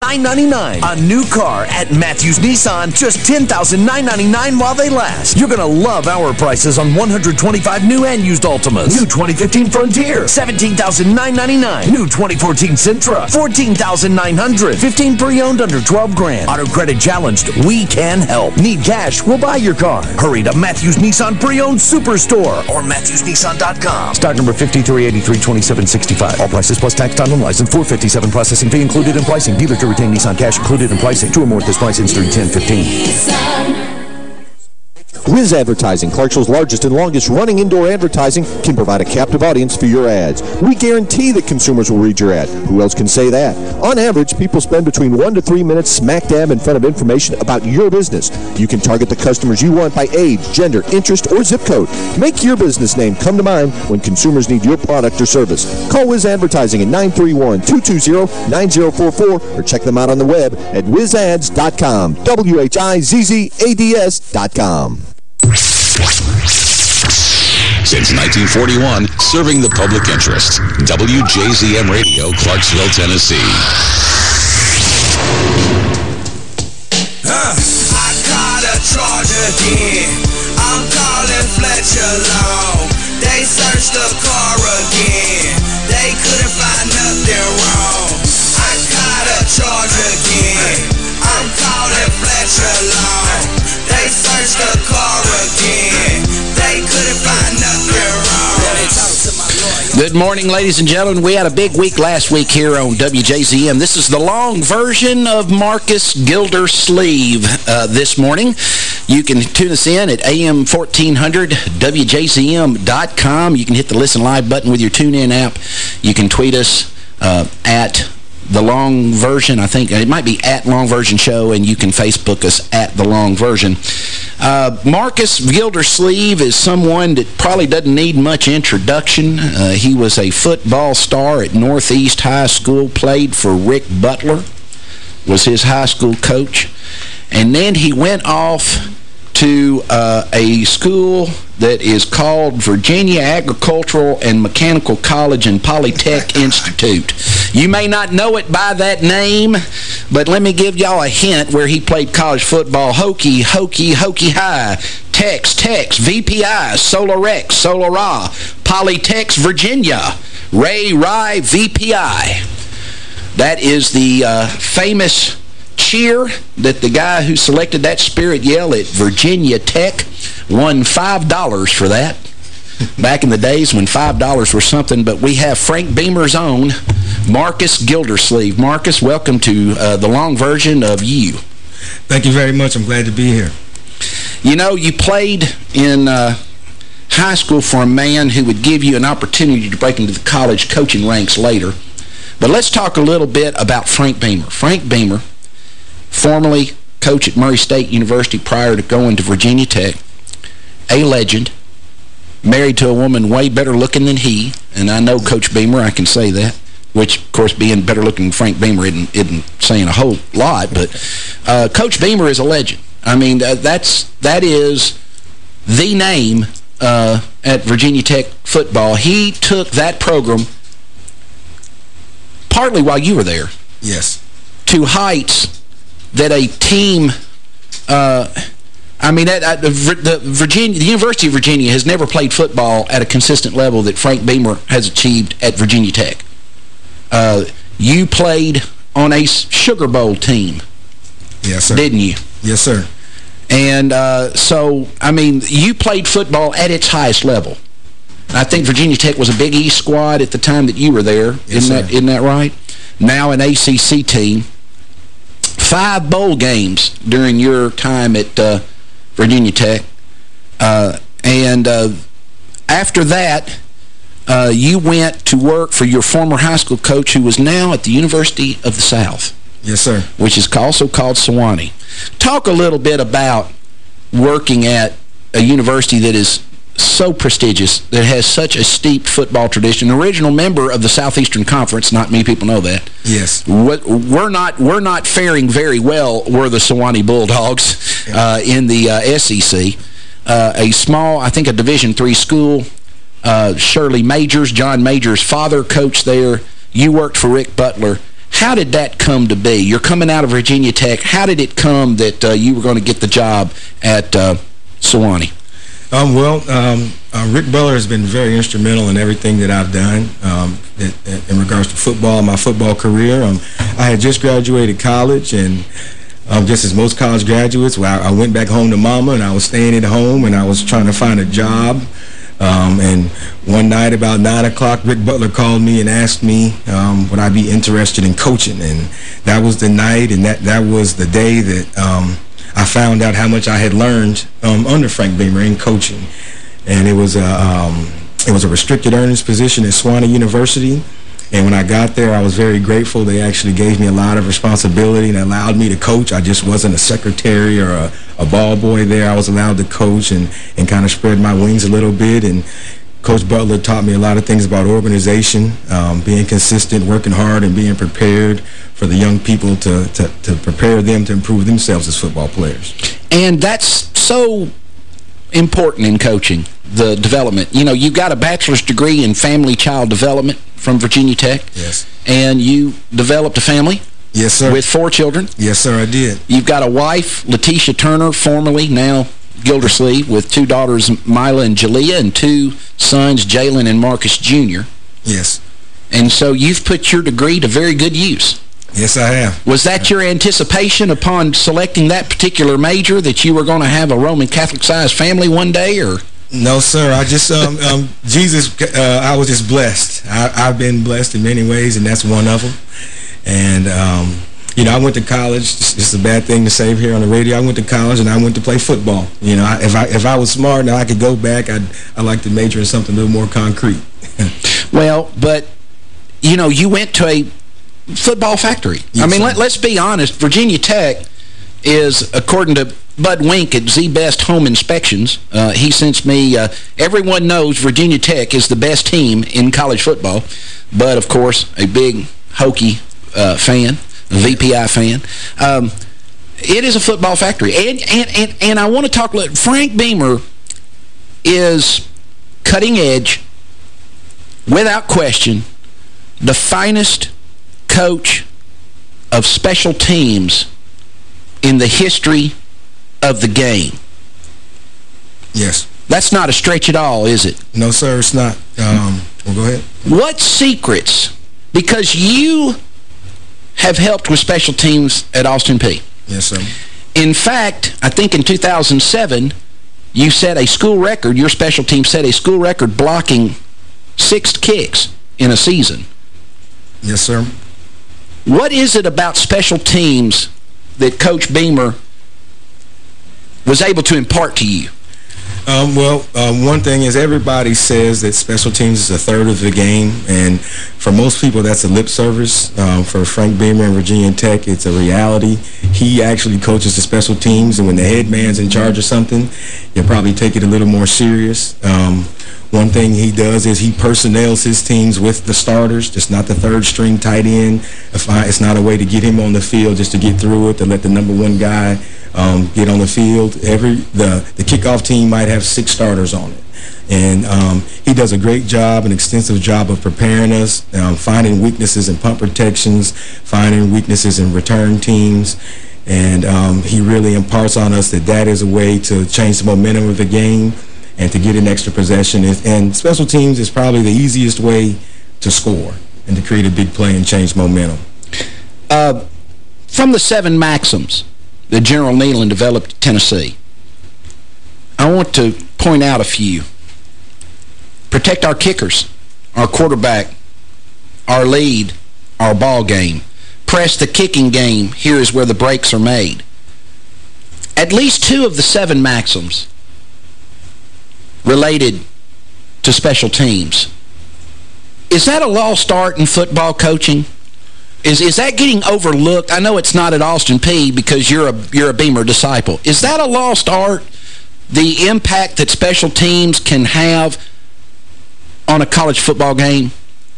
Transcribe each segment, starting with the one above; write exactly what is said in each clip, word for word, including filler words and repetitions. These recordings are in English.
nine hundred ninety-nine dollars. A new car at Matthews Nissan, just ten thousand nine hundred ninety-nine dollars while they last. You're going to love our prices on one hundred twenty-five new and used Altimas. New twenty fifteen Frontier, seventeen thousand nine hundred ninety-nine dollars. New twenty fourteen Sentra, fourteen thousand nine hundred dollars. fifteen pre-owned under twelve grand. Auto credit challenged, we can help. Need cash, we'll buy your car. Hurry to Matthews Nissan Pre-Owned Superstore or Matthews Nissan dot com. Stock number fifty-three eighty-three twenty-seven sixty-five. All prices plus tax, title, and license. four fifty-seven processing fee included in pricing. Dealer to retain Nissan cash included in pricing. Two or more at this price, instead ten fifteen. Wiz Advertising, Clarksville's largest and longest-running indoor advertising, can provide a captive audience for your ads. We guarantee that consumers will read your ad. Who else can say that? On average, people spend between one to three minutes smack dab in front of information about your business. You can target the customers you want by age, gender, interest, or zip code. Make your business name come to mind when consumers need your product or service. Call Wiz Advertising at nine three one, two two zero, nine zero four four or check them out on the web at wiz ads dot com. W H I Z Z A D S dot com. Since nineteen forty-one, serving the public interest. W J Z M Radio, Clarksville, Tennessee. Huh. I got a charge again. I'm calling Fletcher Long. They searched the car again. They couldn't find nothing wrong. I got a charge again. I'm calling Fletcher Long. They searched the car again. They couldn't find nothing wrong. Good morning, ladies and gentlemen. We had a big week last week here on W J Z M. This is the long version of Marcus Gildersleeve uh, this morning. You can tune us in at A M fourteen hundred, W J Z M dot com. You can hit the Listen Live button with your TuneIn app. You can tweet us uh, at The Long Version. I think it might be at Long Version Show, and you can Facebook us at The Long Version. Uh, Marcus Gildersleeve is someone that probably doesn't need much introduction. Uh, he was a football star at Northeast High School, played for Rick Butler, was his high school coach. And then he went off to uh, a school that is called Virginia Agricultural and Mechanical College and Polytech Institute. You may not know it by that name, but let me give y'all a hint where he played college football. Hokie, Hokie, Hokie High, Tex, Tex, V P I, Solarex, Solara, Polytex, Virginia, Ray, Rye, V P I. That is the uh, famous cheer that the guy who selected that spirit yell at Virginia Tech won five dollars for that. Back in the days when five dollars were something. But we have Frank Beamer's own Marcus Gildersleeve. Marcus, welcome to uh, the long version of you. Thank you very much. I'm glad to be here. You know, you played in uh, high school for a man who would give you an opportunity to break into the college coaching ranks later. But let's talk a little bit about Frank Beamer. Frank Beamer, formerly coach at Murray State University prior to going to Virginia Tech, a legend, married to a woman way better looking than he, and I know Coach Beamer, I can say that, which, of course, being better looking than Frank Beamer isn't, isn't saying a whole lot, but uh, Coach Beamer is a legend. I mean, uh, that's, that is the name uh, at Virginia Tech football. He took that program, partly while you were there, yes, to heights that a team, uh, I mean, at, at the, the Virginia, the University of Virginia has never played football at a consistent level that Frank Beamer has achieved at Virginia Tech. Uh, you played on a Sugar Bowl team. Yes, sir. Didn't you? Yes, sir. And uh, so, I mean, you played football at its highest level. I think Virginia Tech was a Big East squad at the time that you were there. Yes, isn't that, isn't that right? Now an A C C team. Five bowl games during your time at uh, Virginia Tech. Uh, and uh, after that, uh, you went to work for your former high school coach who was now at the University of the South. Yes, sir. Which is also called Sewanee. Talk a little bit about working at a university that is so prestigious, that has such a steeped football tradition. An original member of the Southeastern Conference, not many people know that. Yes. We're not, we're not faring very well, we're the Sewanee Bulldogs uh, in the uh, S E C. Uh, a small, I think a Division three school. Uh, Shirley Majors, John Majors' father, coached there. You worked for Rick Butler. How did that come to be? You're coming out of Virginia Tech. How did it come that uh, you were going to get the job at uh, Sewanee? Um, well, um, uh, Rick Butler has been very instrumental in everything that I've done um, in, in regards to football, my football career. Um, I had just graduated college, and um, just as most college graduates, well, I, I went back home to mama, and I was staying at home, and I was trying to find a job. Um, and one night about nine o'clock, Rick Butler called me and asked me um, would I be interested in coaching. And that was the night, and that, that was the day that um, I found out how much I had learned um, under Frank Beamer in coaching. And it was a, um, it was a restricted earnings position at Sewanee University. And when I got there, I was very grateful. They actually gave me a lot of responsibility and allowed me to coach. I just wasn't a secretary or a, a ball boy there. I was allowed to coach and, and kind of spread my wings a little bit. And Coach Butler taught me a lot of things about organization, um, being consistent, working hard, and being prepared for the young people to, to, to prepare them to improve themselves as football players. And that's so important in coaching, the development. You know, you got a bachelor's degree in family child development from Virginia Tech. Yes. And you developed a family. Yes, sir. With four children. Yes, sir, I did. You've got a wife, Letitia Turner, formerly, now Gildersleeve, with two daughters, Mila and Jalea, and two sons, Jalen and Marcus Junior Yes. And so you've put your degree to very good use. Yes, I have. Was that your anticipation upon selecting that particular major, that you were going to have a Roman Catholic-sized family one day, or...? No, sir. I just, um, um, Jesus, uh, I was just blessed. I, I've been blessed in many ways, and that's one of them. And, um, you know, I went to college. It's, it's a bad thing to say here on the radio. I went to college, and I went to play football. You know, I, if I if I was smart and I could go back, I'd, I'd like to major in something a little more concrete. Well, but, you know, you went to a football factory. Yes, I mean, let, let's be honest. Virginia Tech is, according to Bud Wink at Z-Best Home Inspections, uh, he sends me, uh, everyone knows Virginia Tech is the best team in college football. Bud, of course, a big Hokie uh, fan, a V P I fan. Um, it is a football factory. And, and, and, and I want to talk, Frank Beamer is cutting edge, without question, the finest coach of special teams in the history of the game. Yes. That's not a stretch at all, is it? No, sir, it's not. Um, well, go ahead. What secrets? Because you have helped with special teams at Austin Peay. Yes, sir. In fact, I think in two thousand seven, you set a school record, your special team set a school record blocking six kicks in a season. Yes, sir. What is it about special teams that Coach Beamer was able to impart to you? Um, well, um, one thing is everybody says that special teams is a third of the game, and for most people that's a lip service. Um, for Frank Beamer and Virginia Tech, it's a reality. He actually coaches the special teams, and when the head man's in charge of something, you'll probably take it a little more serious. Um, One thing he does is he personnels his teams with the starters, just not the third-string tight end. It's not a way to get him on the field just to get through it, to let the number one guy um, get on the field. Every the, the kickoff team might have six starters on it. And um, he does a great job, an extensive job of preparing us, um, finding weaknesses in punt protections, finding weaknesses in return teams. And um, he really imparts on us that that is a way to change the momentum of the game and to get an extra possession. And special teams is probably the easiest way to score and to create a big play and change momentum. Uh, from the seven maxims that General Neyland developed at Tennessee, I want to point out a few. Protect our kickers, our quarterback, our lead, our ball game. Press the kicking game. Here is where the breaks are made. At least two of the seven maxims related to special teams. Is that a lost art in football coaching? Is is that getting overlooked? I know it's not at Austin Peay because you're a you're a Beamer disciple. Is that a lost art? The impact that special teams can have on a college football game?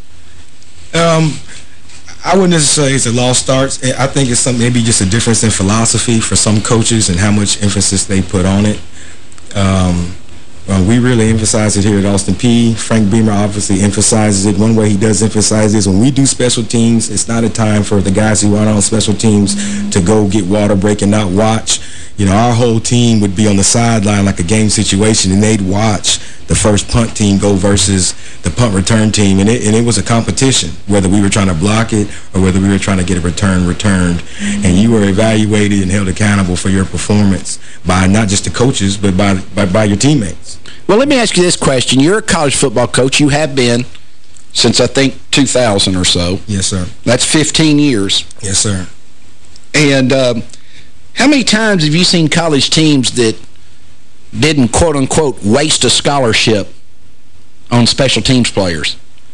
Um, I wouldn't necessarily say it's a lost art. I think it's some maybe just a difference in philosophy for some coaches and how much emphasis they put on it. Um, Uh, we really emphasize it here at Austin Peay. Frank Beamer obviously emphasizes it. One way he does emphasize is when we do special teams, it's not a time for the guys who aren't on special teams to go get water break and not watch. You know, our whole team would be on the sideline like a game situation, and they'd watch the first punt team go versus the punt return team, and it, and it was a competition, whether we were trying to block it or whether we were trying to get a return returned. And you were evaluated and held accountable for your performance by not just the coaches, but by, by, by your teammates. Well, let me ask you this question. You're a college football coach. You have been since, I think, two thousand or so. Yes, sir. That's fifteen years. Yes, sir. And um, how many times have you seen college teams that didn't, quote-unquote, waste a scholarship on special teams players?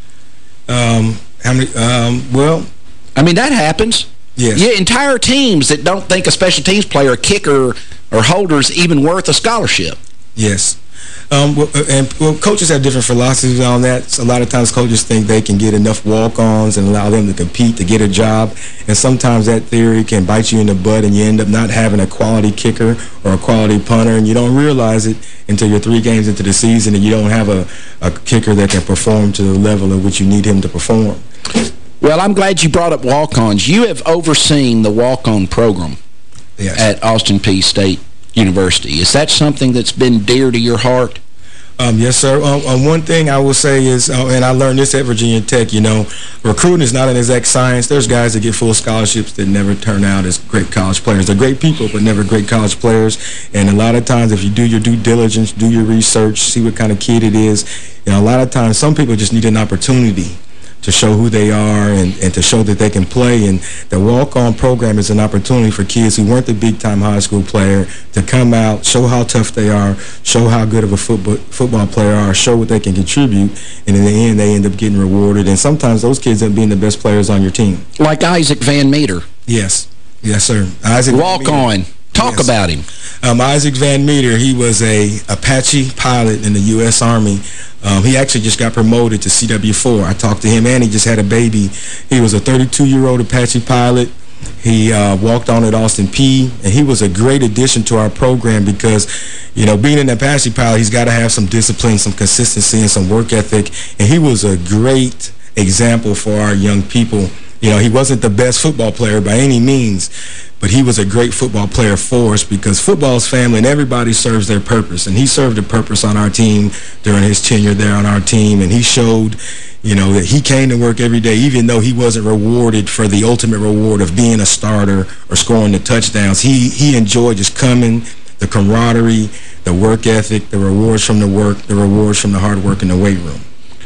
Um, how many? Um, well, I mean, that happens. Yes. Yeah, entire teams that don't think a special teams player, a kicker, or holder is even worth a scholarship. Yes. Um, well, and well, coaches have different philosophies on that. So a lot of times coaches think they can get enough walk-ons and allow them to compete to get a job. And sometimes that theory can bite you in the butt and you end up not having a quality kicker or a quality punter, and you don't realize it until you're three games into the season and you don't have a, a kicker that can perform to the level at which you need him to perform. Well, I'm glad you brought up walk-ons. You have overseen the walk-on program yes. at Austin Peay State University. Is that something that's been dear to your heart? Um, yes, sir. Um, um, one thing I will say is, uh, and I learned this at Virginia Tech, you know, recruiting is not an exact science. There's guys that get full scholarships that never turn out as great college players. They're great people, but never great college players. And a lot of times, if you do your due diligence, do your research, see what kind of kid it is, you know, a lot of times some people just need an opportunity to show who they are and, and to show that they can play. And the walk-on program is an opportunity for kids who weren't the big-time high school player to come out, show how tough they are, show how good of a football, football player are, show what they can contribute, and in the end, they end up getting rewarded. And sometimes those kids end up being the best players on your team. Like Isaac Van Meter. Yes. Yes, sir. Isaac Walk-on. Talk yes. about him. Um, Isaac Van Meter, he was a Apache pilot in the U S Army. Um, he actually just got promoted to C W four. I talked to him, and he just had a baby. He was a thirty-two-year-old Apache pilot. He uh, walked on at Austin Peay, and he was a great addition to our program because, you know, being an Apache pilot, he's got to have some discipline, some consistency, and some work ethic. And he was a great example for our young people. You know, he wasn't the best football player by any means, but he was a great football player for us because football is family and everybody serves their purpose. And he served a purpose on our team during his tenure there on our team. And he showed, you know, that he came to work every day, even though he wasn't rewarded for the ultimate reward of being a starter or scoring the touchdowns. He, he enjoyed just coming, the camaraderie, the work ethic, the rewards from the work, the rewards from the hard work in the weight room.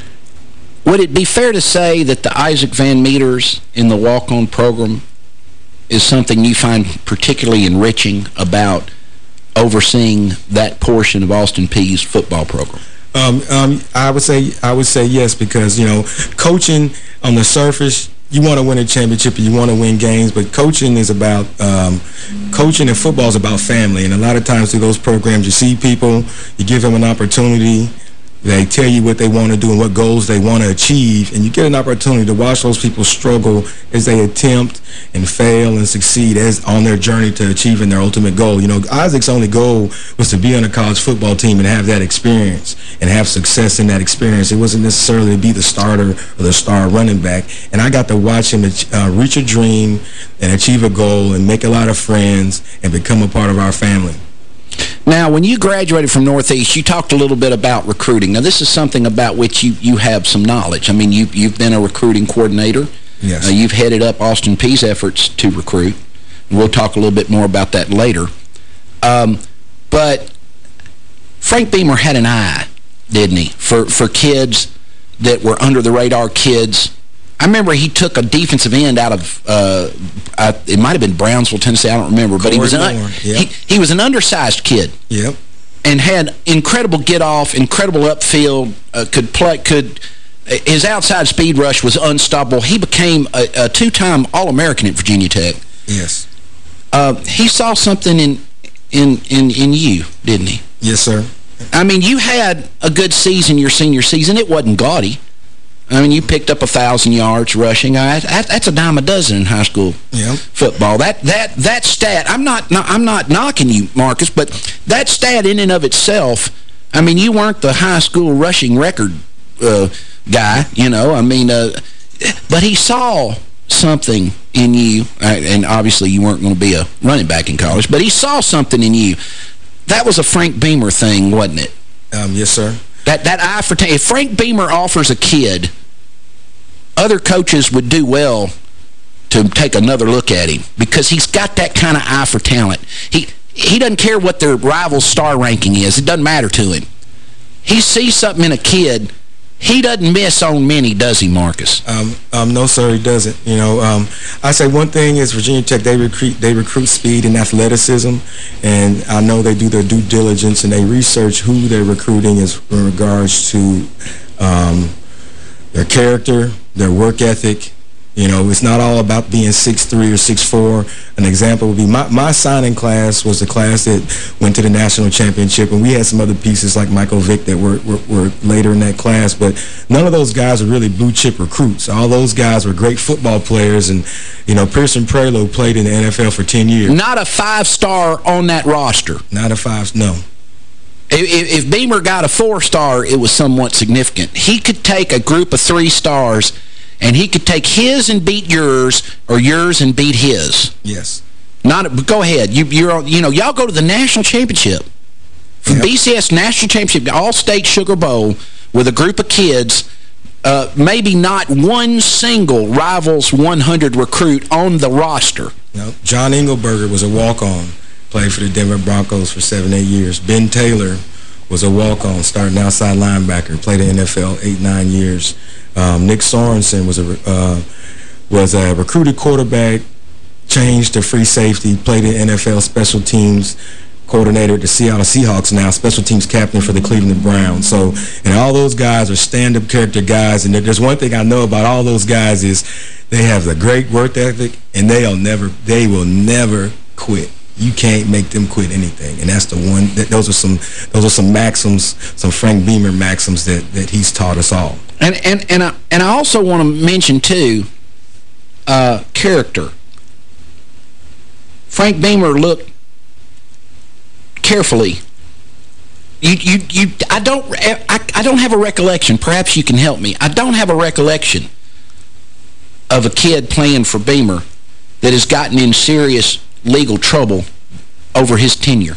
Would it be fair to say that the Isaac Van Meters in the walk-on program is something you find particularly enriching about overseeing that portion of Austin Peay's football program? Um, um, I would say I would say yes, because, you know, coaching on the surface, you want to win a championship and you want to win games, but coaching is about um, coaching and football is about family. And a lot of times through those programs, you see people, you give them an opportunity. They tell you what they want to do and what goals they want to achieve, and you get an opportunity to watch those people struggle as they attempt and fail and succeed as on their journey to achieving their ultimate goal. You know, Isaac's only goal was to be on a college football team and have that experience and have success in that experience. It wasn't necessarily to be the starter or the star running back. And I got to watch him uh, reach a dream and achieve a goal and make a lot of friends and become a part of our family. Now, when you graduated from Northeast, you talked a little bit about recruiting. Now, this is something about which you, you have some knowledge. I mean, you, you've been a recruiting coordinator. Yes. Uh, you've headed up Austin Peay's efforts to recruit. And we'll talk a little bit more about that later. Um, but Frank Beamer had an eye, didn't he, for, for kids that were under-the-radar kids. I remember he took a defensive end out of, uh, I, it might have been Brownsville, Tennessee, I don't remember. But he was, an, yep. he, he was an undersized kid. Yep. And had incredible get-off, incredible upfield, uh, could play, could, his outside speed rush was unstoppable. He became a, a two-time All-American at Virginia Tech. Yes. Uh, he saw something in, in, in, in you, didn't he? Yes, sir. I mean, you had a good season your senior season. It wasn't gaudy. I mean, you picked up a thousand yards rushing. I, that's a dime a dozen in high school yep. football. That that that stat. I'm not, not I'm not knocking you, Marcus, but that stat in and of itself I mean, you weren't the high school rushing record uh, guy, you know. I mean, uh, but he saw something in you, and obviously you weren't going to be a running back in college, but he saw something in you. That was a Frank Beamer thing, wasn't it? Um, yes, sir. That, that eye for talent. If Frank Beamer offers a kid, other coaches would do well to take another look at him because he's got that kind of eye for talent. He he doesn't care what their rival star ranking is. It doesn't matter to him. He sees something in a kid. He doesn't miss on many, does he, Marcus? Um, um, no, sir, he doesn't. You know, um, I say one thing is Virginia Tech, they recruit, they recruit speed and athleticism, and I know they do their due diligence and they research who they're recruiting as in regards to um, their character, their work ethic. You know, it's not all about being six three or six four. An example would be my, my signing class was the class that went to the national championship, and we had some other pieces like Michael Vick that were, were, were later in that class, but none of those guys were really blue-chip recruits. All those guys were great football players, and, you know, Pearson Prelo played in the N F L for ten years. Not a five-star on that roster. Not a five, no. If, if Beamer got a four-star, it was somewhat significant. He could take a group of three stars and he could take his and beat yours, or yours and beat his. Yes. Not. Go ahead. You, you're, you know, y'all go to the national championship. Yep. B C S National Championship, All-State Sugar Bowl, with a group of kids, uh, maybe not one single Rivals one hundred recruit on the roster. No. John Engelberger was a walk-on, played for the Denver Broncos for seven, eight years. Ben Taylor was a walk-on, starting outside linebacker, played in the N F L eight, nine years. Um, Nick Sorensen was a uh, was a recruited quarterback, changed to free safety, played in N F L special teams coordinator at the Seattle Seahawks now, special teams captain for the Cleveland Browns. So, and all those guys are stand-up character guys, and there's one thing I know about all those guys is they have a great work ethic, and they'll never, they will never quit. You can't make them quit anything, and that's the one. That, those are some. Those are some maxims, some Frank Beamer maxims that that he's taught us all. And and and I and I also want to mention too, uh, character. Frank Beamer looked carefully. You you you. I don't. I I don't have a recollection. Perhaps you can help me. I don't have a recollection of a kid playing for Beamer that has gotten in serious legal trouble over his tenure.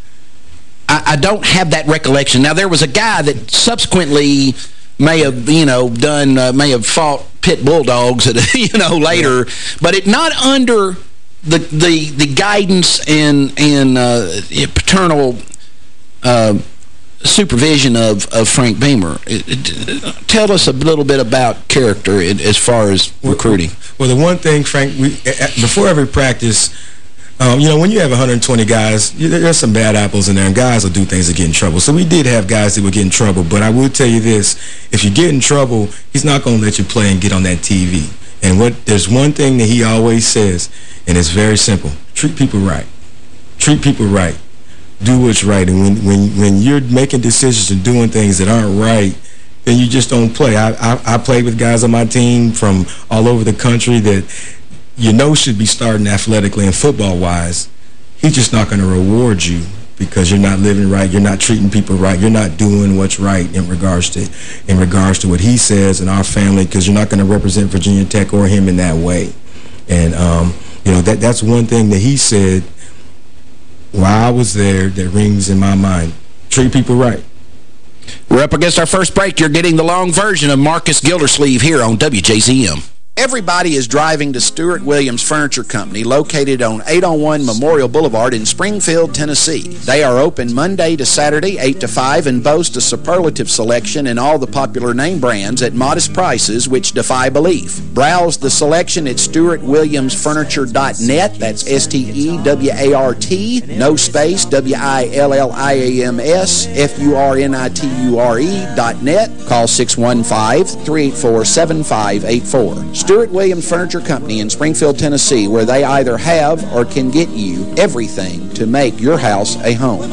I, I don't have that recollection. Now, there was a guy that subsequently may have, you know, done, uh, may have fought pit bulldogs, at, you know, later, but it not under the the the guidance and and uh, paternal uh, supervision of of Frank Beamer. It, it, tell us a little bit about character in, as far as recruiting. Well, the one thing, Frank, we before every practice. Um, you know, when you have one hundred twenty guys, you, there's some bad apples in there, and guys will do things to get in trouble. So we did have guys that would get in trouble, but I will tell you this, if you get in trouble, he's not going to let you play and get on that T V. And what there's one thing that he always says, and it's very simple, treat people right. Treat people right. Do what's right. And when, when, when you're making decisions and doing things that aren't right, then you just don't play. I, I, I played with guys on my team from all over the country that you know should be starting athletically and football-wise. He's just not going to reward you because you're not living right, you're not treating people right, you're not doing what's right in regards to in regards to what he says in our family, because you're not going to represent Virginia Tech or him in that way. And, um, you know, that that's one thing that he said while I was there that rings in my mind. Treat people right. We're up against our first break. You're getting the long version of Marcus Gildersleeve here on W J Z M. Everybody is driving to Stewart Williams Furniture Company, located on eight oh one Memorial Boulevard in Springfield, Tennessee. They are open Monday to Saturday, eight to five, and boast a superlative selection in all the popular name brands at modest prices which defy belief. Browse the selection at stewart williams furniture dot net. That's S T E W A R T, no space, W I L L I A M S, F U R N I T U R E dot net. Call six one five, three eight four, seven five eight four. Stewart Williams Furniture Company in Springfield, Tennessee, where they either have or can get you everything to make your house a home.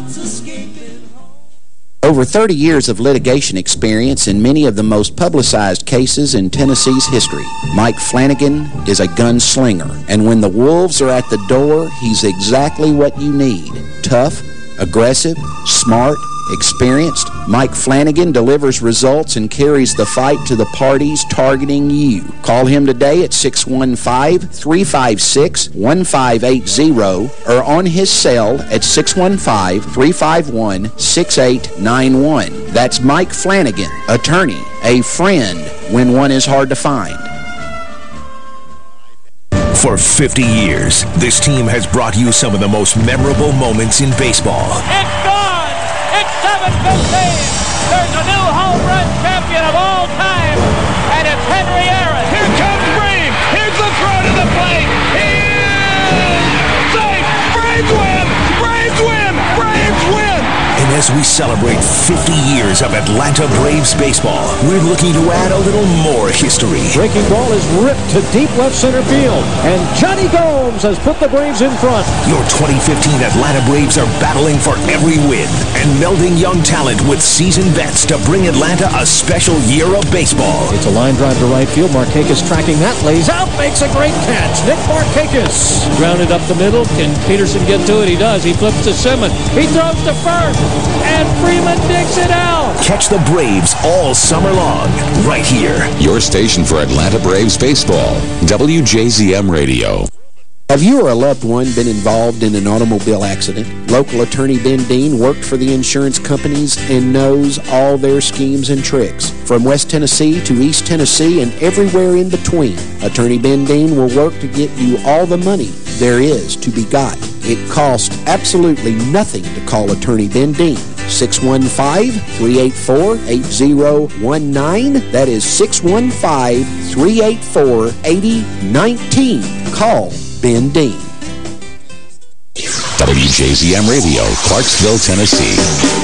Over thirty years of litigation experience in many of the most publicized cases in Tennessee's history, Mike Flanagan is a gunslinger, and when the wolves are at the door, he's exactly what you need. Tough, aggressive, smart, Experienced, Mike Flanagan delivers results and carries the fight to the parties targeting you. Call him today at six one five, three five six, one five eight zero or on his cell at six one five, three five one, six eight nine one. That's Mike Flanagan, attorney, a friend when one is hard to find. For fifty years, this team has brought you some of the most memorable moments in baseball. It's gone! It's seven fifteen! There's a new home run champion of all time, and it's Henry Aaron. Here comes Brave! Here's the throw to the plate! He is safe! Braves win! Braves win! Braves win! And as we celebrate fifty years of Atlanta Braves baseball, we're looking to add a little more history. Breaking ball is ripped to deep left center field, and Johnny Gomes has put the Braves in front. Your twenty fifteen Atlanta Braves are battling for every win and melding young talent with seasoned vets to bring Atlanta a special year of baseball. It's a line drive to right field. Markakis tracking that, lays out, makes a great catch. Nick Markakis grounded up the middle. Can Peterson get to it? He does. He flips to Simmons. He throws to first. And Freeman digs it out. Catch the Braves all summer long, right here. Your station for Atlanta Braves baseball, W J Z M Radio. Have you or a loved one been involved in an automobile accident? Local attorney Ben Dean worked for the insurance companies and knows all their schemes and tricks. From West Tennessee to East Tennessee and everywhere in between, Attorney Ben Dean will work to get you all the money there is to be got. It costs absolutely nothing to call Attorney Ben Dean. six one five, three eight four, eight zero one nine. That is six one five, three eight four, eight zero one nine. Call Ben Dean. W J Z M Radio, Clarksville, Tennessee.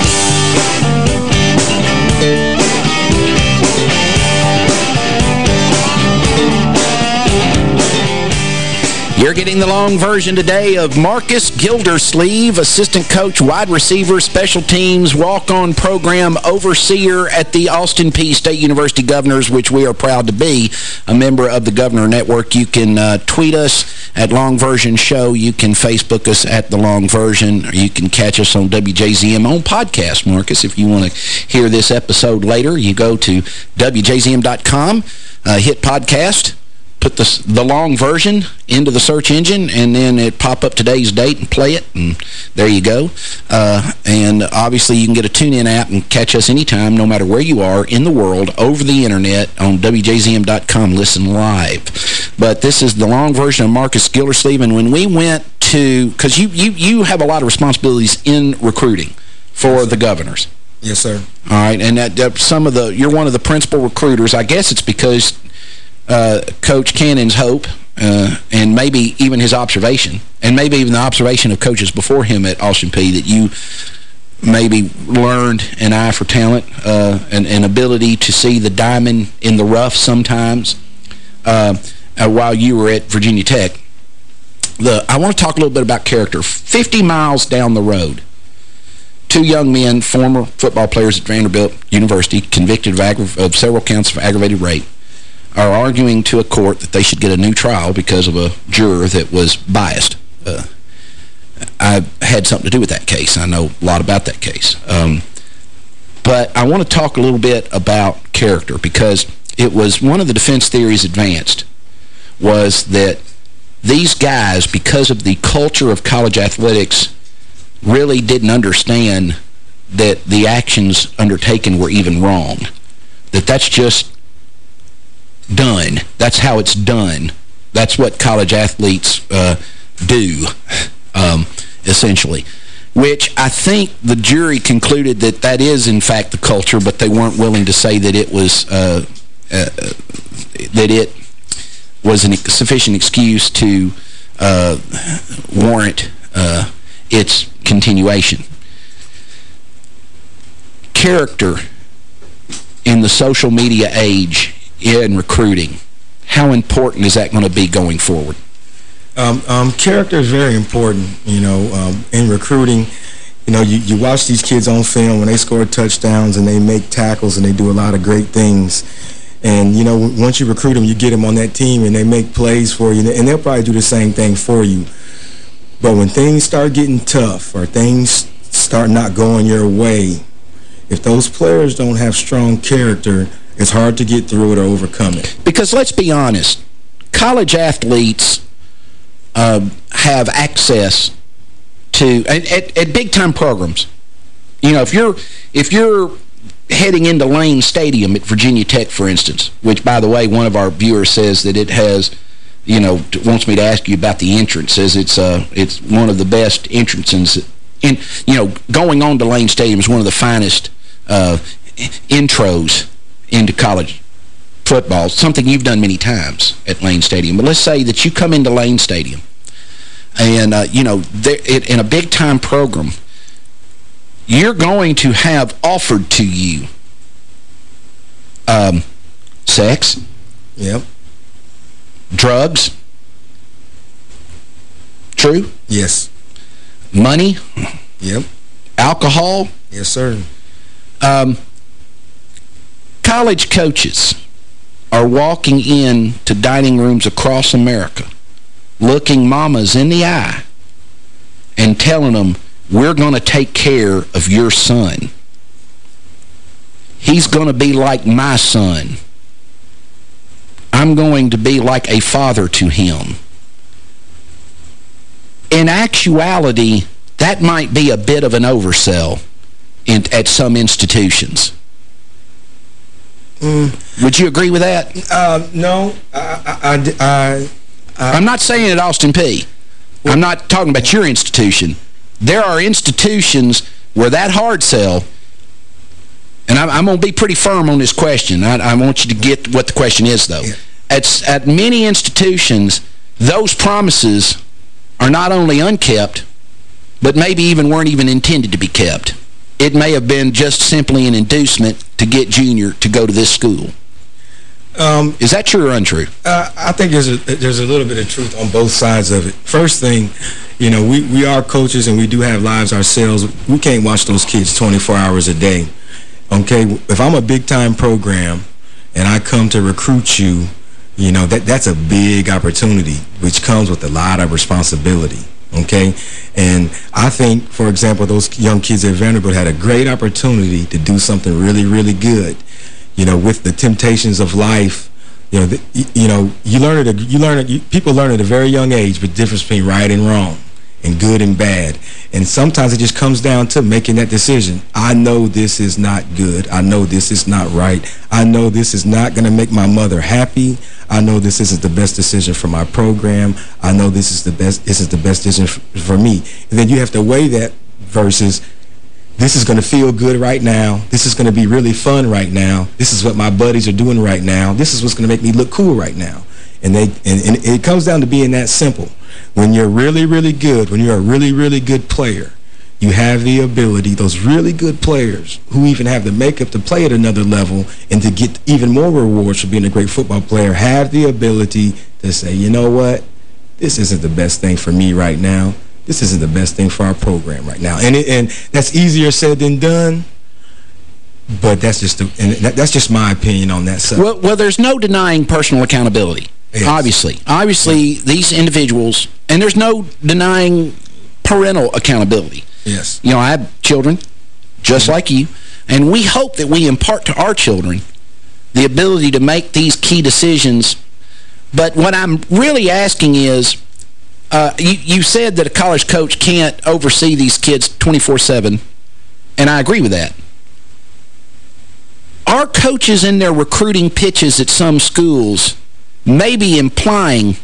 You're getting the long version today of Marcus Gildersleeve, assistant coach, wide receiver, special teams, walk-on program overseer at the Austin Peay State University Governors, which we are proud to be a member of the Governor Network. You can uh, tweet us at Long Version Show. You can Facebook us at The Long Version. Or you can catch us on W J Z M on podcast, Marcus. If you want to hear this episode later, you go to W J Z M dot com, uh, hit podcast, put the, the long version into the search engine, and then it pop up today's date and play it, and there you go. Uh, and obviously you can get a TuneIn app and catch us anytime, no matter where you are in the world, over the internet on W J Z M dot com. Listen live. But this is the long version of Marcus Gildersleeve, and when we went to, because you, you, you have a lot of responsibilities in recruiting for the Governors. Yes, sir. All right, and that, that some of the, you're one of the principal recruiters. I guess it's because Uh, Coach Cannon's hope, uh, and maybe even his observation, and maybe even the observation of coaches before him at Austin Peay, that you maybe learned an eye for talent, uh, and an ability to see the diamond in the rough sometimes uh, uh, while you were at Virginia Tech. The, I want to talk a little bit about character. fifty miles down the road, two young men, former football players at Vanderbilt University, convicted of, of several counts of aggravated rape, are arguing to a court that they should get a new trial because of a juror that was biased. Uh, I've had something to do with that case. I know a lot about that case. Um, but I want to talk a little bit about character, because it was one of the defense theories advanced was that these guys, because of the culture of college athletics, really didn't understand that the actions undertaken were even wrong. That that's just done. That's how it's done. That's what college athletes uh, do, um, essentially. Which I think the jury concluded that that is, in fact, the culture, but they weren't willing to say that it was uh, uh, that it was a sufficient excuse to uh, warrant uh, its continuation. Character in the social media age in recruiting, how important is that going to be going forward? Um, um, character is very important, you know, um, in recruiting. You know, you, you watch these kids on film when they score touchdowns and they make tackles and they do a lot of great things. And, you know, once you recruit them, you get them on that team and they make plays for you, and they'll probably do the same thing for you. But when things start getting tough or things start not going your way, If those players don't have strong character, it's hard to get through it or overcome it. Because let's be honest, college athletes uh, have access to at, at, at big-time programs. You know, if you're if you're heading into Lane Stadium at Virginia Tech, for instance, which, by the way, one of our viewers says that it has, you know, wants me to ask you about the entrance, says it's uh it's one of the best entrances. In, you know, going on to Lane Stadium is one of the finest uh, intros into college football, something you've done many times at Lane Stadium. But let's say that you come into Lane Stadium and, uh, you know, there, it, in a big-time program, you're going to have offered to you um, sex, yep, drugs, true? Yes. Money, yep, alcohol. Yes, sir. Um, college coaches are walking in to dining rooms across America, looking mamas in the eye and telling them, we're going to take care of your son. He's going to be like my son. I'm going to be like a father to him. In actuality, that might be a bit of an oversell in, at some institutions. Mm. Would you agree with that? Uh, no. I, I, I, I, I'm not saying at Austin Peay. I'm not talking about your institution. There are institutions where that hard sell, and I'm, I'm going to be pretty firm on this question. I, I want you to get what the question is, though. Yeah. At, at many institutions, those promises are not only unkept, but maybe even weren't even intended to be kept. It may have been just simply an inducement to get Junior to go to this school. Um, Is that true or untrue? Uh, I think there's a, there's a little bit of truth on both sides of it. First thing, you know, we, we are coaches and we do have lives ourselves. We can't watch those kids twenty-four hours a day. Okay? If I'm a big-time program and I come to recruit you, you know, that that's a big opportunity, which comes with a lot of responsibility. Okay? And I think, for example, those young kids at Vanderbilt had a great opportunity to do something really, really good. You know, with the temptations of life, you know, the, you know, you learn it. You learn it. You, people learn at a very young age the difference between right and wrong, and good and bad. And sometimes it just comes down to making that decision. I know this is not good. I know this is not right. I know this is not going to make my mother happy. I know this isn't the best decision for my program. I know this is the best. This is the best decision for, for me. And then you have to weigh that versus, this is going to feel good right now. This is going to be really fun right now. This is what my buddies are doing right now. This is what's going to make me look cool right now. And they and, and it comes down to being that simple. When you're really, really good, when you're a really, really good player, you have the ability, those really good players who even have the makeup to play at another level and to get even more rewards for being a great football player, have the ability to say, you know what, this isn't the best thing for me right now. This isn't the best thing for our program right now. And it, and that's easier said than done, but that's just the, and that, that's just my opinion on that subject. Well, well, there's no denying personal accountability, yes. obviously. Obviously, yes. These individuals, and there's no denying parental accountability. Yes. You know, I have children just mm-hmm. like you, and we hope that we impart to our children the ability to make these key decisions. But what I'm really asking is, Uh, you, you said that a college coach can't oversee these kids twenty-four seven, and I agree with that. Our coaches in their recruiting pitches at some schools may be implying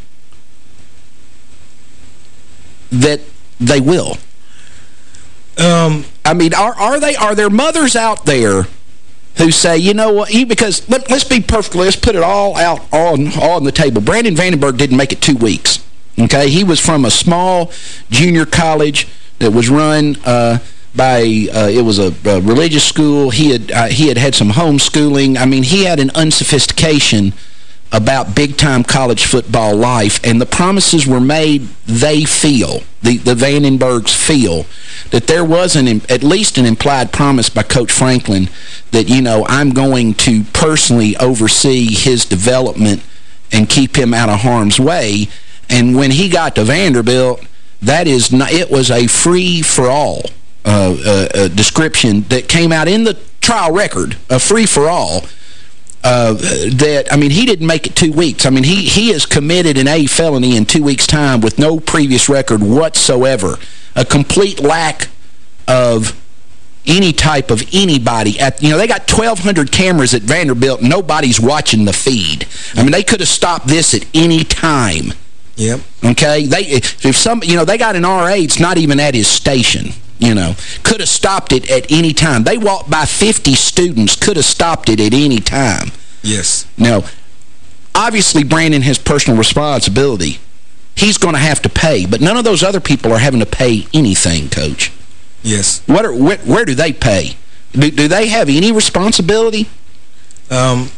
that they will. Um, I mean, are are they are there mothers out there who say, you know what, because let, let's be perfectly, let's put it all out on, all on the table. Brandon Vandenberg didn't make it two weeks. Okay, he was from a small junior college that was run uh, by, uh, it was a, a religious school. He had, uh, he had had some homeschooling. I mean, he had an unsophistication about big-time college football life, and the promises were made, they feel, the, the Vandenbergs feel, that there was an, at least an implied promise by Coach Franklin that, you know, I'm going to personally oversee his development and keep him out of harm's way. And when he got to Vanderbilt, that is not, it was a free-for-all uh, uh, uh, description that came out in the trial record, a free-for-all, uh, that, I mean, he didn't make it two weeks. I mean, he, he has committed an A felony in two weeks' time with no previous record whatsoever. A complete lack of any type of anybody. At, you know, they got twelve hundred cameras at Vanderbilt. Nobody's watching the feed. I mean, they could have stopped this at any time. Yep. Okay? They, if some, you know, they got an R A, it's not even at his station. You know, could have stopped it at any time. They walked by fifty students, could have stopped it at any time. Yes. Now, obviously, Brandon has personal responsibility. He's going to have to pay, but none of those other people are having to pay anything, Coach. Yes. What are, where, where do they pay? Do, do they have any responsibility? Um,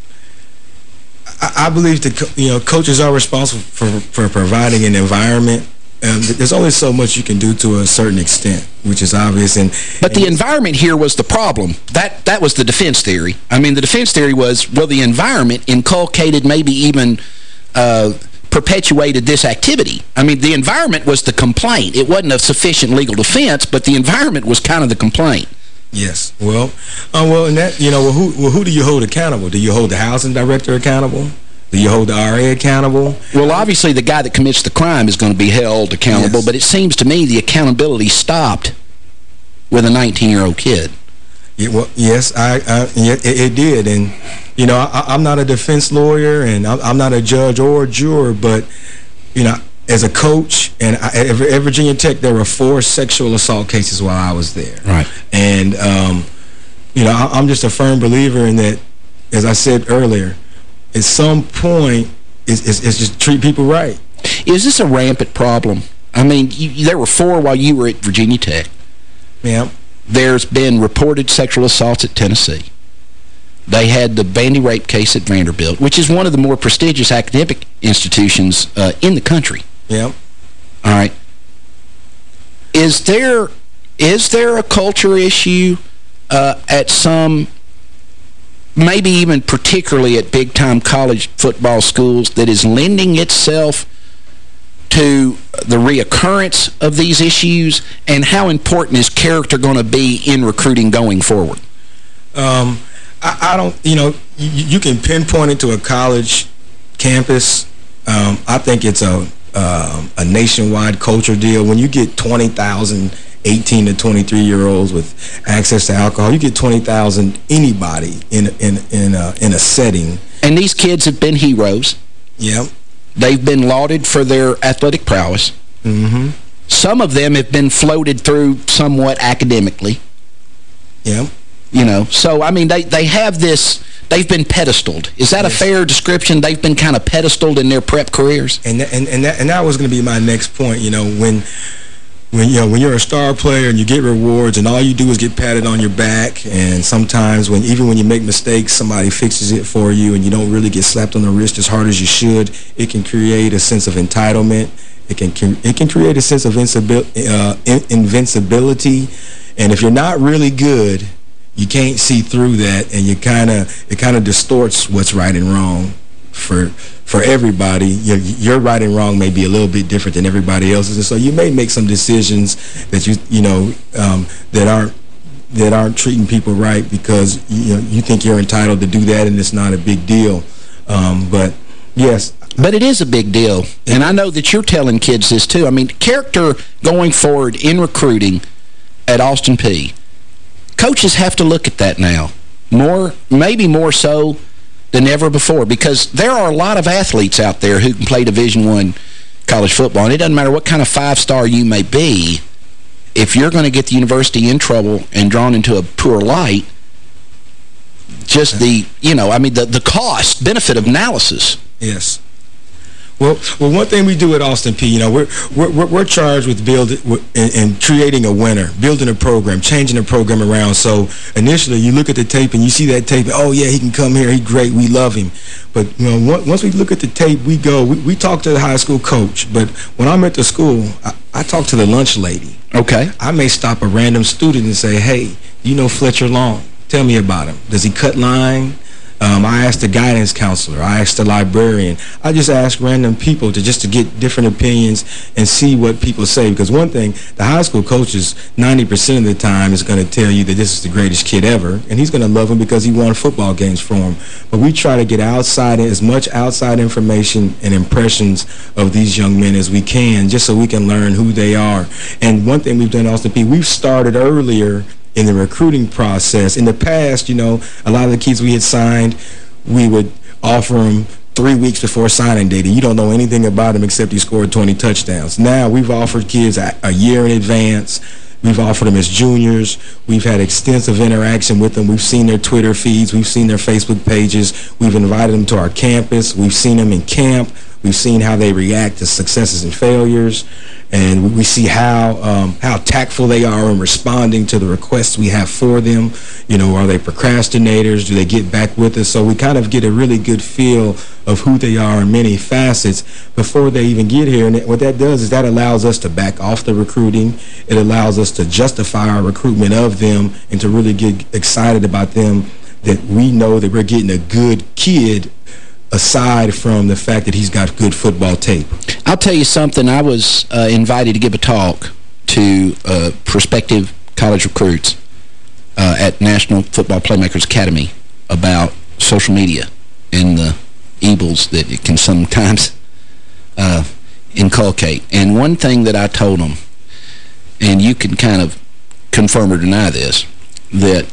I, I believe that, you know, coaches are responsible for, for providing an environment. Um, there's only so much you can do to a certain extent, which is obvious. And But and the environment here was the problem. That that was the defense theory. I mean, the defense theory was, well, the environment inculcated, maybe even uh, perpetuated this activity. I mean, the environment was the complaint. It wasn't a sufficient legal defense, but the environment was kind of the complaint. Yes. Well, uh, well, and that, you know, well, who, well, who do you hold accountable? Do you hold the housing director accountable? Do you hold the R A accountable? Well, obviously, the guy that commits the crime is going to be held accountable, yes. But it seems to me the accountability stopped with a nineteen-year-old kid. Yeah, well, yes, I, I it, it did. And, you know, I, I'm not a defense lawyer, and I'm, I'm not a judge or a juror, but, you know, as a coach, and I, at, at Virginia Tech, there were four sexual assault cases while I was there. Right. And, um, you know, I, I'm just a firm believer in that, as I said earlier, at some point, it's, it's, it's just treat people right. Is this a rampant problem? I mean, you, there were four while you were at Virginia Tech. Yeah. There's been reported sexual assaults at Tennessee. They had the Vandy rape case at Vanderbilt, which is one of the more prestigious academic institutions uh, in the country. Yeah. All right. Is there is there a culture issue uh, at some, maybe even particularly at big-time college football schools, that is lending itself to the reoccurrence of these issues, and how important is character going to be in recruiting going forward? Um, I, I don't, you know, you, you can pinpoint it to a college campus. Um, I think it's a, uh, a nationwide culture deal. When you get twenty thousand eighteen to twenty-three-year-olds with access to alcohol, you get twenty thousand anybody in, in, in, a, in a setting. And these kids have been heroes. Yeah. They've been lauded for their athletic prowess. Mm-hmm. Some of them have been floated through somewhat academically. Yeah. You know, so, I mean, they, they have this, they've been pedestaled. Is that yes. a fair description? They've been kind of pedestaled in their prep careers? And and and that, and that was going to be my next point, you know, when... When, you know, when you're a star player and you get rewards and all you do is get patted on your back, and sometimes when even when you make mistakes, somebody fixes it for you and you don't really get slapped on the wrist as hard as you should, it can create a sense of entitlement. It can it can create a sense of uh, invincibility. And if you're not really good, you can't see through that, and you kind of it kind of distorts what's right and wrong for for everybody. Your, your right and wrong may be a little bit different than everybody else's, and so you may make some decisions that you you know um, that aren't that aren't treating people right because you know, you think you're entitled to do that, and it's not a big deal. Um, but yes, but it is a big deal, and I know that you're telling kids this too. I mean, character going forward in recruiting at Austin Peay, coaches have to look at that now more, maybe more so than ever before, because there are a lot of athletes out there who can play Division I college football, and it doesn't matter what kind of five-star you may be. If you're going to get the university in trouble and drawn into a poor light, just the, you know, I mean, the, the cost, benefit of analysis. Yes. Well, well, one thing we do at Austin Peay, you know, we're we're we're charged with building and, and creating a winner, building a program, changing the program around. So initially, you look at the tape and you see that tape. Oh yeah, he can come here. He's great. We love him. But you know, once we look at the tape, we go. We, we talk to the high school coach. But when I'm at the school, I, I talk to the lunch lady. Okay. I may stop a random student and say, "Hey, you know Fletcher Long? Tell me about him. Does he cut line? Um, I asked the guidance counselor. I asked the librarian. I just asked random people to just to get different opinions and see what people say. Because one thing, the high school coaches, ninety percent of the time is going to tell you that this is the greatest kid ever, and he's going to love him because he won football games for him. But we try to get outside, as much outside information and impressions of these young men as we can, just so we can learn who they are. And one thing we've done, Austin Peay, we've started earlier in the recruiting process. In the past, you know, a lot of the kids we had signed, we would offer them three weeks before signing date, and you don't know anything about them except he scored twenty touchdowns. Now we've offered kids a, a year in advance. We've offered them as juniors. We've had extensive interaction with them. We've seen their Twitter feeds. We've seen their Facebook pages. We've invited them to our campus. We've seen them in camp. We've seen how they react to successes and failures. And we see how um, how tactful they are in responding to the requests we have for them. You know, are they procrastinators? Do they get back with us? So we kind of get a really good feel of who they are in many facets before they even get here. And what that does is that allows us to back off the recruiting. It allows us to justify our recruitment of them and to really get excited about them, that we know that we're getting a good kid aside from the fact that he's got good football tape. I'll tell you something. I was uh, invited to give a talk to uh, prospective college recruits uh, at National Football Playmakers Academy about social media and the evils that it can sometimes uh, inculcate. And one thing that I told them, and you can kind of confirm or deny this, that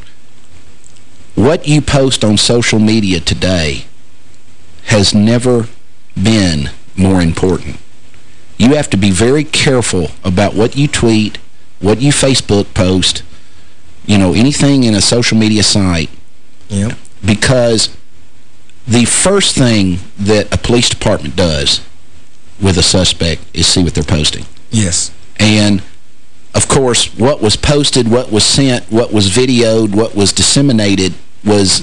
what you post on social media today has never been more important. You have to be very careful about what you tweet, what you Facebook post, you know, anything in a social media site. Yep. Because the first thing that a police department does with a suspect is see what they're posting. Yes. And, of course, what was posted, what was sent, what was videoed, what was disseminated was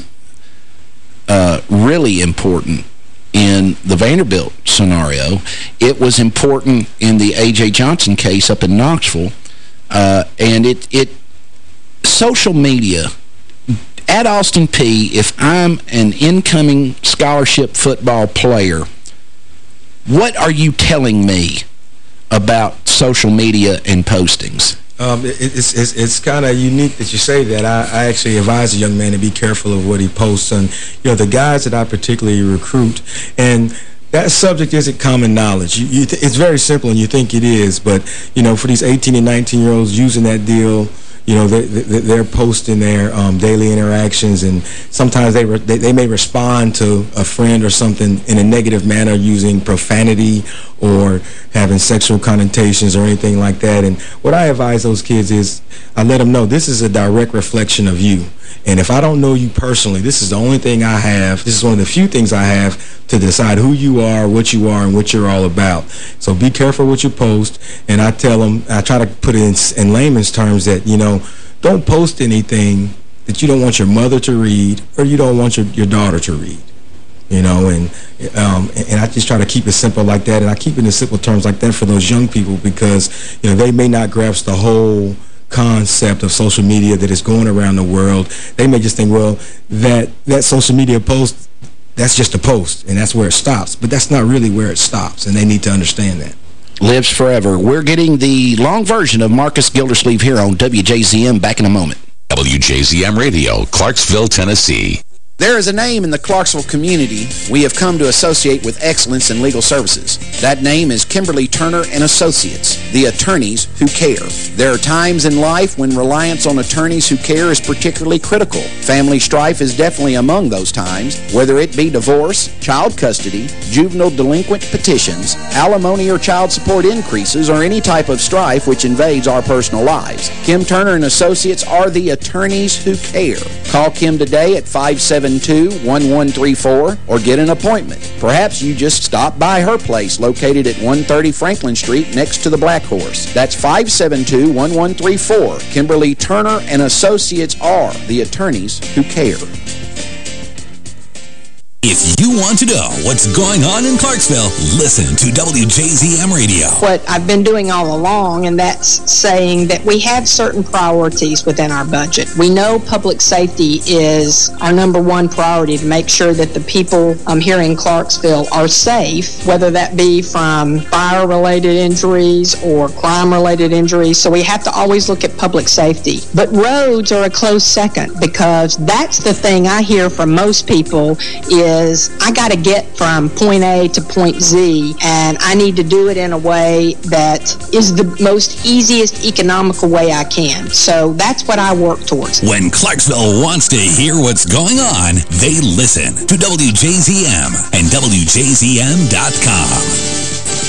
uh, really important in the Vanderbilt scenario. It was important in the A J Johnson case up in Knoxville. Uh, and it, it, social media, at Austin Peay, if I'm an incoming scholarship football player, what are you telling me about social media and postings? Um, it, it's it's, it's kind of unique that you say that. I, I actually advise a young man to be careful of what he posts. And, you know, the guys that I particularly recruit, and that subject isn't common knowledge. You, you th it's very simple, and you think it is. But, you know, for these eighteen and nineteen-year-olds using that deal, you know, they, they, they're posting their um, daily interactions, and sometimes they, re they they may respond to a friend or something in a negative manner using profanity or having sexual connotations or anything like that. And what I advise those kids is I let them know this is a direct reflection of you. And if I don't know you personally, this is the only thing I have. This is one of the few things I have to decide who you are, what you are, and what you're all about. So be careful what you post. And I tell them, I try to put it in, in layman's terms that, you know, don't post anything that you don't want your mother to read or you don't want your, your daughter to read. You know, and um, and I just try to keep it simple like that. And I keep it in simple terms like that for those young people because, you know, they may not grasp the whole concept of social media that is going around the world. They may just think, well, that, that social media post, that's just a post, and that's where it stops. But that's not really where it stops, and they need to understand that. Lives forever. We're getting the long version of Marcus Gildersleeve here on W J Z M back in a moment. W J Z M Radio, Clarksville, Tennessee. There is a name in the Clarksville community we have come to associate with excellence in legal services. That name is Kimberly Turner and Associates, the attorneys who care. There are times in life when reliance on attorneys who care is particularly critical. Family strife is definitely among those times, whether it be divorce, child custody, juvenile delinquent petitions, alimony or child support increases, or any type of strife which invades our personal lives. Kim Turner and Associates are the attorneys who care. Call Kim today at five seven two, one one three four or get an appointment. Perhaps you just stop by her place located at one thirty Franklin Street next to the Black Horse. That's five seven two, one one three four. Kimberly Turner and Associates are the attorneys who care. If you want to know what's going on in Clarksville, listen to W J Z M Radio. What I've been doing all along, and that's saying that we have certain priorities within our budget. We know public safety is our number one priority, to make sure that the people um, here in Clarksville are safe, whether that be from fire-related injuries or crime-related injuries. So we have to always look at public safety. But roads are a close second, because that's the thing I hear from most people is is I got to get from point A to point Z, and I need to do it in a way that is the most easiest economical way I can. So that's what I work towards. When Clarksville wants to hear what's going on, they listen to W J Z M and W J Z M dot com.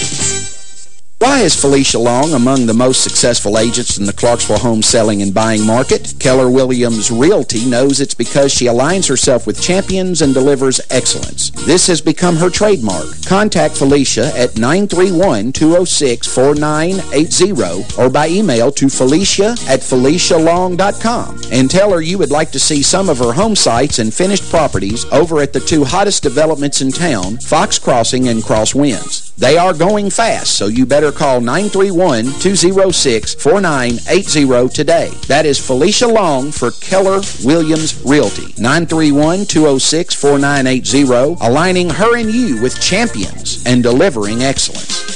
Why is Felicia Long among the most successful agents in the Clarksville home selling and buying market? Keller Williams Realty knows it's because she aligns herself with champions and delivers excellence. This has become her trademark. Contact Felicia at nine three one, two oh six, four nine eight zero or by email to felicia at felicia long dot com and tell her you would like to see some of her home sites and finished properties over at the two hottest developments in town, Fox Crossing and Crosswinds. They are going fast, so you better call nine three one, two oh six, four nine eight zero today. That is Felicia Long for Keller Williams Realty. nine three one, two oh six, four nine eight zero, aligning her and you with champions and delivering excellence.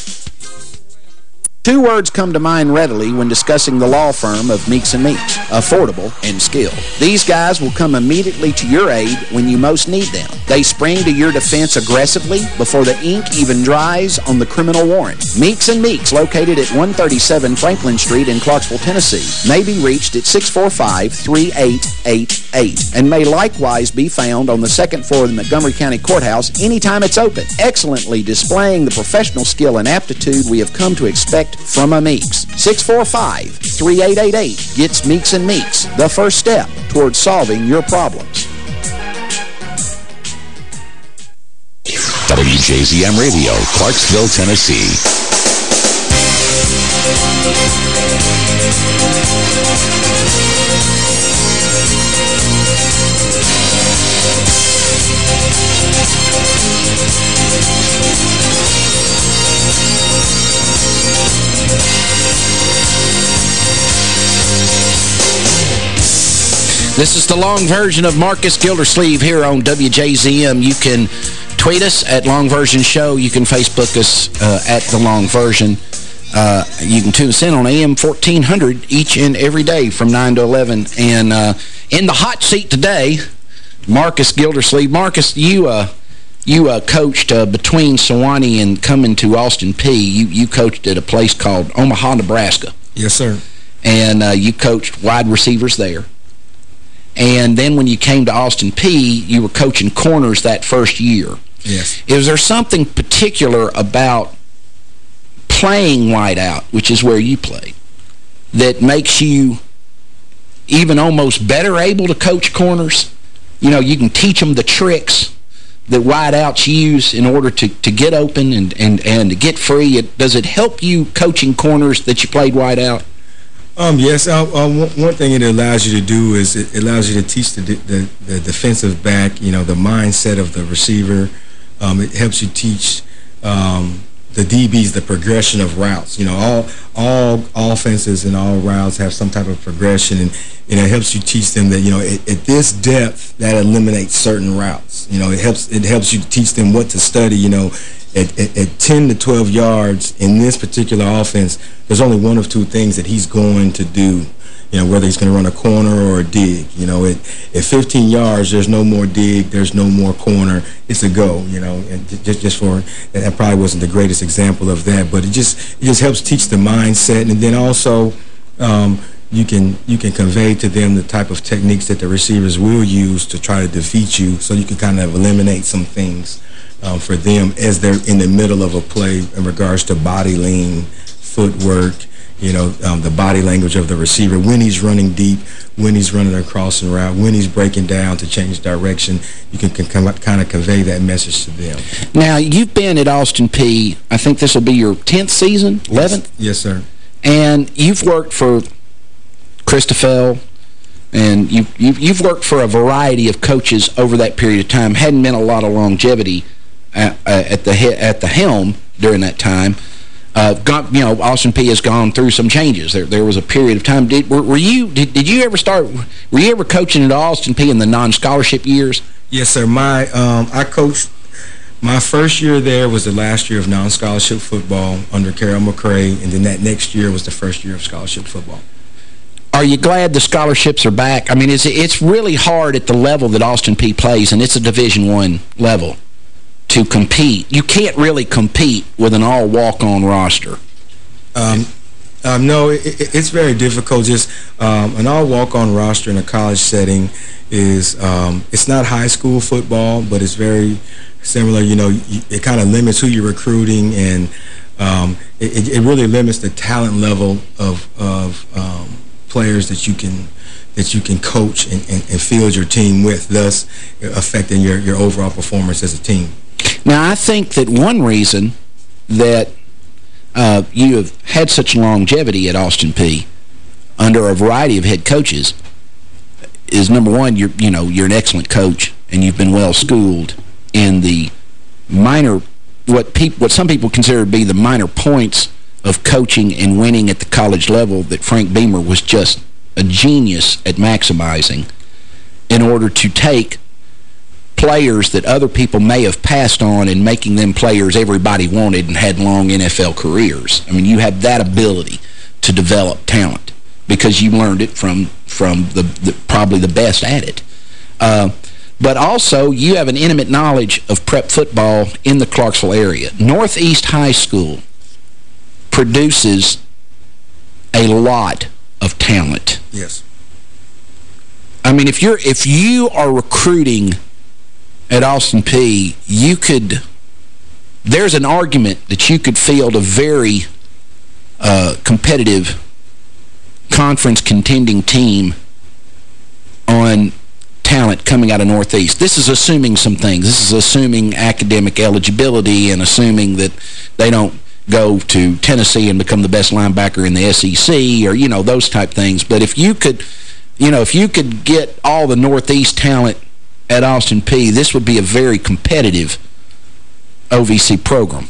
Two words come to mind readily when discussing the law firm of Meeks and Meeks: affordable and skilled. These guys will come immediately to your aid when you most need them. They spring to your defense aggressively before the ink even dries on the criminal warrant. Meeks and Meeks, located at one thirty-seven Franklin Street in Clarksville, Tennessee, may be reached at six four five, three eight eight eight and may likewise be found on the second floor of the Montgomery County Courthouse anytime it's open, excellently displaying the professional skill and aptitude we have come to expect from a Meeks. six four five, three eight eight eight gets Meeks and Meeks, the first step towards solving your problems. W J Z M Radio, Clarksville, Tennessee. This is the long version of Marcus Gildersleeve here on W J Z M. You can tweet us at Long Version Show. You can Facebook us uh, at The Long Version. Uh, you can tune us in on A M fourteen hundred each and every day from nine to eleven. And uh, in the hot seat today, Marcus Gildersleeve. Marcus, you uh, you uh, coached uh, between Sewanee and coming to Austin Peay. You, you coached at a place called Omaha, Nebraska. Yes, sir. And uh, you coached wide receivers there. And then when you came to Austin Peay, you were coaching corners that first year. Yes. Is there something particular about playing wide out, which is where you played, that makes you even almost better able to coach corners? You know, you can teach them the tricks that wide outs use in order to, to get open and, and, and to get free. It, does it help you coaching corners that you played wide out? Um, yes, uh, uh, one thing it allows you to do is it allows you to teach the, the, the defensive back, you know, the mindset of the receiver. Um, it helps you teach um, the D Bs the progression of routes. You know, all all offenses and all routes have some type of progression, and, and it helps you teach them that, you know, at, at this depth, that eliminates certain routes. You know, it helps it helps you teach them what to study, you know. At, at, at ten to twelve yards in this particular offense, there's only one of two things that he's going to do. You know, whether he's going to run a corner or a dig. You know, at, at fifteen yards, there's no more dig, there's no more corner. It's a go, you know. And just, just for, that probably wasn't the greatest example of that, but it just it just helps teach the mindset. And then also, um, you can you can convey to them the type of techniques that the receivers will use to try to defeat you, so you can kind of eliminate some things Um, for them as they're in the middle of a play in regards to body lean, footwork, you know, um, the body language of the receiver, when he's running deep, when he's running a crossing route, when he's breaking down to change direction. You can, can come, kind of convey that message to them. Now, you've been at Austin Peay, I think this will be your tenth season, eleventh? Yes, sir. And you've worked for Christophel, and you, you've, you've worked for a variety of coaches over that period of time. Hadn't been a lot of longevity at, at the he at the helm during that time. Uh, got, you know, Austin Peay has gone through some changes. There, there was a period of time. Did were, were you? Did, did you ever start? Were you ever coaching at Austin Peay in the non-scholarship years? Yes, sir. My um, I coached. My first year there was the last year of non-scholarship football under Carol McRae, and then that next year was the first year of scholarship football. Are you glad the scholarships are back? I mean, it's, it's really hard at the level that Austin Peay plays, and it's a Division I level, to compete. You can't really compete with an all walk-on roster. Um, um, no, it, it, it's very difficult. Just um, an all walk-on roster in a college setting is, um, it's not high school football, but it's very similar. You know, it kind of limits who you're recruiting, and um, it, it really limits the talent level of, of um, players that you can that you can coach and, and, and field your team with, thus affecting your, your overall performance as a team. Now, I think that one reason that uh, you have had such longevity at Austin Peay under a variety of head coaches is, number one, you're, you know, you're an excellent coach, and you've been well schooled in the minor, what people, what some people consider to be the minor points of coaching and winning at the college level that Frank Beamer was just a genius at maximizing in order to take players that other people may have passed on and making them players everybody wanted and had long N F L careers. I mean, you have that ability to develop talent because you learned it from, from the, the probably the best at it. Uh, But also, you have an intimate knowledge of prep football in the Clarksville area. Northeast High School produces a lot of talent. Yes. I mean, if you're if you are recruiting at Austin Peay, you could there's an argument that you could field a very uh, competitive conference contending team on talent coming out of Northeast. This is assuming some things. This is assuming academic eligibility and assuming that they don't go to Tennessee and become the best linebacker in the S E C or, you know, those type things. But if you could, you know, if you could get all the Northeast talent at Austin Peay, this would be a very competitive O V C program.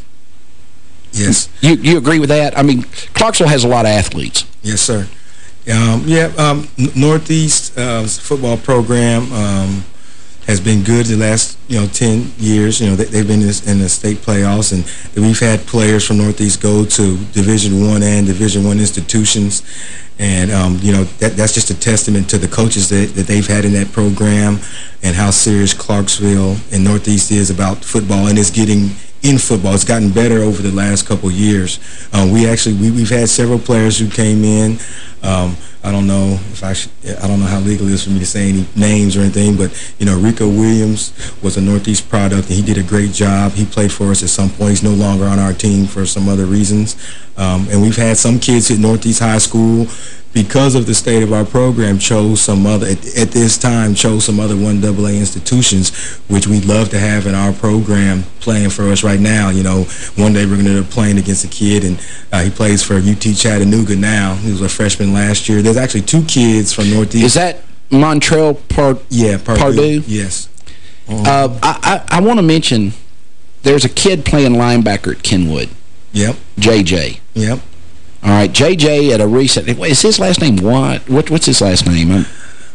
Yes. You, you agree with that? I mean, Clarksville has a lot of athletes. Yes, sir. Um, yeah, um, Northeast uh, football program um, has been good the last, you know, ten years. You know, they, they've been in, this, in the state playoffs, and we've had players from Northeast go to Division One and Division One institutions. And, um, you know, that, that's just a testament to the coaches that, that they've had in that program and how serious Clarksville and Northeast is about football, and it's getting in football. It's gotten better over the last couple of years. Um, we actually, we, we've had several players who came in. Um, I don't know if I should, I don't know how legal it is for me to say any names or anything, but, you know, Rico Williams was a Northeast product, and he did a great job. He played for us at some point. He's no longer on our team for some other reasons. Um, and we've had some kids at Northeast High School, because of the state of our program, chose some other, at, at this time, chose some other one double A institutions, which we'd love to have in our program playing for us right now. You know, one day we're going to be playing against a kid, and uh, he plays for U T Chattanooga now. He was a freshman last year. There's actually two kids from Northeast. Is that Montrell Par yeah, Pardue? Pardue? Yes. Um, uh, I, I, I want to mention there's a kid playing linebacker at Kenwood. Yep. J J. Yep. All right, J J at a recent... Is his last name what? what what's his last name?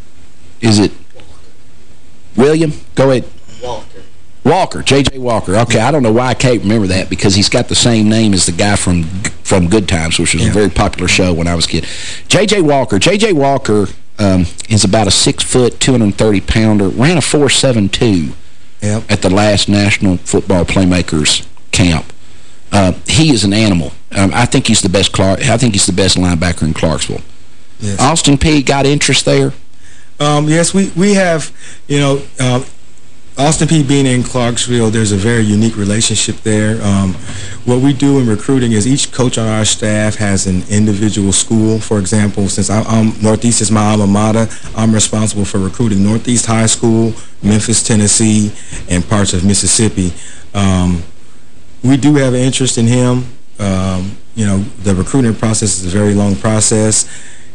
Is it William? Go ahead. Walker. Walker, J J Walker. Okay, I don't know why I can't remember that, because he's got the same name as the guy from from Good Times, which was yeah. a very popular show when I was a kid. J J Walker. J J Walker um, is about a six-foot, two hundred thirty pounder, ran a four seven two yep. at the last National Football Playmakers camp. Uh, he is an animal. Um, I think he's the best. Clark I think he's the best linebacker in Clarksville. Yes. Austin Peay got interest there. Um, yes, we we have. You know, uh, Austin Peay being in Clarksville, there's a very unique relationship there. Um, what we do in recruiting is each coach on our staff has an individual school. For example, since I, I'm Northeast is my alma mater, I'm responsible for recruiting Northeast High School, Memphis, Tennessee, and parts of Mississippi. Um, we do have an interest in him. Um, you know, the recruiting process is a very long process.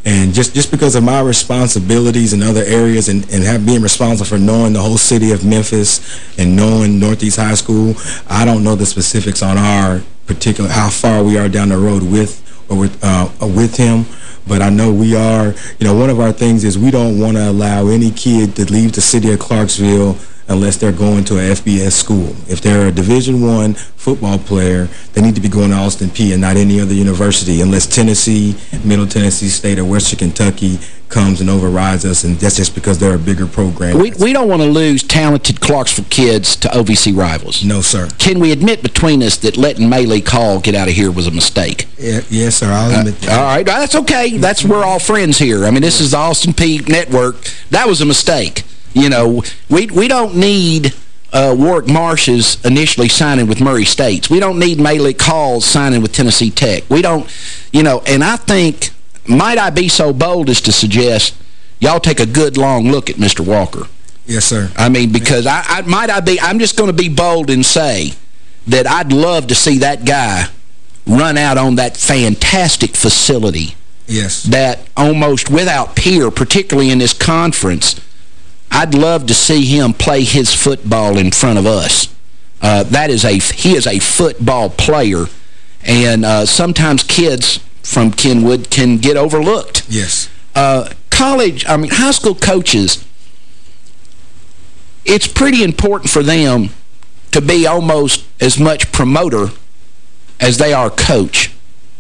And just, just because of my responsibilities in other areas and, and have, being responsible for knowing the whole city of Memphis and knowing Northeast High School, I don't know the specifics on our particular, how far we are down the road with or with, uh, with him. But I know we are, you know, one of our things is we don't want to allow any kid to leave the city of Clarksville unless they're going to a F B S school. If they're a Division One football player, they need to be going to Austin Peay and not any other university unless Tennessee, Middle Tennessee State, or Western Kentucky comes and overrides us, and that's just because they're a bigger program. We, we don't want to lose talented Clarksville kids to O V C rivals. No, sir. Can we admit between us that letting Malik Hall get out of here was a mistake? Yeah, yes, sir. I'll admit uh, that. All right. That's okay. That's we're all friends here. I mean, this is the Austin Peay Network. That was a mistake. You know, we we don't need uh, Warwick Marsh's initially signing with Murray States. We don't need Malik Hall's signing with Tennessee Tech. We don't, you know, and I think, might I be so bold as to suggest y'all take a good long look at Mister Walker. Yes, sir. I mean, because I, I might I be, I'm just going to be bold and say that I'd love to see that guy run out on that fantastic facility. Yes. That almost without peer, particularly in this conference, I'd love to see him play his football in front of us. Uh, that is a, he is a football player, and uh, sometimes kids from Kenwood can get overlooked. Yes. Uh, college, I mean, high school coaches, it's pretty important for them to be almost as much promoter as they are coach,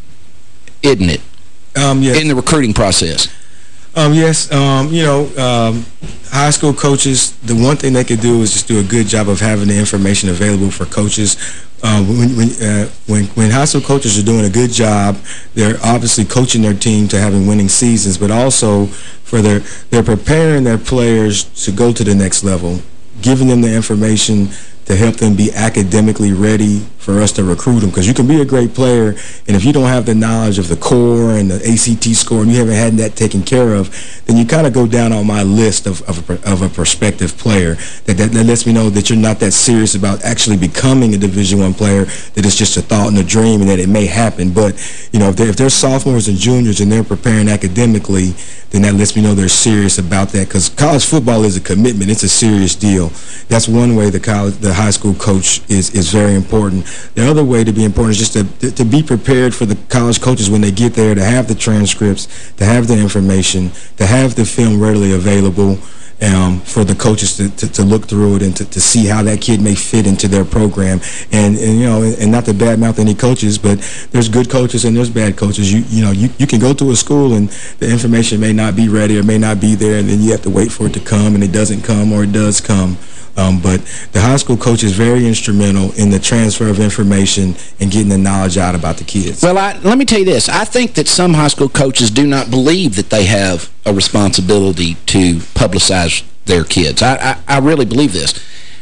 isn't it? Um, yes. In the recruiting process. Um, yes, um, you know, um, high school coaches, the one thing they could do is just do a good job of having the information available for coaches. Uh, when, when, uh, when, when high school coaches are doing a good job, they're obviously coaching their team to having winning seasons, but also for their, they're preparing their players to go to the next level, giving them the information to help them be academically ready for us to recruit them. Because you can be a great player, and if you don't have the knowledge of the core and the A C T score, and you haven't had that taken care of, then you kind of go down on my list of, of, a, of a prospective player. That, that, that lets me know that you're not that serious about actually becoming a Division One player, that it's just a thought and a dream and that it may happen. But, you know, if they're, if they're sophomores and juniors and they're preparing academically, then that lets me know they're serious about that. Because college football is a commitment. It's a serious deal. That's one way the college, the high school coach is, is very important. The other way to be important is just to, to be prepared for the college coaches when they get there, to have the transcripts, to have the information, to have the film readily available um, for the coaches to, to, to look through it and to, to see how that kid may fit into their program. And, and you know, and not to badmouth any coaches, but there's good coaches and there's bad coaches. You you know, you, you can go to a school and the information may not be ready or may not be there, and then you have to wait for it to come, and it doesn't come or it does come. Um, but the high school coach is very instrumental in the transfer of information and getting the knowledge out about the kids. Well, I, let me tell you this. I think that some high school coaches do not believe that they have a responsibility to publicize their kids. I, I, I really believe this.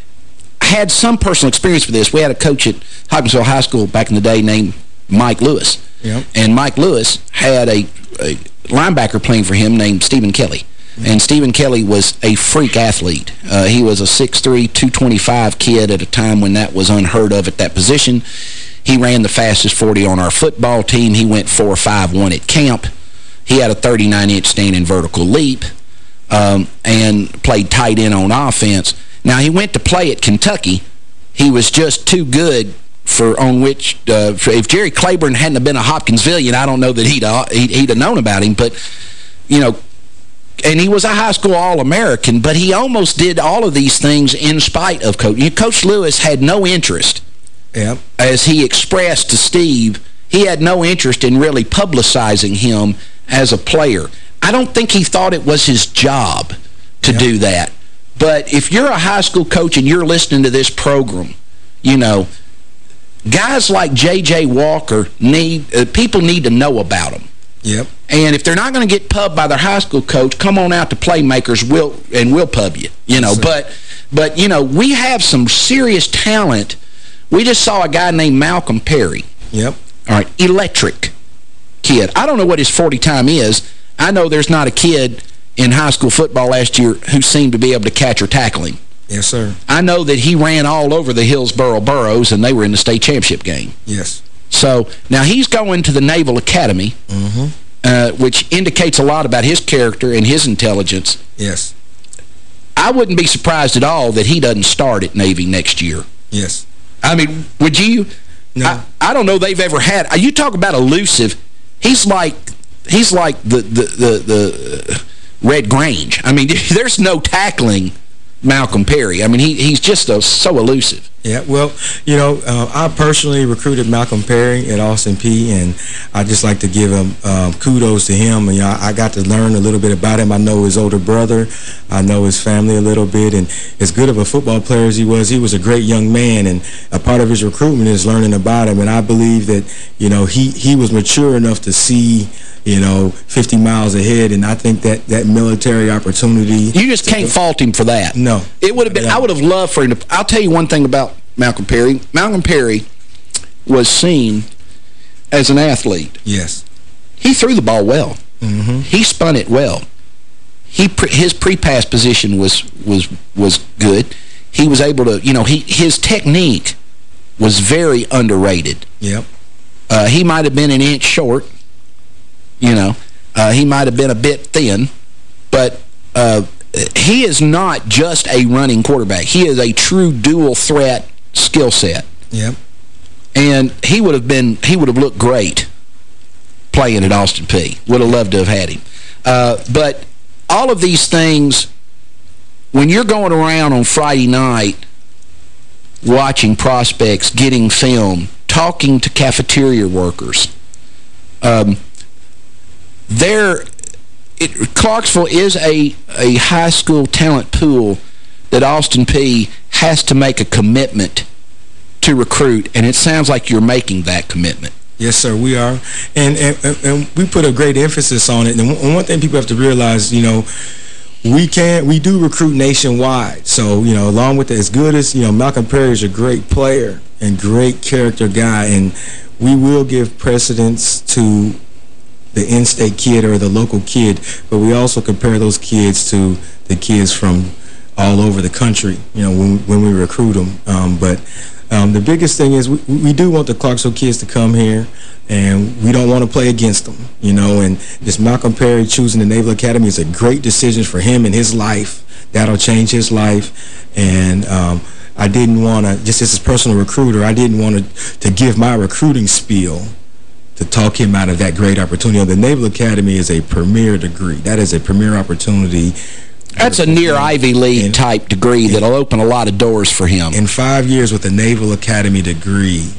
I had some personal experience with this. We had a coach at Hopkinsville High School back in the day named Mike Lewis. Yep. And Mike Lewis had a, a linebacker playing for him named Stephen Kelly. And Stephen Kelly was a freak athlete. Uh, he was a six three, two twenty-five kid at a time when that was unheard of at that position. He ran the fastest forty on our football team. He went four five one at camp. He had a thirty-nine inch standing vertical leap um, and played tight end on offense. Now, he went to play at Kentucky. He was just too good for on which, uh, for, if Jerry Claiborne hadn't have been a Hopkinsvillian, I don't know that he'd, uh, he'd, he'd have known about him. But, you know, and he was a high school All-American, but he almost did all of these things in spite of Coach. Coach Lewis had no interest, yep. as he expressed to Steve, he had no interest in really publicizing him as a player. I don't think he thought it was his job to yep. do that. But if you're a high school coach and you're listening to this program, you know, guys like J J Walker, need uh, people need to know about them. Yep. And if they're not going to get pubbed by their high school coach, come on out to Playmakers, we'll, and we'll pub you. You know, but, but, you know, we have some serious talent. We just saw a guy named Malcolm Perry. Yep. All right, electric kid. I don't know what his forty time is. I know there's not a kid in high school football last year who seemed to be able to catch or tackle him. Yes, sir. I know that he ran all over the Hillsboro Burros, and they were in the state championship game. Yes. So, now he's going to the Naval Academy. Mm-hmm. uh, which indicates a lot about his character and his intelligence. Yes. I wouldn't be surprised at all that he doesn't start at Navy next year. Yes. I mean, would you? No. I, I don't know they've ever had. You talk about elusive. He's like he's like the the the, the Red Grange. I mean, there's no tackling Malcolm Perry. I mean, he he's just a, so elusive. Yeah, well, you know, uh, I personally recruited Malcolm Perry at Austin Peay, and I just like to give him um, kudos to him. And, you know, I got to learn a little bit about him. I know his older brother. I know his family a little bit. And as good of a football player as he was, he was a great young man. And a part of his recruitment is learning about him. And I believe that, you know, he, he was mature enough to see, you know, fifty miles ahead. And I think that that military opportunity... You just can't fault him for that. No. It would have been... I would have loved for him to... I'll tell you one thing about Malcolm Perry. Malcolm Perry was seen as an athlete. Yes. He threw the ball well. Mm-hmm. He spun it well. He pre his pre-pass position was was was good. He was able to, you know, he his technique was very underrated. Yep. Uh, he might have been an inch short. You know, uh, he might have been a bit thin, but uh, he is not just a running quarterback. He is a true dual threat skill set. Yep. And he would have been, he would have looked great playing at Austin Peay. Would have loved to have had him. Uh, but all of these things, when you're going around on Friday night watching prospects, getting film, talking to cafeteria workers, um, there, it, Clarksville is a, a high school talent pool that Austin Peay has to make a commitment to recruit, and it sounds like you're making that commitment. Yes, sir, we are. And, and, and we put a great emphasis on it. And one thing people have to realize, you know, we can we do recruit nationwide. So, you know, along with that, as good as, you know, Malcolm Perry is a great player and great character guy, and we will give precedence to the in-state kid or the local kid, but we also compare those kids to the kids from all over the country, you know, when, when we recruit them. Um, but um, the biggest thing is we, we do want the Clarksville kids to come here, and we don't want to play against them, you know, and this Malcolm Perry choosing the Naval Academy is a great decision for him and his life. That'll change his life, and um, I didn't want to, just as a personal recruiter, I didn't want to, to give my recruiting spiel to talk him out of that great opportunity. The Naval Academy is a premier degree. That is a premier opportunity. That's a near Ivy League type degree that'll open a lot of doors for him. In five years with a Naval Academy degree,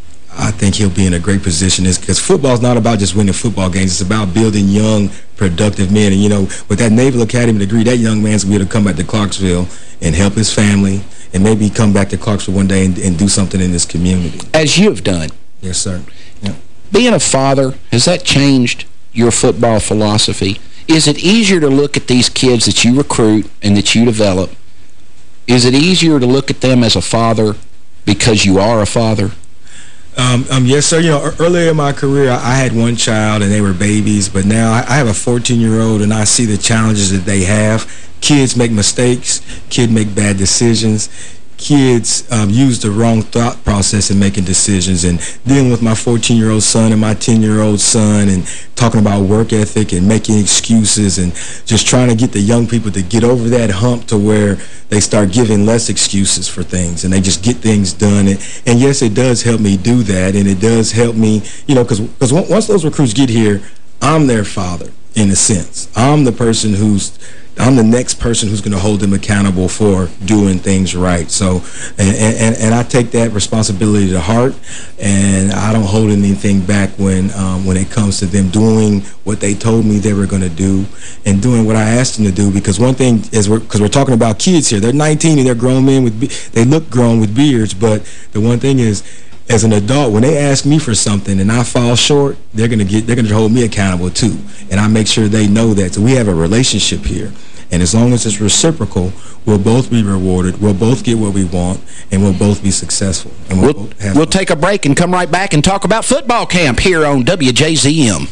I think he'll be in a great position. Because football is not about just winning football games. It's about building young, productive men. And, you know, with that Naval Academy degree, that young man's going to be able to come back to Clarksville and help his family and maybe come back to Clarksville one day and, and do something in this community. As you have done. Yes, sir. Yeah. Being a father, has that changed your football philosophy? Is it easier to look at these kids that you recruit and that you develop? Is it easier to look at them as a father because you are a father? Um, um, yes, sir. You know, earlier in my career, I had one child and they were babies, but now I have a fourteen-year-old and I see the challenges that they have. Kids make mistakes. Kids make bad decisions. Kids um, use the wrong thought process in making decisions, and dealing with my fourteen-year-old son and my ten-year-old son and talking about work ethic and making excuses and just trying to get the young people to get over that hump to where they start giving less excuses for things and they just get things done. And, and yes, it does help me do that, and it does help me, you know, because because once those recruits get here, I'm their father in a sense. I'm the person who's I'm the next person who's going to hold them accountable for doing things right. So, and, and, and I take that responsibility to heart, and I don't hold anything back when um, when it comes to them doing what they told me they were going to do and doing what I asked them to do. Because one thing is, because we're, we're talking about kids here, they're nineteen and they're grown men with, they look grown with beards, but the one thing is, as an adult, when they ask me for something and I fall short, they're gonna get they're gonna hold me accountable too, and I make sure they know that. So we have a relationship here, and as long as it's reciprocal, we'll both be rewarded, we'll both get what we want, and we'll both be successful. And we'll we'll, both have we'll take a break and come right back and talk about football camp here on W J Z M.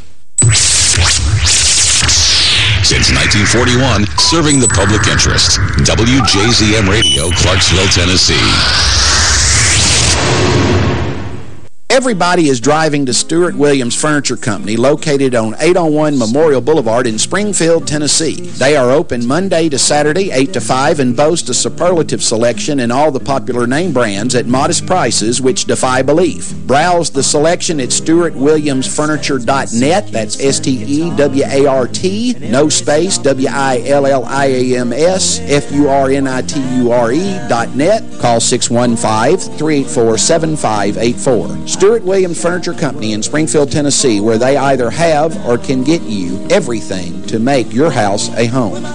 Since nineteen forty-one, serving the public interest. W J Z M Radio, Clarksville, Tennessee. Everybody is driving to Stewart Williams Furniture Company, located on eight oh one Memorial Boulevard in Springfield, Tennessee. They are open Monday to Saturday, eight to five, and boast a superlative selection in all the popular name brands at modest prices which defy belief. Browse the selection at stewart williams furniture dot net. That's S T E W A R T, no space, W I L L I A M S, F U R N I T U R E dot net. Call six one five, three eight four, seven five eight four. Stewart Williams Furniture Company in Springfield, Tennessee, where they either have or can get you everything to make your house a home.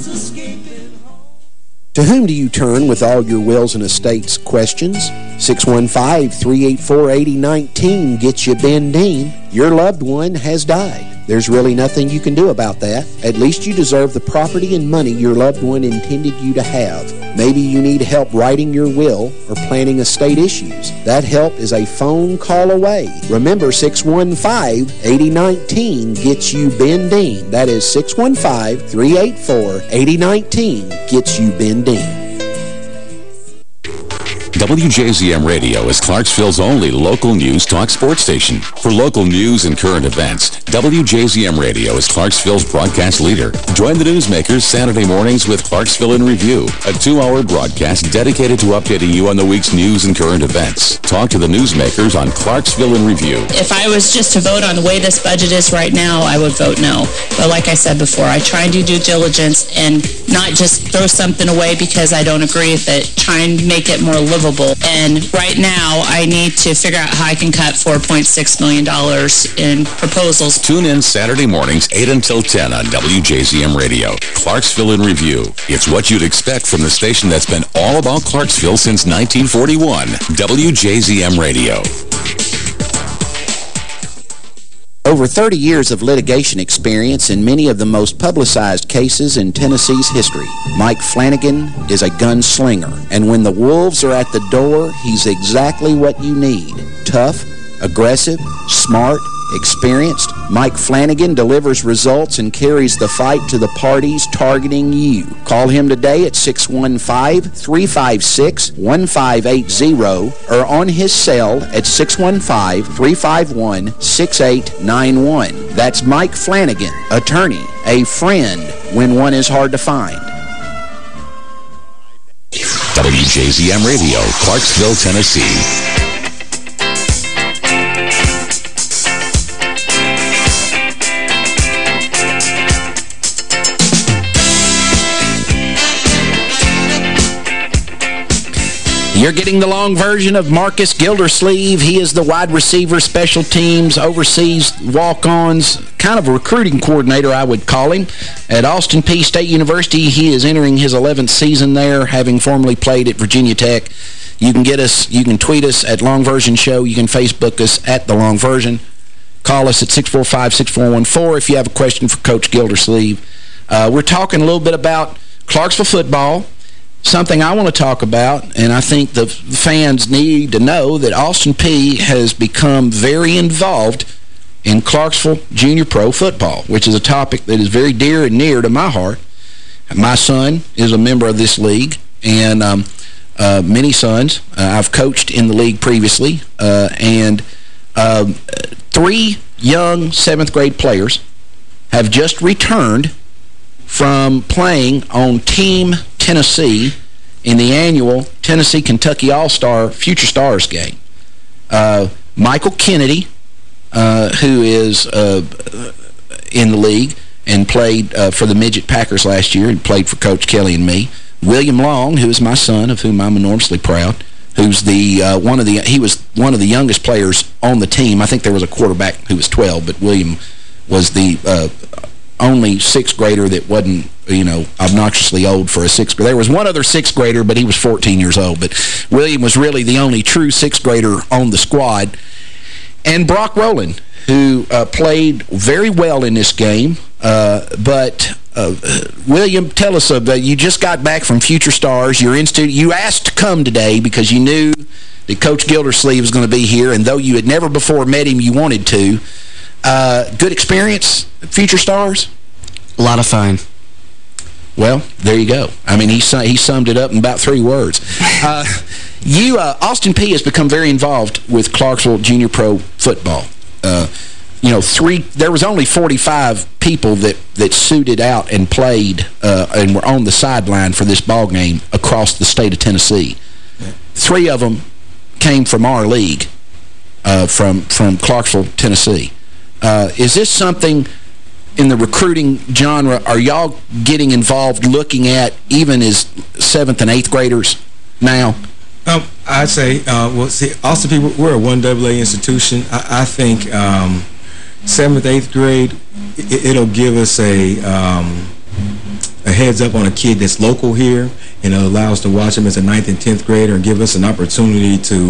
To whom do you turn with all your wills and estates questions? six one five, three eight four, eight oh one nine gets you Ben Dean. Your loved one has died. There's really nothing you can do about that. At least you deserve the property and money your loved one intended you to have. Maybe you need help writing your will or planning estate issues. That help is a phone call away. Remember, six one five, eight oh one nine gets you Ben Dean. That is six one five, three eight four, eight oh one nine gets you Ben Dean. W J Z M Radio is Clarksville's only local news talk sports station. For local news and current events, W J Z M Radio is Clarksville's broadcast leader. Join the newsmakers Saturday mornings with Clarksville in Review, a two-hour broadcast dedicated to updating you on the week's news and current events. Talk to the newsmakers on Clarksville in Review. If I was just to vote on the way this budget is right now, I would vote no. But like I said before, I try and do due diligence and not just throw something away because I don't agree with it. Try and make it more livable. And right now, I need to figure out how I can cut four point six million dollars in proposals. Tune in Saturday mornings, eight until ten on W J Z M Radio. Clarksville in Review. It's what you'd expect from the station that's been all about Clarksville since nineteen forty-one. W J Z M Radio. Over thirty years of litigation experience in many of the most publicized cases in Tennessee's history. Mike Flanagan is a gunslinger, and when the wolves are at the door, he's exactly what you need. Tough, aggressive, smart, experienced, Mike Flanagan delivers results and carries the fight to the parties targeting you. Call him today at six one five, three five six, one five eight zero or on his cell at six one five, three five one, six eight nine one. That's Mike Flanagan, attorney, a friend when one is hard to find. W J Z M Radio, Clarksville, Tennessee. You're getting the long version of Marcus Gildersleeve. He is the wide receiver, special teams, overseas walk-ons, kind of a recruiting coordinator, I would call him. At Austin Peay State University, he is entering his eleventh season there, having formerly played at Virginia Tech. You can get us, you can tweet us at Long Version Show. You can Facebook us at The Long Version. Call us at six four five, six four one four if you have a question for Coach Gildersleeve. Uh, we're talking a little bit about Clarksville football. Something I want to talk about, and I think the fans need to know, that Austin Peay has become very involved in Clarksville Junior Pro football, which is a topic that is very dear and near to my heart. My son is a member of this league, and um, uh, many sons. Uh, I've coached in the league previously, uh, and um, three young seventh grade players have just returned from playing on Team Tennessee in the annual Tennessee-Kentucky All-Star Future Stars game. Uh, Michael Kennedy, uh, who is uh, in the league and played uh, for the Midget Packers last year and played for Coach Kelly and me. William Long, who is my son, of whom I'm enormously proud, who's the uh, one of the he was one of the youngest players on the team. I think there was a quarterback who was twelve, but William was the uh, only sixth grader that wasn't, you know, obnoxiously old for a sixth grader. There was one other sixth grader, but he was fourteen years old. But William was really the only true sixth grader on the squad. And Brock Rowland, who uh, played very well in this game. Uh, but, uh, William, tell us, uh, you just got back from Future Stars. You're in studio. You asked to come today because you knew that Coach Gildersleeve was going to be here, and though you had never before met him, you wanted to. Uh, good experience at Future Stars? A lot of fun. Well, there you go. I mean, he, su he summed it up in about three words. Uh, you, uh, Austin Peay has become very involved with Clarksville Junior Pro football. Uh, you know, three. There was only forty-five people that, that suited out and played uh, and were on the sideline for this ball game across the state of Tennessee. Yeah. Three of them came from our league, uh, from, from Clarksville, Tennessee. Uh, is this something... in the recruiting genre, are y'all getting involved looking at even as seventh and eighth graders now? Um, I'd say, uh, well, see, Austin Peay, we're a one double A institution. I, I think um, seventh, eighth grade, it, it'll give us a um, a heads up on a kid that's local here, and it'll allow us to watch him as a ninth and tenth grader and give us an opportunity to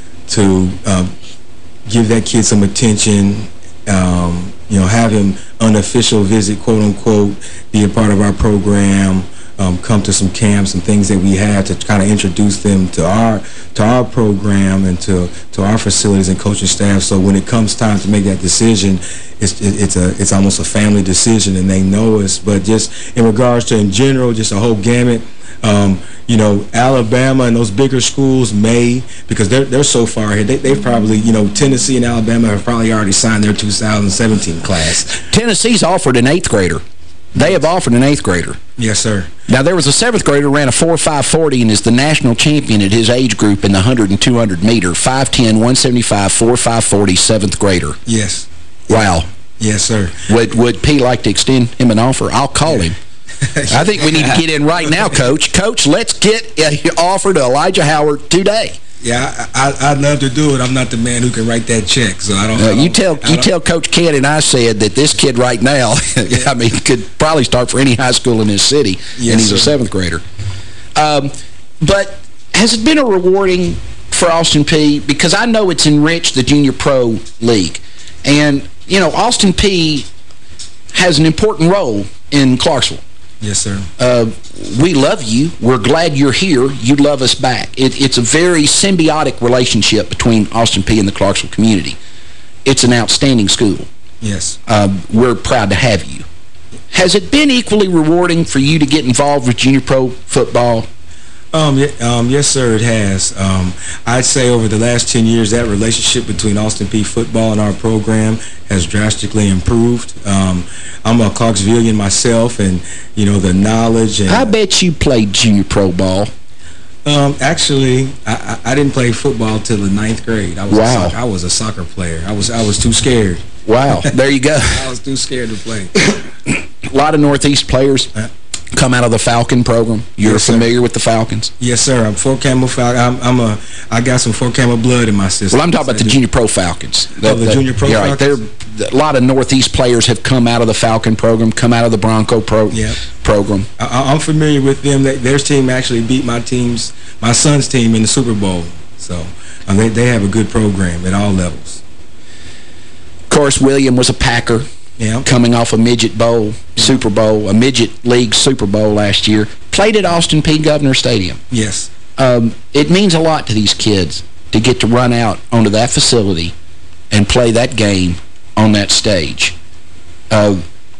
to uh, give that kid some attention. Um, you know, have him unofficial visit, quote unquote, be a part of our program, um, come to some camps and things that we have to kind of introduce them to our to our program and to to our facilities and coaching staff. So when it comes time to make that decision, it's it's a it's almost a family decision, and they know us. But just in regards to in general, just a whole gamut. Um, you know, Alabama and those bigger schools may, because they're they're so far ahead. They, they've probably, you know, Tennessee and Alabama have probably already signed their two thousand seventeen class. Tennessee's offered an eighth grader. They have offered an eighth grader. Yes, sir. Now, there was a seventh grader who ran a four five forty and is the national champion at his age group in the one hundred and two hundred meter. five ten, one seventy-five, four five forty, seventh grader. Yes. Wow. Yes, sir. Would, would P like to extend him an offer? I'll call him. I think we need to get in right now, Coach. Coach, let's get an offer to Elijah Howard today. Yeah, I, I'd love to do it. I'm not the man who can write that check, so I don't... Uh, I don't you tell I you don't, tell Coach Ken and I said that this kid right now, I mean, could probably start for any high school in this city, yes, and he's sir. a seventh grader. Um, but has it been a rewarding for Austin Peay? Because I know it's enriched the Junior Pro League. And, you know, Austin Peay has an important role in Clarksville. Yes, sir. Uh, we love you. We're glad you're here. You love us back. It, it's a very symbiotic relationship between Austin Peay and the Clarksville community. It's an outstanding school. Yes. Uh, we're proud to have you. Has it been equally rewarding for you to get involved with Junior Pro football? Um, yeah, um, yes, sir, it has. Um, I'd say over the last ten years, that relationship between Austin Peay football and our program has drastically improved. Um, I'm a Clarksvillian myself, and, you know, the knowledge. And I bet you played Junior Pro ball. Um, actually, I, I didn't play football till the ninth grade. I was wow. A soccer, I was a soccer player. I was I was too scared. Wow, there you go. I was too scared to play. A lot of Northeast players uh, come out of the Falcon program. You're yes, familiar with the Falcons? Yes, sir. I'm Fort Campbell Falcon. I'm, I'm a. I got some Fort Campbell blood in my system. Well, I'm talking about the Junior Pro Falcons. The, oh, the, the Junior Pro yeah, Falcons? Right. They're, a lot of Northeast players have come out of the Falcon program, come out of the Bronco pro yep. program. I, I'm familiar with them. Their team actually beat my team's, my son's team in the Super Bowl. So um, they, they have a good program at all levels. Of course, William was a Packer. Yeah. Coming off a Midget Bowl, yeah. Super Bowl, a Midget League Super Bowl last year. Played at Austin Peay Governor Stadium. Yes. Um, it means a lot to these kids to get to run out onto that facility and play that game on that stage. Uh,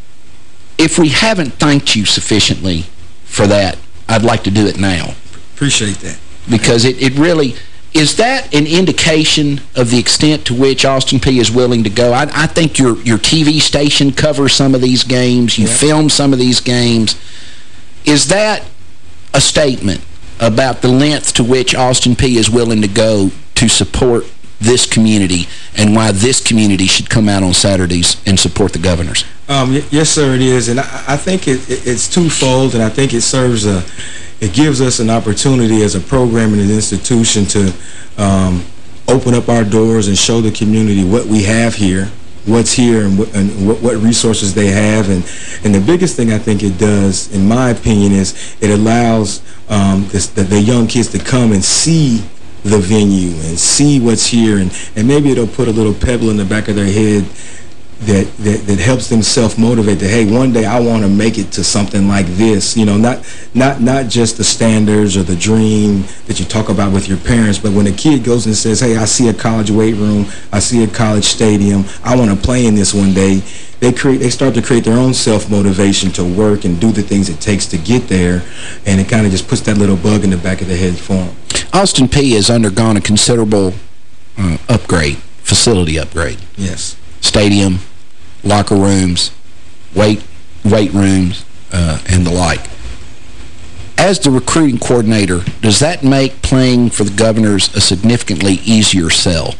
if we haven't thanked you sufficiently for that, I'd like to do it now. Appreciate that. Because it, it really... Is that an indication of the extent to which Austin Peay is willing to go? I, I think your your T V station covers some of these games. You yeah. film some of these games. Is that a statement about the length to which Austin Peay is willing to go to support this community and why this community should come out on Saturdays and support the Governors? Um, yes, sir, it is. And I, I think it, it, it's twofold, and I think it serves a... It gives us an opportunity as a program and an institution to um, open up our doors and show the community what we have here, what's here, and what, and what, what resources they have. And, and the biggest thing I think it does, in my opinion, is it allows um, this, the, the young kids to come and see the venue and see what's here. And, and maybe it'll put a little pebble in the back of their head That, that that helps them self-motivate that, hey, one day I want to make it to something like this. You know, not not not just the standards or the dream that you talk about with your parents, but when a kid goes and says, hey, I see a college weight room, I see a college stadium, I want to play in this one day, they create, they start to create their own self-motivation to work and do the things it takes to get there, and it kind of just puts that little bug in the back of the head for them. Austin Peay has undergone a considerable uh, upgrade, facility upgrade. Yes. Stadium, locker rooms, weight weight rooms, uh, and the like. As the recruiting coordinator, does that make playing for the Governors a significantly easier sell?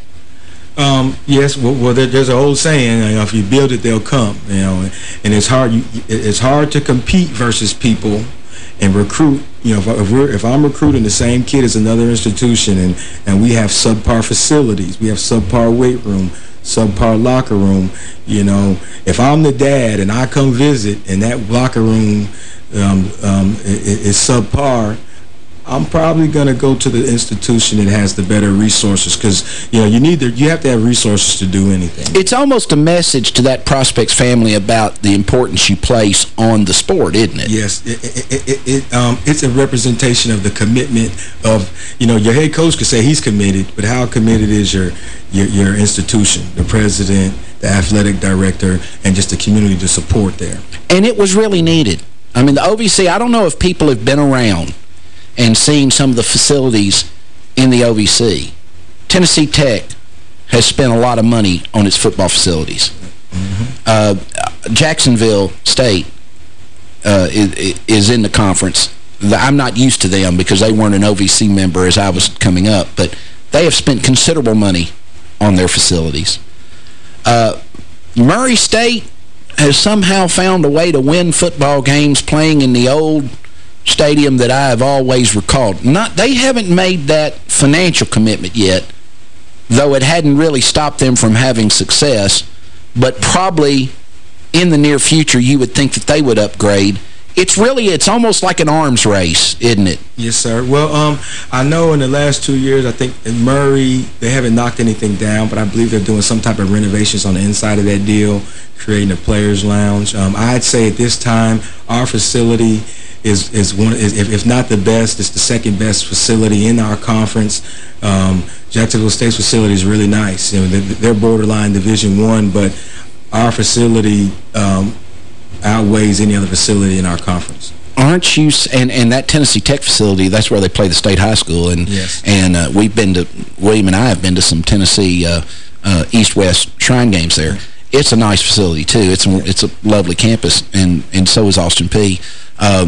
Um, yes, well, well there, there's an old saying, you know, if you build it, they'll come. You know, and it's hard. You, it's hard to compete versus people and recruit. You know, if, if we're if I'm recruiting the same kid as another institution, and and we have subpar facilities, we have subpar weight room, subpar locker room. You know, if I'm the dad and I come visit and that locker room um, um, is, is subpar, I'm probably going to go to the institution that has the better resources, because, you know, you need the, you have to have resources to do anything. It's almost a message to that prospect's family about the importance you place on the sport, isn't it? Yes. It, it, it, it, um, it's a representation of the commitment of, you know, your head coach could say he's committed, but how committed is your, your, your institution, the president, the athletic director, and just the community to support there. And it was really needed. I mean, the O V C, I don't know if people have been around and seen some of the facilities in the O V C. Tennessee Tech has spent a lot of money on its football facilities. Mm-hmm. uh, Jacksonville State uh, is, is in the conference. I'm not used to them because they weren't an O V C member as I was coming up, but they have spent considerable money on their facilities. Uh, Murray State has somehow found a way to win football games playing in the old stadium that I have always recalled. Not They haven't made that financial commitment yet, though it hadn't really stopped them from having success, but probably in the near future you would think that they would upgrade. It's really, it's almost like an arms race, isn't it? Yes, sir. Well, um, I know in the last two years, I think in Murray, they haven't knocked anything down, but I believe they're doing some type of renovations on the inside of that deal, creating a player's lounge. Um, I'd say at this time, our facility is is one is, if, if not the best, it's the second best facility in our conference. Um, Jacksonville State's facility is really nice. You know, they're borderline Division One, but our facility um, outweighs any other facility in our conference. Aren't you, and, and that Tennessee Tech facility, that's where they play the state high school, and yes. and uh, we've been to, William and I have been to some Tennessee uh, uh, East-West Shrine games there. It's a nice facility, too. It's a, it's a lovely campus, and, and so is Austin Peay. Uh,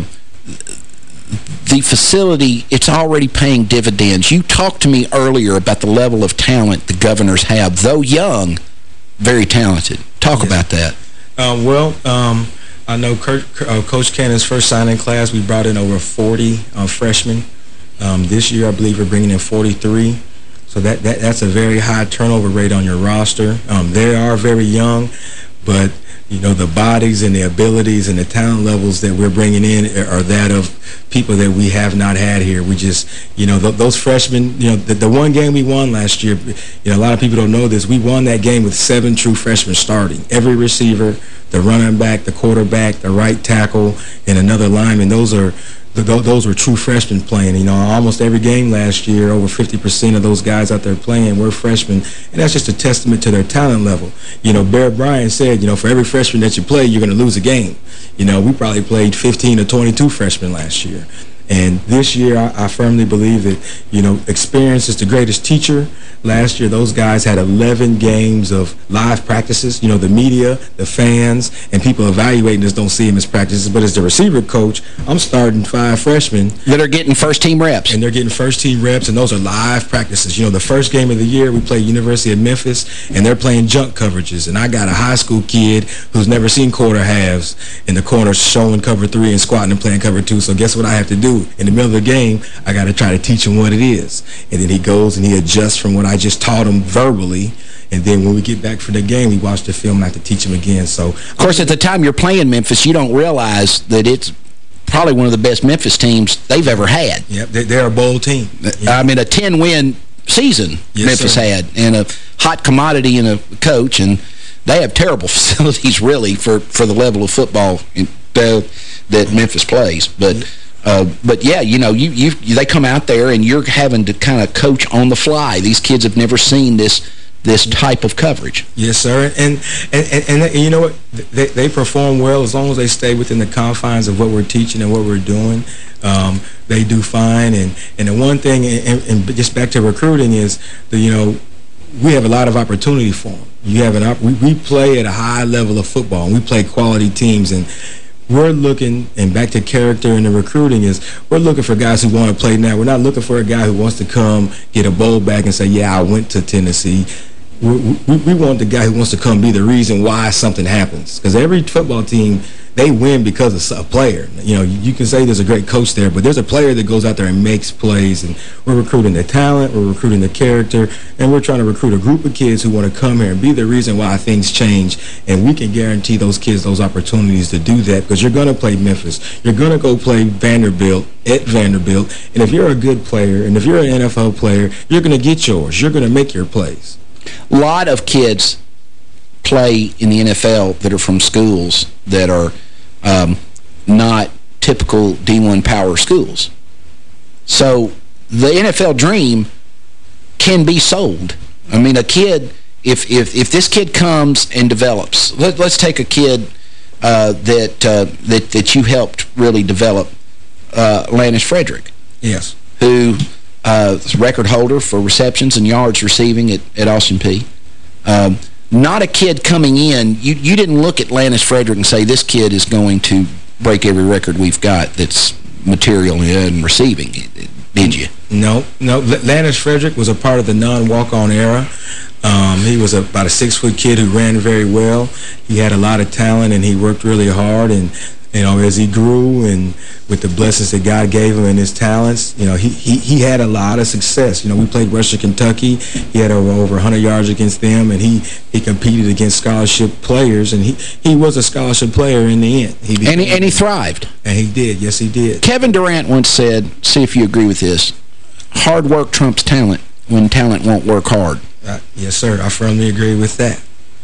the facility, it's already paying dividends. You talked to me earlier about the level of talent the Governors have. Though young, very talented. Talk yes. about that. Uh, well, um, I know Kurt, uh, Coach Cannon's first signing class, we brought in over forty uh, freshmen. Um, this year, I believe we're bringing in forty-three. So that, that that's a very high turnover rate on your roster. Um, they are very young, but you know, the bodies and the abilities and the talent levels that we're bringing in are that of people that we have not had here. We just, you know, th those freshmen, you know, the, the one game we won last year, you know, a lot of people don't know this. We won that game with seven true freshmen starting. Every receiver, the running back, the quarterback, the right tackle, and another lineman. Those are the, those were true freshmen playing. You know, almost every game last year, over fifty percent of those guys out there playing were freshmen, and that's just a testament to their talent level. You know, Barrett Bryan said, you know, for every freshman that you play, you're going to lose a game. You know, we probably played fifteen or twenty-two freshmen last year. And this year, I, I firmly believe that, you know, experience is the greatest teacher. Last year, those guys had eleven games of live practices. You know, the media, the fans, and people evaluating us don't see them as practices. But as the receiver coach, I'm starting five freshmen. That are getting first-team reps. And they're getting first-team reps, and those are live practices. You know, the first game of the year, we played University of Memphis, and they're playing junk coverages. And I got a high school kid who's never seen quarter halves in the corner showing cover three and squatting and playing cover two. So guess what I have to do? In the middle of the game, I got to try to teach him what it is. And then he goes and he adjusts from what I just taught him verbally. And then when we get back for the game, we watch the film and I have to teach him again. So, of course, at the time you're playing Memphis, you don't realize that it's probably one of the best Memphis teams they've ever had. Yep, they're a bowl team. Yep. I mean, a ten-win season yes, Memphis sir. had, and a hot commodity and a coach, and they have terrible facilities, really, for, for the level of football in, uh, that Memphis plays. But... Uh, but, yeah, you know, you, you they come out there and you're having to kind of coach on the fly. These kids have never seen this this type of coverage. Yes, sir. And and, and, and, and you know what? They, they perform well as long as they stay within the confines of what we're teaching and what we're doing. Um, they do fine. And, and the one thing, and, and just back to recruiting, is that, you know, we have a lot of opportunity for them. You have an op we, we play at a high level of football, and we play quality teams, and we're looking, and back to character and the recruiting, is we're looking for guys who want to play now. We're not looking for a guy who wants to come, get a bowl back, and say, yeah, I went to Tennessee. We, we, we want the guy who wants to come be the reason why something happens. Because every football team, they win because of a player. You know, you can say there's a great coach there, but there's a player that goes out there and makes plays, and we're recruiting the talent, we're recruiting the character, and we're trying to recruit a group of kids who want to come here and be the reason why things change, and we can guarantee those kids those opportunities to do that, because you're going to play Memphis. You're going to go play Vanderbilt at Vanderbilt, and if you're a good player, and if you're an N F L player, you're going to get yours. You're going to make your plays. A lot of kids play in the N F L that are from schools that are um, not typical D one power schools. So the N F L dream can be sold. I mean, a kid, if if, if this kid comes and develops, let, let's take a kid uh, that, uh, that, that you helped really develop, uh, Landis Frederick. Yes. Who... Uh, record holder for receptions and yards receiving at, at Austin Peay. Um, not a kid coming in. You, you didn't look at Landis Frederick and say, this kid is going to break every record we've got that's material in receiving. Did you? No. No. Landis Frederick was a part of the non-walk-on era. Um, he was a, about a six-foot kid who ran very well. He had a lot of talent, and he worked really hard. And you know, as he grew and with the blessings that God gave him and his talents, you know, he, he, he had a lot of success. You know, we played Western Kentucky. He had over, over one hundred yards against them, and he, he competed against scholarship players, and he, he was a scholarship player in the end. He and, he, and he thrived. And he did. Yes, he did. Kevin Durant once said, see if you agree with this, hard work trumps talent when talent won't work hard. Uh, yes, sir. I firmly agree with that.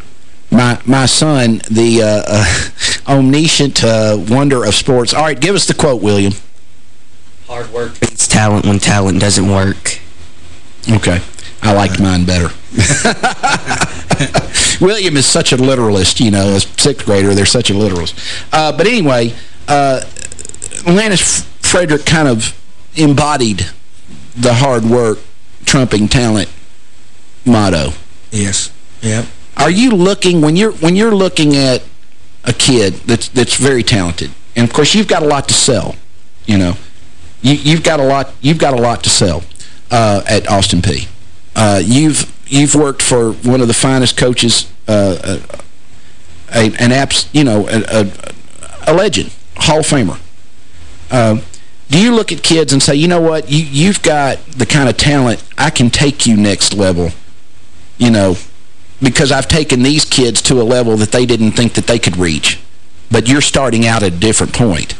My my son, the uh, uh, omniscient uh, wonder of sports. All right, give us the quote, William. Hard work beats talent when talent doesn't work. Okay. I liked mine better. William is such a literalist, you know, as sixth grader, they're such a literalist. Uh, but anyway, uh, Landis Frederick kind of embodied the hard work, trumping talent motto. Yes. Yep. Are you looking, when you're when you're looking at a kid that's that's very talented, and of course you've got a lot to sell, you know, you, you've got a lot you've got a lot to sell uh, at Austin Peay. Uh, you've you've worked for one of the finest coaches, uh, a, an apps, you know, a, a, a legend, Hall of Famer. Uh, do you look at kids and say, you know what, you you've got the kind of talent, I can take you next level, you know, because I've taken these kids to a level that they didn't think that they could reach. But you're starting out at a different point.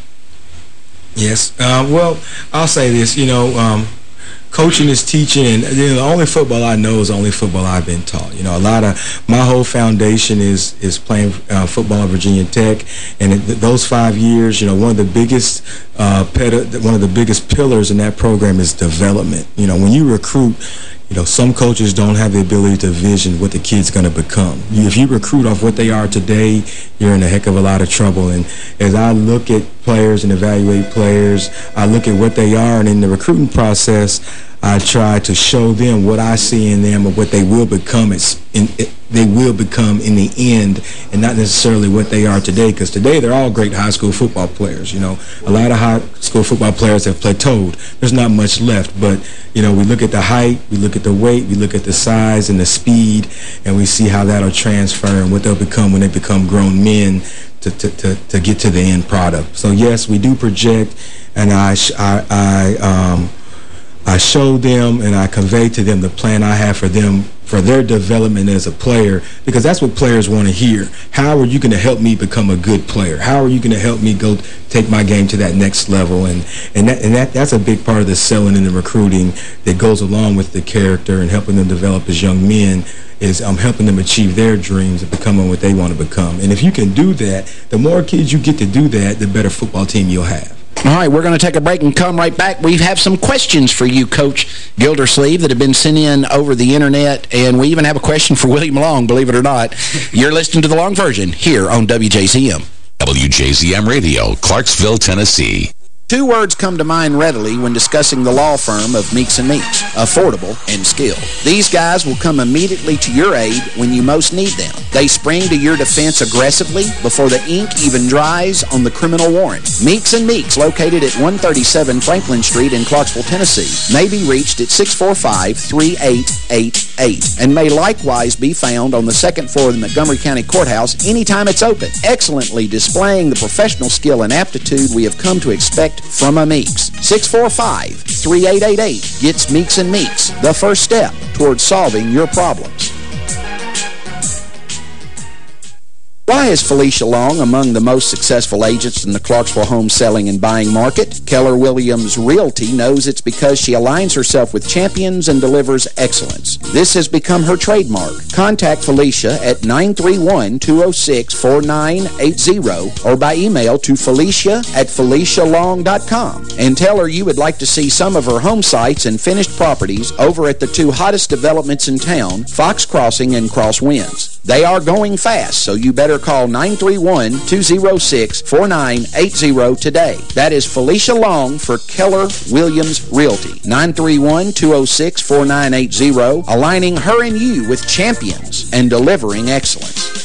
Yes. Uh, well, I'll say this, you know, um, coaching is teaching, and you know, the only football I know is the only football I've been taught. You know, a lot of, my whole foundation is is playing uh, football at Virginia Tech, and it, those five years, you know, one of the biggest, uh, one of the biggest pillars in that program is development. You know, when you recruit, you know, some coaches don't have the ability to vision what the kid's going to become. You, if you recruit off what they are today, you're in a heck of a lot of trouble. And as I look at players and evaluate players, I look at what they are, and in the recruiting process, I try to show them what I see in them or what they will become. It's in, it, they will become in the end, and not necessarily what they are today. Because today they're all great high school football players. You know, a lot of high school football players have plateaued. There's not much left, but you know, we look at the height, we look at the weight, we look at the size and the speed, and we see how that'll transfer and what they'll become when they become grown men to to to, to get to the end product. So yes, we do project, and I I I um. I show them and I convey to them the plan I have for them, for their development as a player, because that's what players want to hear. How are you going to help me become a good player? How are you going to help me go take my game to that next level? And and that and that that's a big part of the selling and the recruiting that goes along with the character and helping them develop as young men. Is I'm helping them achieve their dreams and becoming what they want to become. And if you can do that, the more kids you get to do that, the better football team you'll have. All right, we're going to take a break and come right back. We have some questions for you, Coach Gildersleeve, that have been sent in over the Internet, and we even have a question for William Long, believe it or not. You're listening to the Long Version here on W J Z M. W J Z M Radio, Clarksville, Tennessee. Two words come to mind readily when discussing the law firm of Meeks and Meeks: affordable and skilled. These guys will come immediately to your aid when you most need them. They spring to your defense aggressively before the ink even dries on the criminal warrant. Meeks and Meeks, located at one thirty-seven Franklin Street in Clarksville, Tennessee, may be reached at six four five, three eight eight eight and may likewise be found on the second floor of the Montgomery County Courthouse anytime it's open, excellently displaying the professional skill and aptitude we have come to expect from a Meeks. six four five, three eight eight eight gets Meeks and Meeks, the first step towards solving your problems. Why is Felicia Long among the most successful agents in the Clarksville home selling and buying market? Keller Williams Realty knows it's because she aligns herself with champions and delivers excellence. This has become her trademark. Contact Felicia at nine three one, two oh six, four nine eight zero or by email to felicia at felicia long dot com and tell her you would like to see some of her home sites and finished properties over at the two hottest developments in town, Fox Crossing and Crosswinds. They are going fast, so you better call nine three one, two oh six, four nine eight zero today. That is Felicia Long for Keller Williams Realty. nine three one, two oh six, four nine eight zero, aligning her and you with champions and delivering excellence.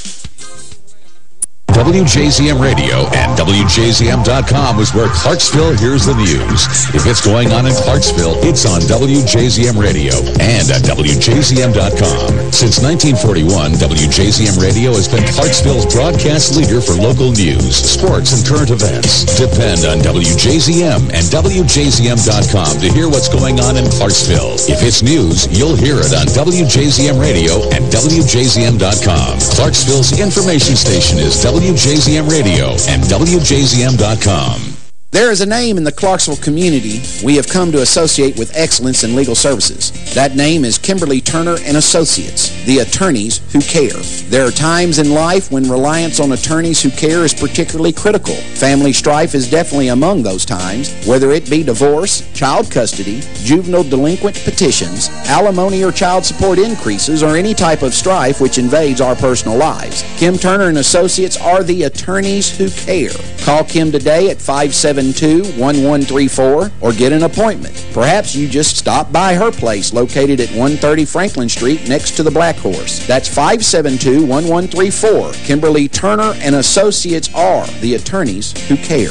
W J Z M Radio and W J Z M dot com is where Clarksville hears the news. If it's going on in Clarksville, it's on W J Z M Radio and at W J Z M dot com. Since nineteen forty-one, W J Z M Radio has been Clarksville's broadcast leader for local news, sports, and current events. Depend on W J Z M and W J Z M dot com to hear what's going on in Clarksville. If it's news, you'll hear it on W J Z M Radio and W J Z M dot com. Clarksville's information station is W J Z M Radio and W J Z M dot com. There is a name in the Clarksville community we have come to associate with excellence in legal services. That name is Kimberly Turner and Associates, the attorneys who care. There are times in life when reliance on attorneys who care is particularly critical. Family strife is definitely among those times, whether it be divorce, child custody, juvenile delinquent petitions, alimony or child support increases, or any type of strife which invades our personal lives. Kim Turner and Associates are the attorneys who care. Call Kim today at five seven two, one one three four or get an appointment. Perhaps you just stop by her place located at one thirty Franklin Street next to the Black Horse. That's five seven two, one one three four. Kimberly Turner and Associates are the attorneys who care.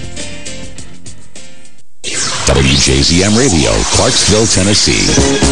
W J Z M Radio, Clarksville, Tennessee.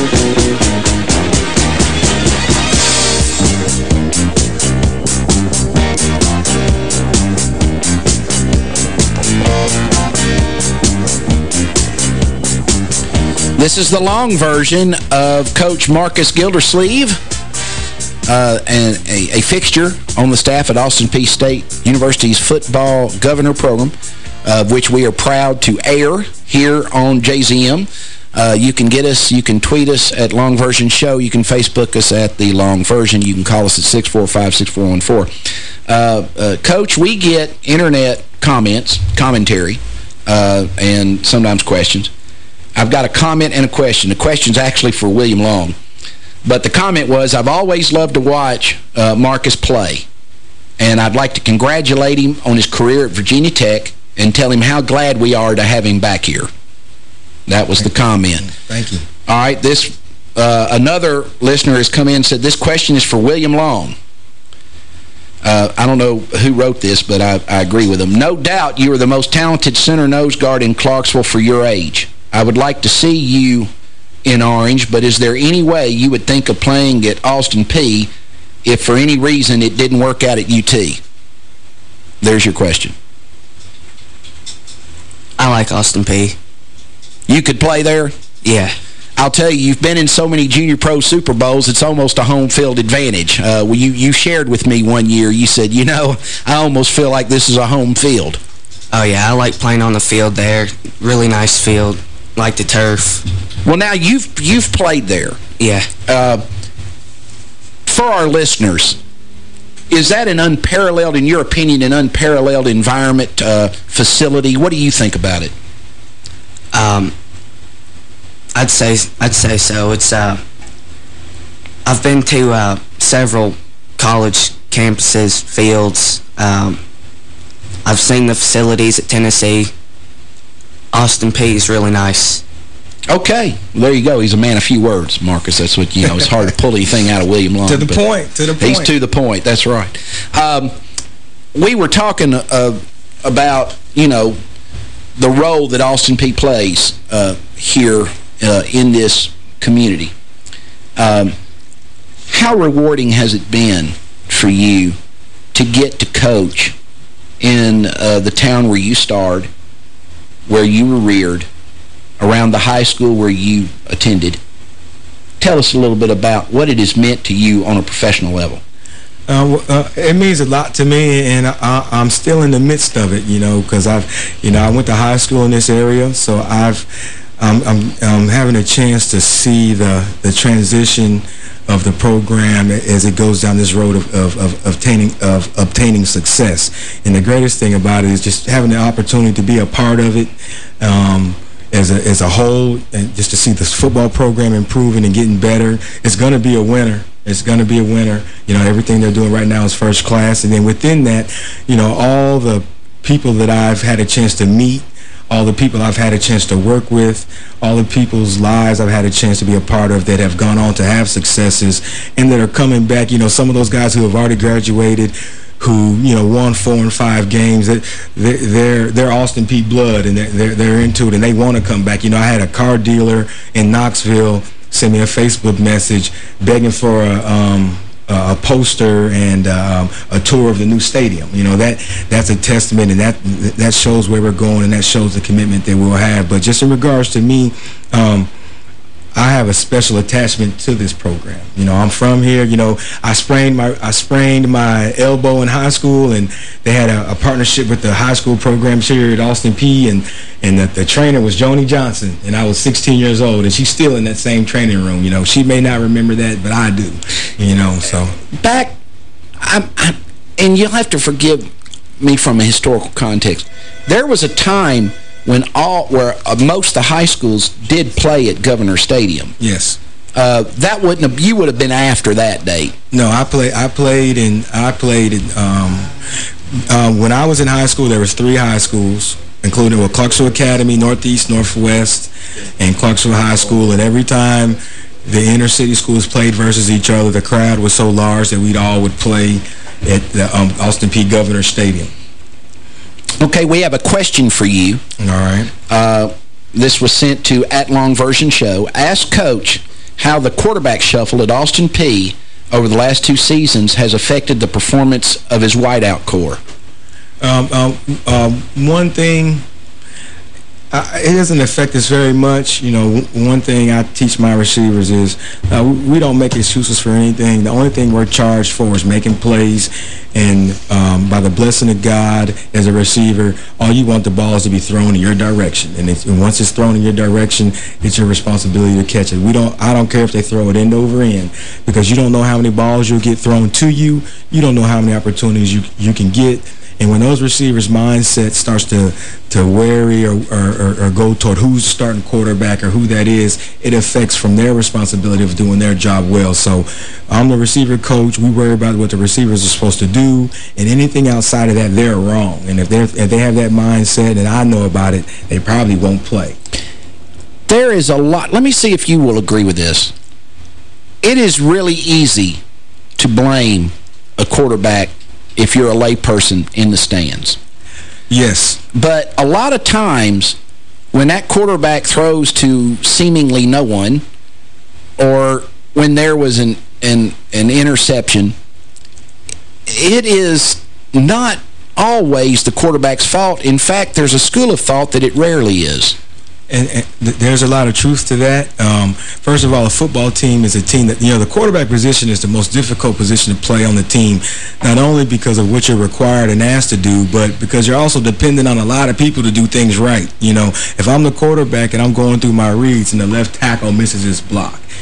This is the long version of Coach Marcus Gildersleeve, uh, and a, a fixture on the staff at Austin Peay State University's football governor program, uh, which we are proud to air here on J Z M. Uh, you can get us, you can tweet us at Long Version Show, you can Facebook us at The Long Version, you can call us at six four five, six four one four. Uh, uh, Coach, we get internet comments, commentary, uh, and sometimes questions. I've got a comment and a question. The question's actually for William Long. But the comment was, I've always loved to watch uh, Marcus play, and I'd like to congratulate him on his career at Virginia Tech and tell him how glad we are to have him back here. That was Thank the comment. You. Thank you. All right, this uh, another listener has come in and said, this question is for William Long. Uh, I don't know who wrote this, but I, I agree with him. No doubt you are the most talented center nose guard in Clarksville for your age. I would like to see you in Orange, but is there any way you would think of playing at Austin Peay if for any reason it didn't work out at U T? There's your question. I like Austin Peay. You could play there? Yeah. I'll tell you, you've been in so many Junior Pro Super Bowls, it's almost a home field advantage. Uh, well, you, you shared with me one year, you said, you know, I almost feel like this is a home field. Oh, yeah, I like playing on the field there. Really nice field. Like the turf. Well, now, you've you've played there. Yeah. Uh, for our listeners, is that an unparalleled, in your opinion, an unparalleled environment, uh, facility? What do you think about it? Um, I'd say I'd say so. It's uh, I've been to uh, several college campuses, fields. Um, I've seen the facilities at Tennessee. Austin Peay is really nice. Okay, there you go. He's a man of few words, Marcus. That's what, you know, it's hard to pull anything out of William Long. To the point, to the point. He's to the point, that's right. Um, we were talking uh, about, you know, the role that Austin Peay plays uh, here uh, in this community. Um, how rewarding has it been for you to get to coach in uh, the town where you starred, where you were reared, around the high school where you attended? Tell us a little bit about what it has meant to you on a professional level. Uh, uh, it means a lot to me, and I, I'm still in the midst of it, you know, because I've, you know, I went to high school in this area, so I've, I'm, I'm, I'm having a chance to see the the transition of the program as it goes down this road of, of, of, obtaining, of obtaining success. And the greatest thing about it is just having the opportunity to be a part of it, um, as a, as a whole, and just to see this football program improving and getting better. It's going to be a winner. It's going to be a winner. You know, everything they're doing right now is first class. And then within that, you know, all the people that I've had a chance to meet, all the people I've had a chance to work with, all the people's lives I've had a chance to be a part of that have gone on to have successes and that are coming back. You know, some of those guys who have already graduated, who, you know, won four and five games, they're, they're Austin Peay blood, and they're, they're into it, and they want to come back. You know, I had a car dealer in Knoxville send me a Facebook message begging for a, um, a poster and um, a tour of the new stadium. You know, that that's a testament, and that that shows where we're going, and that shows the commitment that we'll have. But just in regards to me, um, I have a special attachment to this program. You know, I'm from here. You know, I sprained my I sprained my elbow in high school, and they had a, a partnership with the high school programs here at Austin Peay, and and the, the trainer was Joni Johnson, and I was sixteen years old, and she's still in that same training room. You know, she may not remember that, but I do. You know, so back, I'm, I'm, and you'll have to forgive me from a historical context. There was a time when all where uh, most of the high schools did play at Governor Stadium. Yes. Uh, that wouldn't have, you would have been after that date. No, I play I played in I played in um, uh, when I was in high school. There was three high schools, including well, Clarksville Academy, Northeast, Northwest, and Clarksville High School. And every time the inner city schools played versus each other, the crowd was so large that we'd all would play at the um, Austin Peay Governor Stadium. Okay, we have a question for you. All right. Uh, this was sent to at Long Version Show. Ask Coach how the quarterback shuffle at Austin Peay over the last two seasons has affected the performance of his wideout core. Um, um, um, one thing, uh, it doesn't affect us very much. You know, one thing I teach my receivers is uh, we don't make excuses for anything. The only thing we're charged for is making plays. And um, by the blessing of God, as a receiver, all you want the ball is to be thrown in your direction. And, it's, and once it's thrown in your direction, it's your responsibility to catch it. We don't. I don't care if they throw it end over end, because you don't know how many balls you'll get thrown to you. You don't know how many opportunities you you can get. And when those receivers' mindset starts to to worry or, or, or go toward who's the starting quarterback or who that is, it affects from their responsibility of doing their job well. So I'm the receiver coach. We worry about what the receivers are supposed to do, and anything outside of that, they're wrong. And if, they're, if they have that mindset and I know about it, they probably won't play. There is a lot. Let me see if you will agree with this. It is really easy to blame a quarterback if you're a layperson in the stands. Yes. But a lot of times, when that quarterback throws to seemingly no one, or when there was an, an, an interception, it is not always the quarterback's fault. In fact, there's a school of thought that it rarely is. And, and th there's a lot of truth to that. Um, first of all, a football team is a team that, you know, the quarterback position is the most difficult position to play on the team, not only because of what you're required and asked to do, but because you're also dependent on a lot of people to do things right. You know, if I'm the quarterback and I'm going through my reads and the left tackle misses his block,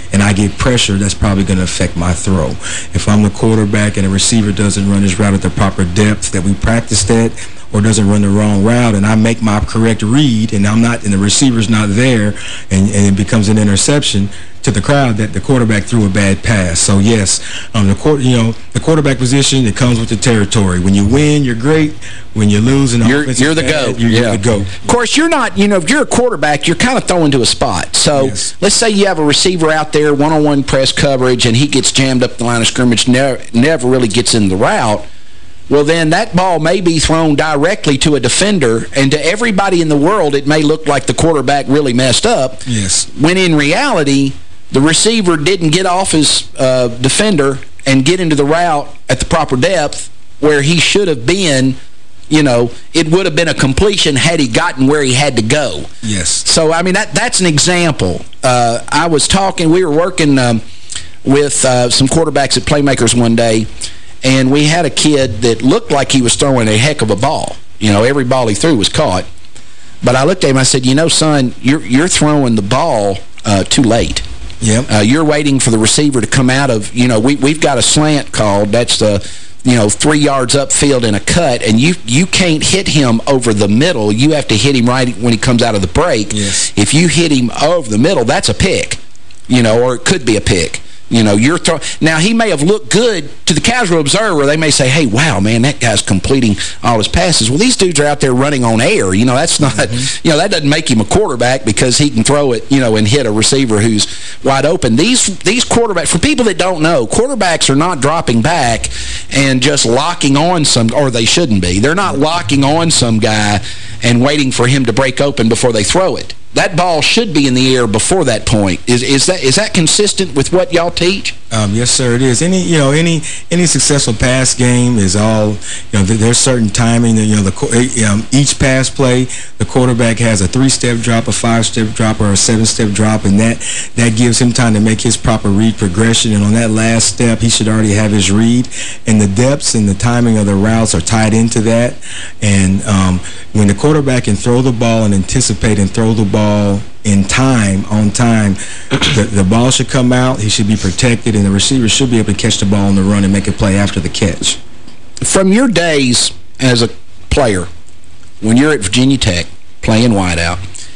and I get pressure, that's probably going to affect my throw. If I'm the quarterback and a receiver doesn't run his route at the proper depth that we practiced at, or doesn't run the wrong route, and I make my correct read, and I'm not, and the receiver's not there, and, and it becomes an interception to the crowd that the quarterback threw a bad pass. So yes, um, the court, you know, the quarterback position, it comes with the territory. When you win, you're great. When you lose, and you're, you're the GOAT. You're, yeah. you're the GOAT. Of course, you're not. You know, if you're a quarterback, you're kind of thrown to a spot. So yes. let's say you have a receiver out there, one-on-one press coverage, and he gets jammed up the line of scrimmage, never, never really gets in the route. Well, then that ball may be thrown directly to a defender, and to everybody in the world, it may look like the quarterback really messed up. Yes. When in reality, the receiver didn't get off his uh, defender and get into the route at the proper depth where he should have been. You know, it would have been a completion had he gotten where he had to go. Yes. So, I mean, that that's an example. Uh, I was talking, we were working um, with uh, some quarterbacks at Playmakers one day, and we had a kid that looked like he was throwing a heck of a ball. You know, every ball he threw was caught. But I looked at him, I said, you know, son, you're, you're throwing the ball uh, too late. Yep. Uh, you're waiting for the receiver to come out of, you know, we, we've got a slant called. That's the, you know, three yards upfield in a cut, and you you can't hit him over the middle. You have to hit him right when he comes out of the break. Yes. If you hit him over the middle, that's a pick, you know, or it could be a pick. You know, you're throw now he may have looked good to the casual observer. They may say, hey, wow, man, that guy's completing all his passes. Well, these dudes are out there running on air. You know, that's not, mm-hmm. you know, that doesn't make him a quarterback because he can throw it, you know, and hit a receiver who's wide open. These these quarterbacks, for people that don't know, quarterbacks are not dropping back and just locking on some, or they shouldn't be. They're not locking on some guy and waiting for him to break open before they throw it. That ball should be in the air before that point. Is is that is that consistent with what y'all teach? Um, yes, sir, it is. Any you know any any successful pass game is all you know. There's certain timing. You know, the um, each pass play, the quarterback has a three-step drop, a five-step drop, or a seven-step drop, and that that gives him time to make his proper read progression. And on that last step, he should already have his read. And the depths and the timing of the routes are tied into that. And um, when the quarterback can throw the ball and anticipate and throw the ball in time, on time, the, the ball should come out, he should be protected, and the receiver should be able to catch the ball on the run and make a play after the catch. From your days as a player, when you're at Virginia Tech playing wideout,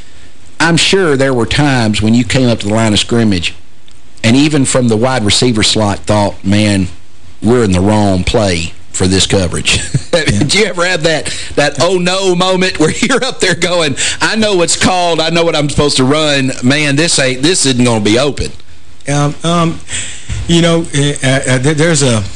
I'm sure there were times when you came up to the line of scrimmage and even from the wide receiver slot thought, man, we're in the wrong play for this coverage. Yeah. Did you ever have that that oh no moment where you're up there going, I know what's called, I know what I'm supposed to run, man, this ain't this isn't going to be open? Um, um, you know, uh, uh, there's a,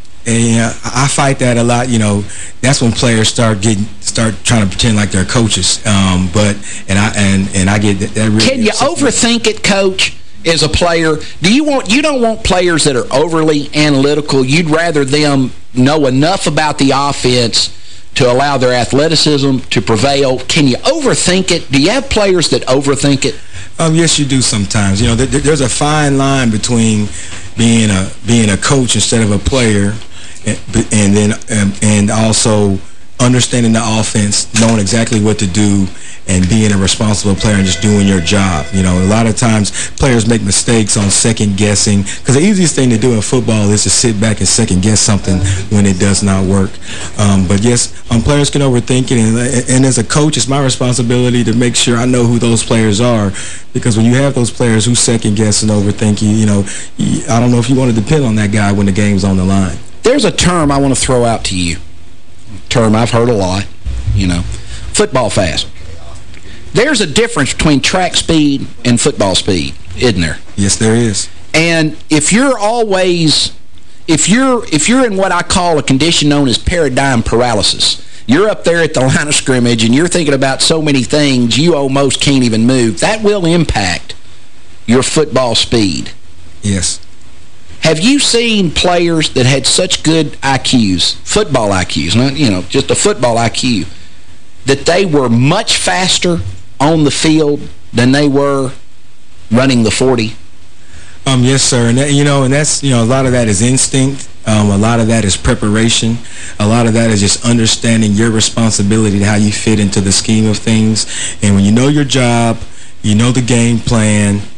a uh, I fight that a lot. You know, that's when players start getting start trying to pretend like they're coaches. Um, but and I and and I get that. that really Can you overthink it, Coach? As a player, do you want you don't want players that are overly analytical. You'd rather them know enough about the offense to allow their athleticism to prevail. Can you overthink it? Do you have players that overthink it? Um, yes, you do sometimes. You know, th there's a fine line between being a being a coach instead of a player, and, and then um, and also understanding the offense, knowing exactly what to do, and being a responsible player and just doing your job. You know, a lot of times players make mistakes on second-guessing, because the easiest thing to do in football is to sit back and second-guess something when it does not work. Um, but yes, um, players can overthink it, and, and as a coach, it's my responsibility to make sure I know who those players are, because when you have those players who second-guess and overthink, you, you know, I don't know if you want to depend on that guy when the game's on the line. There's a term I want to throw out to you. Term I've heard a lot, you know, football fast. There's a difference between track speed and football speed, isn't there? Yes, there is. And if you're always, if you're if you're in what I call a condition known as paradigm paralysis, you're up there at the line of scrimmage and you're thinking about so many things you almost can't even move, that will impact your football speed. Yes. Have you seen players that had such good I Qs, football I Qs, not, you know, just a football I Q, that they were much faster on the field than they were running the forty? Um, yes, sir. And, that, you know, and that's, you know, a lot of that is instinct. Um, a lot of that is preparation. A lot of that is just understanding your responsibility to how you fit into the scheme of things. And when you know your job, you know the game plan,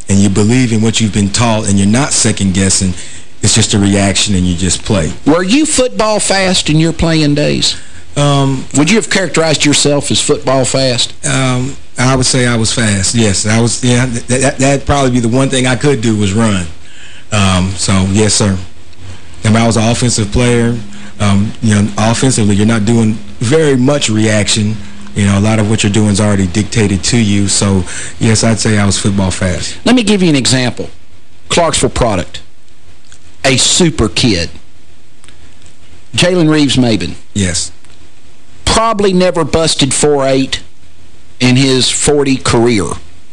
and you believe in what you've been taught and you're not second-guessing, it's just a reaction and you just play. Were you football fast in your playing days? Um, would you have characterized yourself as football fast? Um, I would say I was fast, yes. I was. Yeah, that, that'd probably be the one thing I could do was run. Um, so, yes, sir. And I was an offensive player. Um, you know, offensively, you're not doing very much reaction. You know, a lot of what you're doing is already dictated to you. So, yes, I'd say I was football fast. Let me give you an example. Clarksville product. A super kid. Jalen Reeves-Maben. Yes. Probably never busted four eight in his forty career.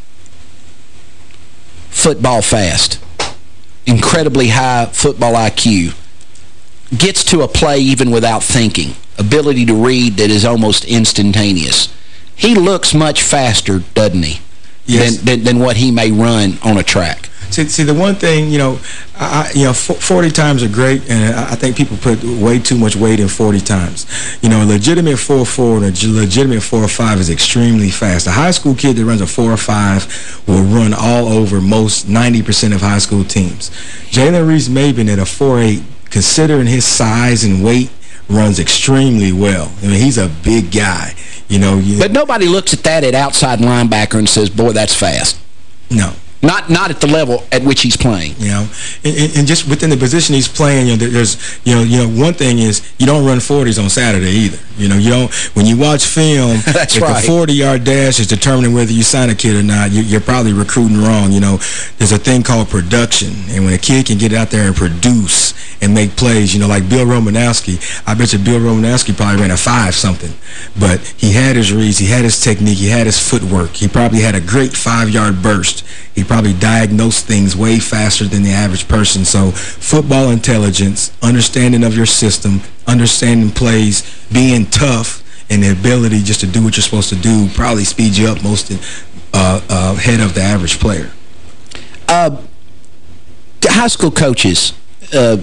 Football fast. Incredibly high football I Q. Gets to a play even without thinking. Ability to read that is almost instantaneous. He looks much faster, doesn't he? Yes. Than, than, than what he may run on a track. See, see, the one thing, you know, I, you know, forty times are great, and I think people put way too much weight in forty times. You know, a legitimate four four and a legitimate four five is extremely fast. A high school kid that runs a four five will run all over most ninety percent of high school teams. Jalen Reeves-Maben at a four eight, considering his size and weight, runs extremely well. I mean, he's a big guy. You know, you, but nobody looks at that at outside linebacker and says, boy, that's fast. No. Not not at the level at which he's playing. You know, and, and just within the position he's playing, you know, there's, you know, you know, one thing is you don't run forties on Saturday either. You know, you don't, when you watch film, That's if right. a forty-yard dash is determining whether you sign a kid or not, you, you're probably recruiting wrong. You know, there's a thing called production, and when a kid can get out there and produce and make plays, you know, like Bill Romanowski, I bet you Bill Romanowski probably ran a five-something, but he had his reads, he had his technique, he had his footwork, he probably had a great five-yard burst. He probably diagnosed things way faster than the average person. So football intelligence, understanding of your system, understanding plays, being tough, and the ability just to do what you're supposed to do probably speeds you up most uh, uh, ahead of the average player. Uh, high school coaches, uh,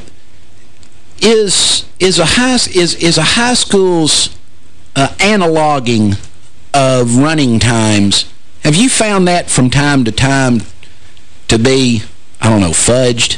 is is a high is is a high school's uh, analoging of running times. Have you found that from time to time to be, I don't know, fudged?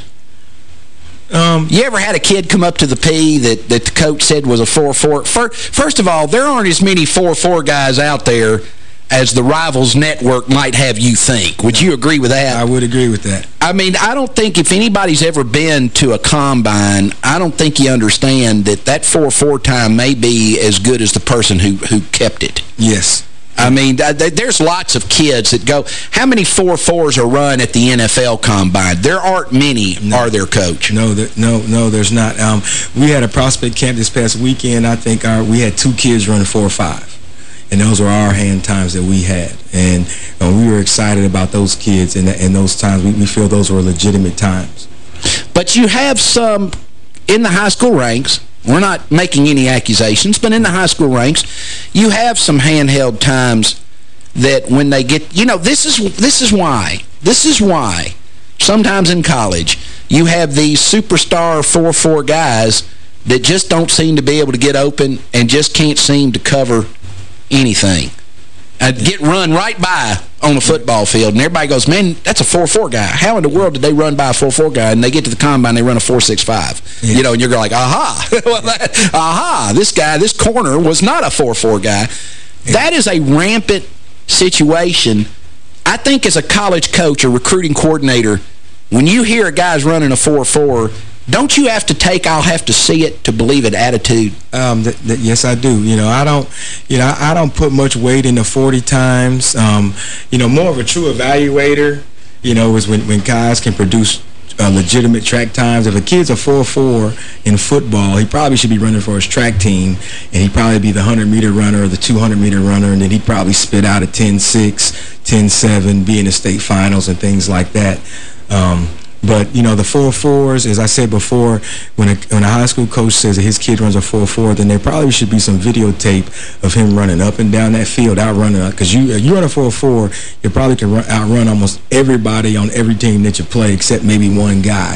Um, you ever had a kid come up to the P that, that the coach said was a four four? First of all, there aren't as many four four guys out there as the Rivals Network might have you think. Would you agree with that? I would agree with that. I mean, I don't think if anybody's ever been to a combine, I don't think you understand that that four four time may be as good as the person who, who kept it. Yes. I mean, there's lots of kids that go, how many four fours are run at the N F L combine? There aren't many, no. Are there, Coach? No, there, no, no, there's not. Um, we had a prospect camp this past weekend. I think our we had two kids running four or five. And those were our hand times that we had. And uh, we were excited about those kids and, and those times. We, we feel those were legitimate times. But you have some in the high school ranks. We're not making any accusations, but in the high school ranks, you have some handheld times that when they get, you know, this is this is why. This is why sometimes in college you have these superstar four four guys that just don't seem to be able to get open and just can't seem to cover anything. Uh, get run right by on the football field, and everybody goes, man, that's a four four guy. How in the world did they run by a four four guy? And they get to the combine, they run a four six five. Yeah. You know, and you're like, aha. well, that, aha, this guy, this corner was not a four four guy. Yeah. That is a rampant situation. I think as a college coach or recruiting coordinator, when you hear a guy's running a four four, don't you have to take, I'll have to see it to believe it attitude? Um, th th yes, I do. You know, I don't, you know, I don't put much weight into forty times. Um, you know, more of a true evaluator, you know, is when, when guys can produce uh, legitimate track times. If a kid's a four four in football, he probably should be running for his track team, and he'd probably be the one hundred meter runner or the two hundred meter runner, and then he'd probably spit out a ten six, ten seven, be in the state finals and things like that. Um, But, you know, the four fours, as I said before, when a, when a high school coach says that his kid runs a four four, then there probably should be some videotape of him running up and down that field, outrunning it. Because you, you run a four four, you probably can run, outrun almost everybody on every team that you play except maybe one guy.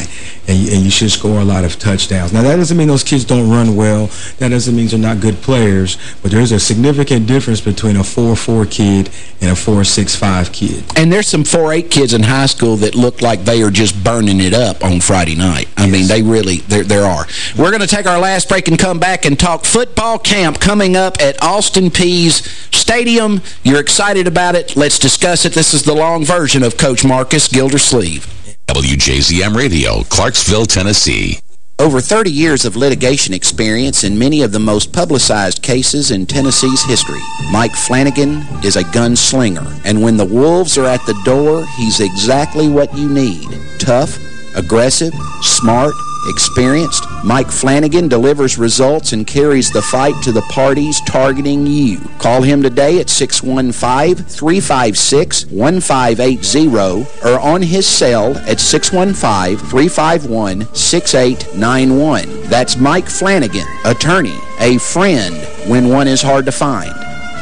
and you, and you should score a lot of touchdowns. Now, that doesn't mean those kids don't run well. That doesn't mean they're not good players, but there's a significant difference between a four four kid and a four six five kid. And there's some four eight kids in high school that look like they are just burning it up on Friday night. I yes. mean, they really, there, there are. We're going to take our last break and come back and talk football camp coming up at Austin Peay's Stadium. You're excited about it. Let's discuss it. This is the long version of Coach Marcus Gildersleeve. W J Z M Radio, Clarksville, Tennessee. Over thirty years of litigation experience in many of the most publicized cases in Tennessee's history. Mike Flanagan is a gunslinger, and when the wolves are at the door, he's exactly what you need. Tough, aggressive, smart, experienced, Mike Flanagan delivers results and carries the fight to the parties targeting you. Call him today at six one five, three five six, one five eight zero or on his cell at six one five, three five one, six eight nine one. That's Mike Flanagan, attorney, a friend when one is hard to find.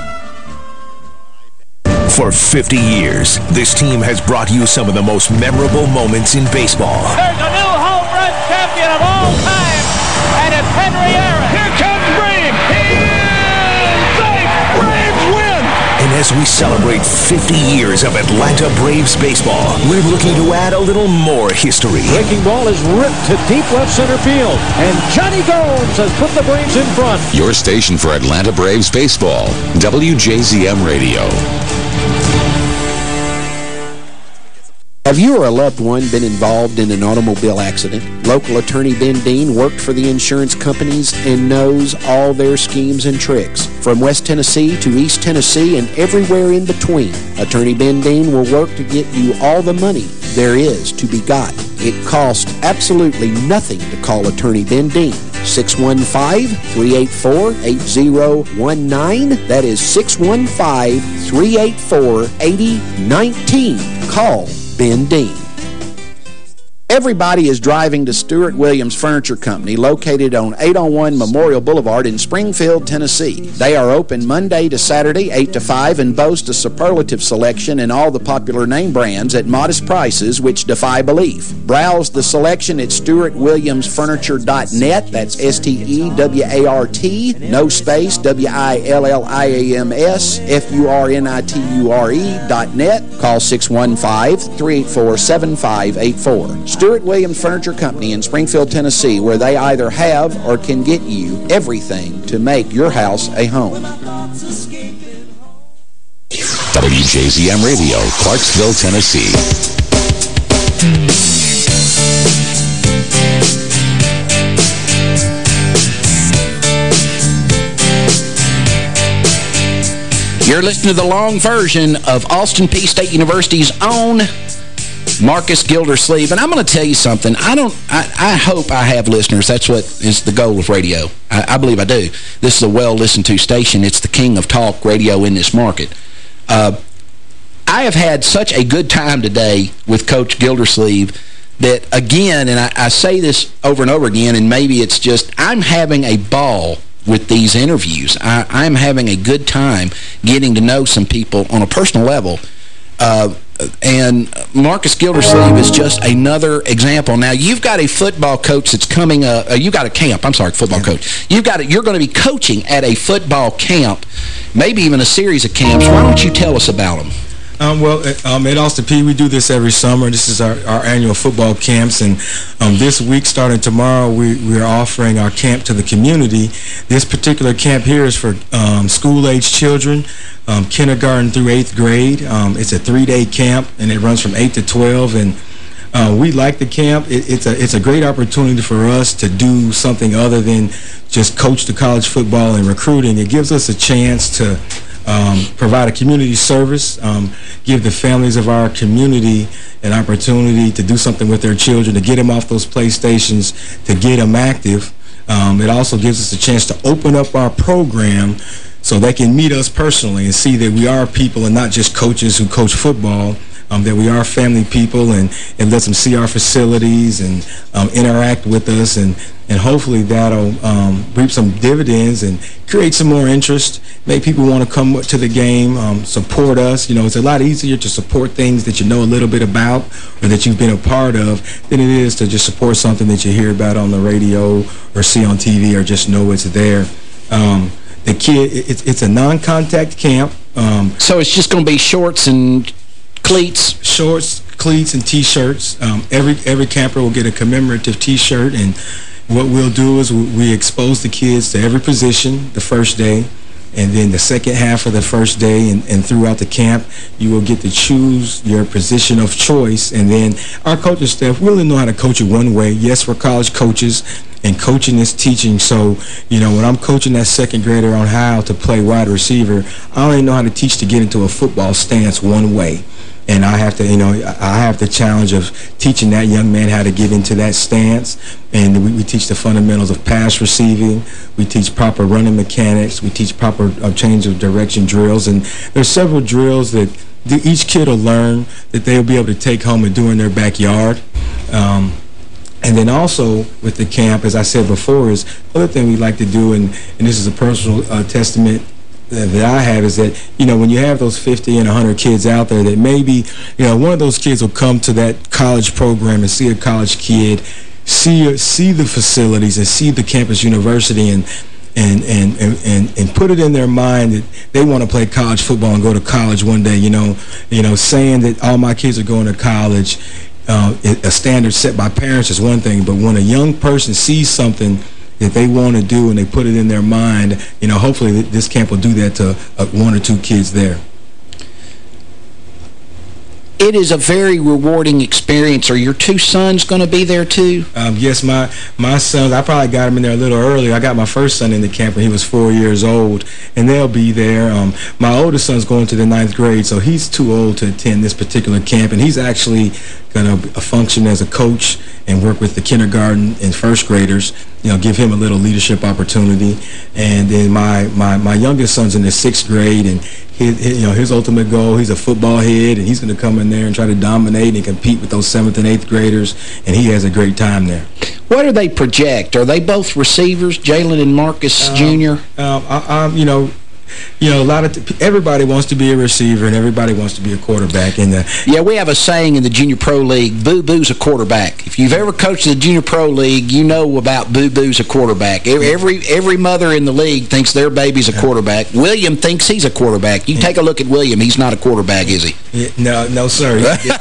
For fifty years, this team has brought you some of the most memorable moments in baseball. There's a new home run champion of all time, and it's Henry Aaron. Here comes Bream. He is safe. Braves win. And as we celebrate fifty years of Atlanta Braves baseball, we're looking to add a little more history. Breaking ball is ripped to deep left center field, and Johnny Gomes has put the Braves in front. Your station for Atlanta Braves baseball, W J Z M Radio. Have you or a loved one been involved in an automobile accident? Local attorney Ben Dean worked for the insurance companies and knows all their schemes and tricks. From West Tennessee to East Tennessee and everywhere in between, Attorney Ben Dean will work to get you all the money there is to be got. It costs absolutely nothing to call Attorney Ben Dean. six one five, three eight four, eight zero one nine. That is six one five, three eight four, eight zero one nine. Call Ben Dean. Everybody is driving to Stewart Williams Furniture Company, located on eight oh one Memorial Boulevard in Springfield, Tennessee. They are open Monday to Saturday, eight to five, and boast a superlative selection in all the popular name brands at modest prices which defy belief. Browse the selection at stewart williams furniture dot net. That's S T E W A R T, no space, W I L L I A M S, F U R N I T U R E dot net. Call six one five, three eight four, seven five eight four. Stewart Williams Furniture Company in Springfield, Tennessee, where they either have or can get you everything to make your house a home. W J Z M Radio, Clarksville, Tennessee. You're listening to the long version of Austin Peay State University's own Marcus Gildersleeve. And I'm going to tell you something. I don't. I, I hope I have listeners. That's what is the goal of radio. I, I believe I do. This is a well-listened-to station. It's the king of talk radio in this market. Uh, I have had such a good time today with Coach Gildersleeve that, again, and I, I say this over and over again, and maybe it's just I'm having a ball with these interviews. I, I'm having a good time getting to know some people on a personal level. Uh, and Marcus Gildersleeve is just another example. Now, you've got a football coach that's coming, uh, uh, you got a camp, I'm sorry, football coach. You've got a, you're going to be coaching at a football camp, maybe even a series of camps. Why don't you tell us about them? Um, well, um, at Austin Peay, we do this every summer. This is our, our annual football camps, and um, this week, starting tomorrow, we, we are offering our camp to the community. This particular camp here is for um, school-age children, um, kindergarten through eighth grade. Um, it's a three-day camp, and it runs from eight to twelve, and uh, we like the camp. It, it's, a, it's a great opportunity for us to do something other than just coach the college football and recruiting. It gives us a chance to Um, provide a community service, um, give the families of our community an opportunity to do something with their children, to get them off those PlayStations, to get them active. Um, it also gives us a chance to open up our program so they can meet us personally and see that we are people and not just coaches who coach football, um, that we are family people, and, and let them see our facilities and um, interact with us and and hopefully that'll um, reap some dividends and create some more interest, make people want to come to the game, um, support us. You know, it's a lot easier to support things that you know a little bit about or that you've been a part of than it is to just support something that you hear about on the radio or see on T V or just know it's there. Um, the kid, it's, it's a non-contact camp. Um, so it's just going to be shorts and cleats? Shorts, cleats, and T-shirts. Um, every, every camper will get a commemorative T-shirt, and what we'll do is we expose the kids to every position the first day, and then the second half of the first day and, and throughout the camp, you will get to choose your position of choice. And then our coaching staff, we only know how to coach it one way. Yes, we're college coaches, and coaching is teaching. So, you know, when I'm coaching that second grader on how to play wide receiver, I only know how to teach to get into a football stance one way. And I have to, you know, I have the challenge of teaching that young man how to get into that stance. And we, we teach the fundamentals of pass receiving. We teach proper running mechanics. We teach proper uh, change of direction drills. And there's several drills that each kid will learn that they'll be able to take home and do in their backyard. Um, and then also with the camp, as I said before, is the other thing we like to do, and, and this is a personal uh, testament that I have, is that, you know, when you have those fifty and one hundred kids out there, that maybe, you know, one of those kids will come to that college program and see a college kid, see see the facilities and see the campus university and and and and and put it in their mind that they want to play college football and go to college one day. You know, you know, saying that all my kids are going to college, uh, a standard set by parents is one thing, but when a young person sees something that they want to do and they put it in their mind, you know, hopefully this camp will do that to uh, one or two kids there. It is a very rewarding experience. Are your two sons going to be there too? Um, yes, my my sons, I probably got them in there a little earlier. I got my first son in the camp when he was four years old, and they'll be there. Um, my oldest son's going to the ninth grade, so he's too old to attend this particular camp, and he's actually going to function as a coach and work with the kindergarten and first graders, you know, give him a little leadership opportunity. And then my, my, my youngest son's in the sixth grade, and his, his, you know, his ultimate goal, he's a football head, and he's going to come in there and try to dominate and compete with those seventh and eighth graders, and he has a great time there. What do they project? Are they both receivers, Jalen and Marcus um, Junior? Um, I, I, you know, You know, a lot of everybody wants to be a receiver and everybody wants to be a quarterback. In the yeah, we have a saying in the Junior Pro League: "Boo Boo's a quarterback." If you've ever coached the Junior Pro League, you know about Boo Boo's a quarterback. Every every mother in the league thinks their baby's a quarterback. William thinks he's a quarterback. You yeah. take a look at William; he's not a quarterback, is he? Yeah, no, no, sir.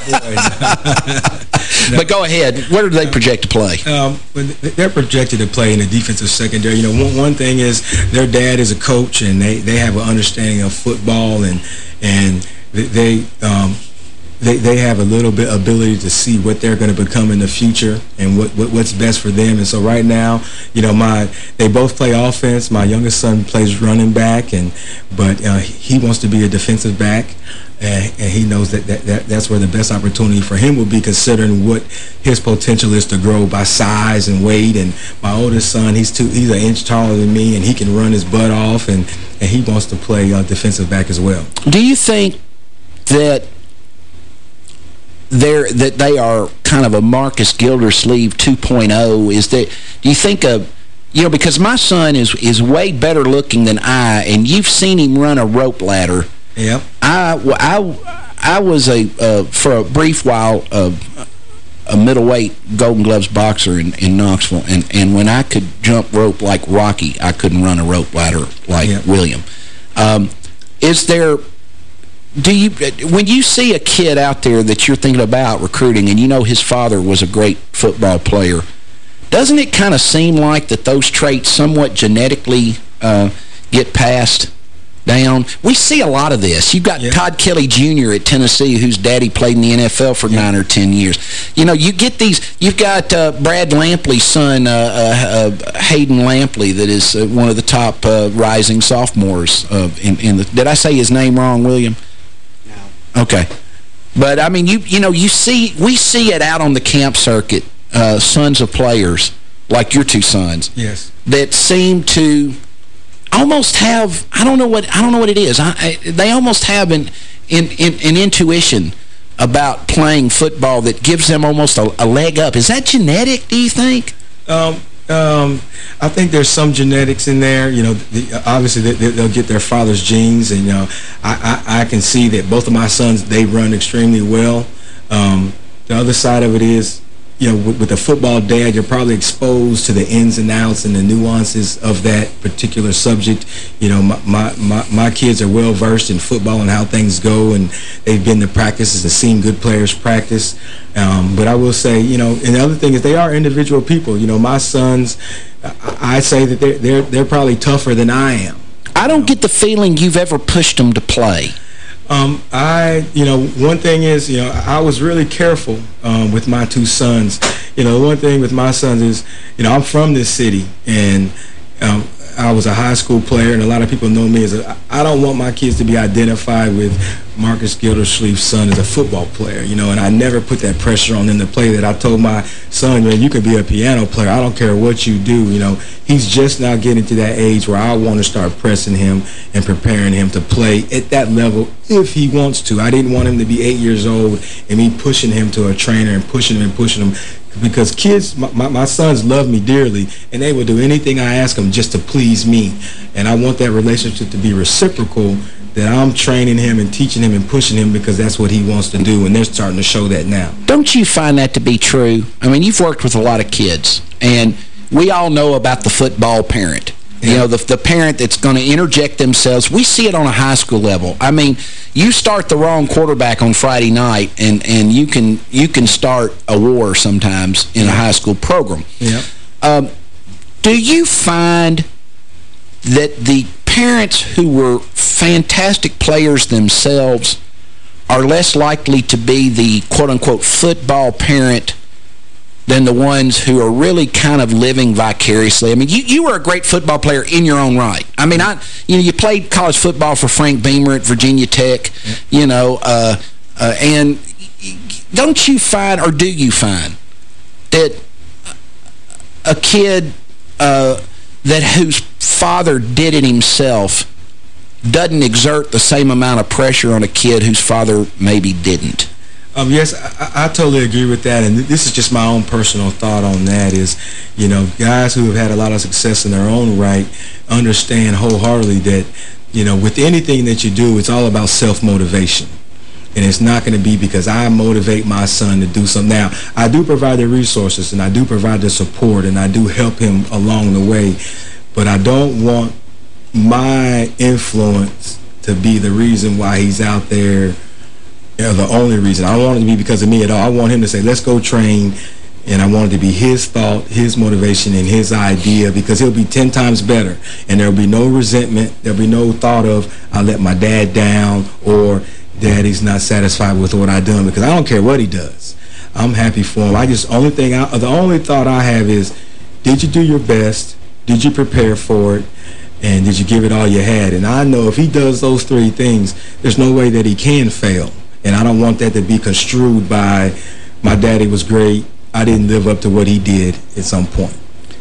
No. But go ahead. What do they project to play? Um, they're projected to play in the defensive secondary. You know, one, one thing is their dad is a coach, and they, they have an understanding of football, and and they um, they they have a little bit ability to see what they're going to become in the future and what, what what's best for them. And so right now, you know, my they both play offense. My youngest son plays running back, and but uh, he wants to be a defensive back. And, and he knows that, that, that that's where the best opportunity for him will be, considering what his potential is to grow by size and weight. And my oldest son, he's two, he's an inch taller than me, and he can run his butt off, and, and he wants to play uh, defensive back as well. Do you think that they're that they are kind of a Marcus Gildersleeve two point oh? Is that, do you think of, you know, because my son is is way better looking than I, and you've seen him run a rope ladder. Yep. I, I, I was, a uh, for a brief while, uh, a middleweight Golden Gloves boxer in, in Knoxville. And, and when I could jump rope like Rocky, I couldn't run a rope ladder like yep. William. Um, is there... Do you, when you see a kid out there that you're thinking about recruiting and you know his father was a great football player, doesn't it kind of seem like that those traits somewhat genetically uh, get passed down? We see a lot of this. You've got yeah. Todd Kelly Junior at Tennessee, whose daddy played in the N F L for yeah. nine or ten years. You know, you get these, you've got uh, Brad Lampley's son, uh, uh, uh, Hayden Lampley, that is uh, one of the top uh, rising sophomores. Uh, in, in the, did I say his name wrong, William? No. Okay. But, I mean, you you know, you see, we see it out on the camp circuit, uh, sons of players, like your two sons. Yes. That seem to almost have, I don't know what I don't know what it is. I, I, they almost have an, in, in, an intuition about playing football that gives them almost a, a leg up. Is that genetic, do you think? Um, Um, I think there's some genetics in there. You know, the, obviously they, they'll get their father's genes, and you know, I, I I can see that both of my sons, they run extremely well. Um, the other side of it is, you know, with, with a football dad, you're probably exposed to the ins and outs and the nuances of that particular subject. You know, my my my, my kids are well versed in football and how things go, and they've been to practices and seen good players practice. Um, but I will say, you know, and the other thing is they are individual people. You know, my sons, I, I say that they're they're they're probably tougher than I am. I don't get the feeling you've ever pushed them to play. Um, I, you know, one thing is, you know, I was really careful um, with my two sons. You know, one thing with my sons is, you know, I'm from this city, and um, I was a high school player, and a lot of people know me as a, I don't want my kids to be identified with Marcus Gildersleeve's son as a football player, you know, and I never put that pressure on them to play that. I told my son, man, you could be a piano player. I don't care what you do, you know. He's just now getting to that age where I want to start pressing him and preparing him to play at that level if he wants to. I didn't want him to be eight years old and me pushing him to a trainer and pushing him and pushing him. Because kids, my, my, my sons love me dearly, and they will do anything I ask them just to please me. And I want that relationship to be reciprocal, that I'm training him and teaching him and pushing him because that's what he wants to do, and they're starting to show that now. Don't you find that to be true? I mean, you've worked with a lot of kids, and we all know about the football parent. Yeah. You know, the, the parent that's going to interject themselves. We see it on a high school level. I mean, you start the wrong quarterback on Friday night, and, and you can you can start a war sometimes in a high school program. Yeah. Um, do you find that the parents who were fantastic players themselves are less likely to be the quote-unquote football parent than the ones who are really kind of living vicariously? I mean, you, you were a great football player in your own right. I mean, I you know, you played college football for Frank Beamer at Virginia Tech, you know, uh, uh, and don't you find, or do you find, that a kid uh, that whose father did it himself doesn't exert the same amount of pressure on a kid whose father maybe didn't? Um, yes, I, I totally agree with that, and this is just my own personal thought on that is, you know, guys who have had a lot of success in their own right understand wholeheartedly that, you know, with anything that you do, it's all about self-motivation. And it's not going to be because I motivate my son to do something. Now, I do provide the resources, and I do provide the support, and I do help him along the way, but I don't want my influence to be the reason why he's out there. Yeah, the only reason. I don't want it to be because of me at all. I want him to say, let's go train, and I want it to be his thought, his motivation, and his idea, because he'll be ten times better, and there'll be no resentment. There'll be no thought of, I let my dad down, or daddy's not satisfied with what I done, because I don't care what he does. I'm happy for him. I just, only thing, I, the only thought I have is, did you do your best? Did you prepare for it? And did you give it all you had? And I know if he does those three things, there's no way that he can fail. And I don't want that to be construed by, my daddy was great, I didn't live up to what he did at some point.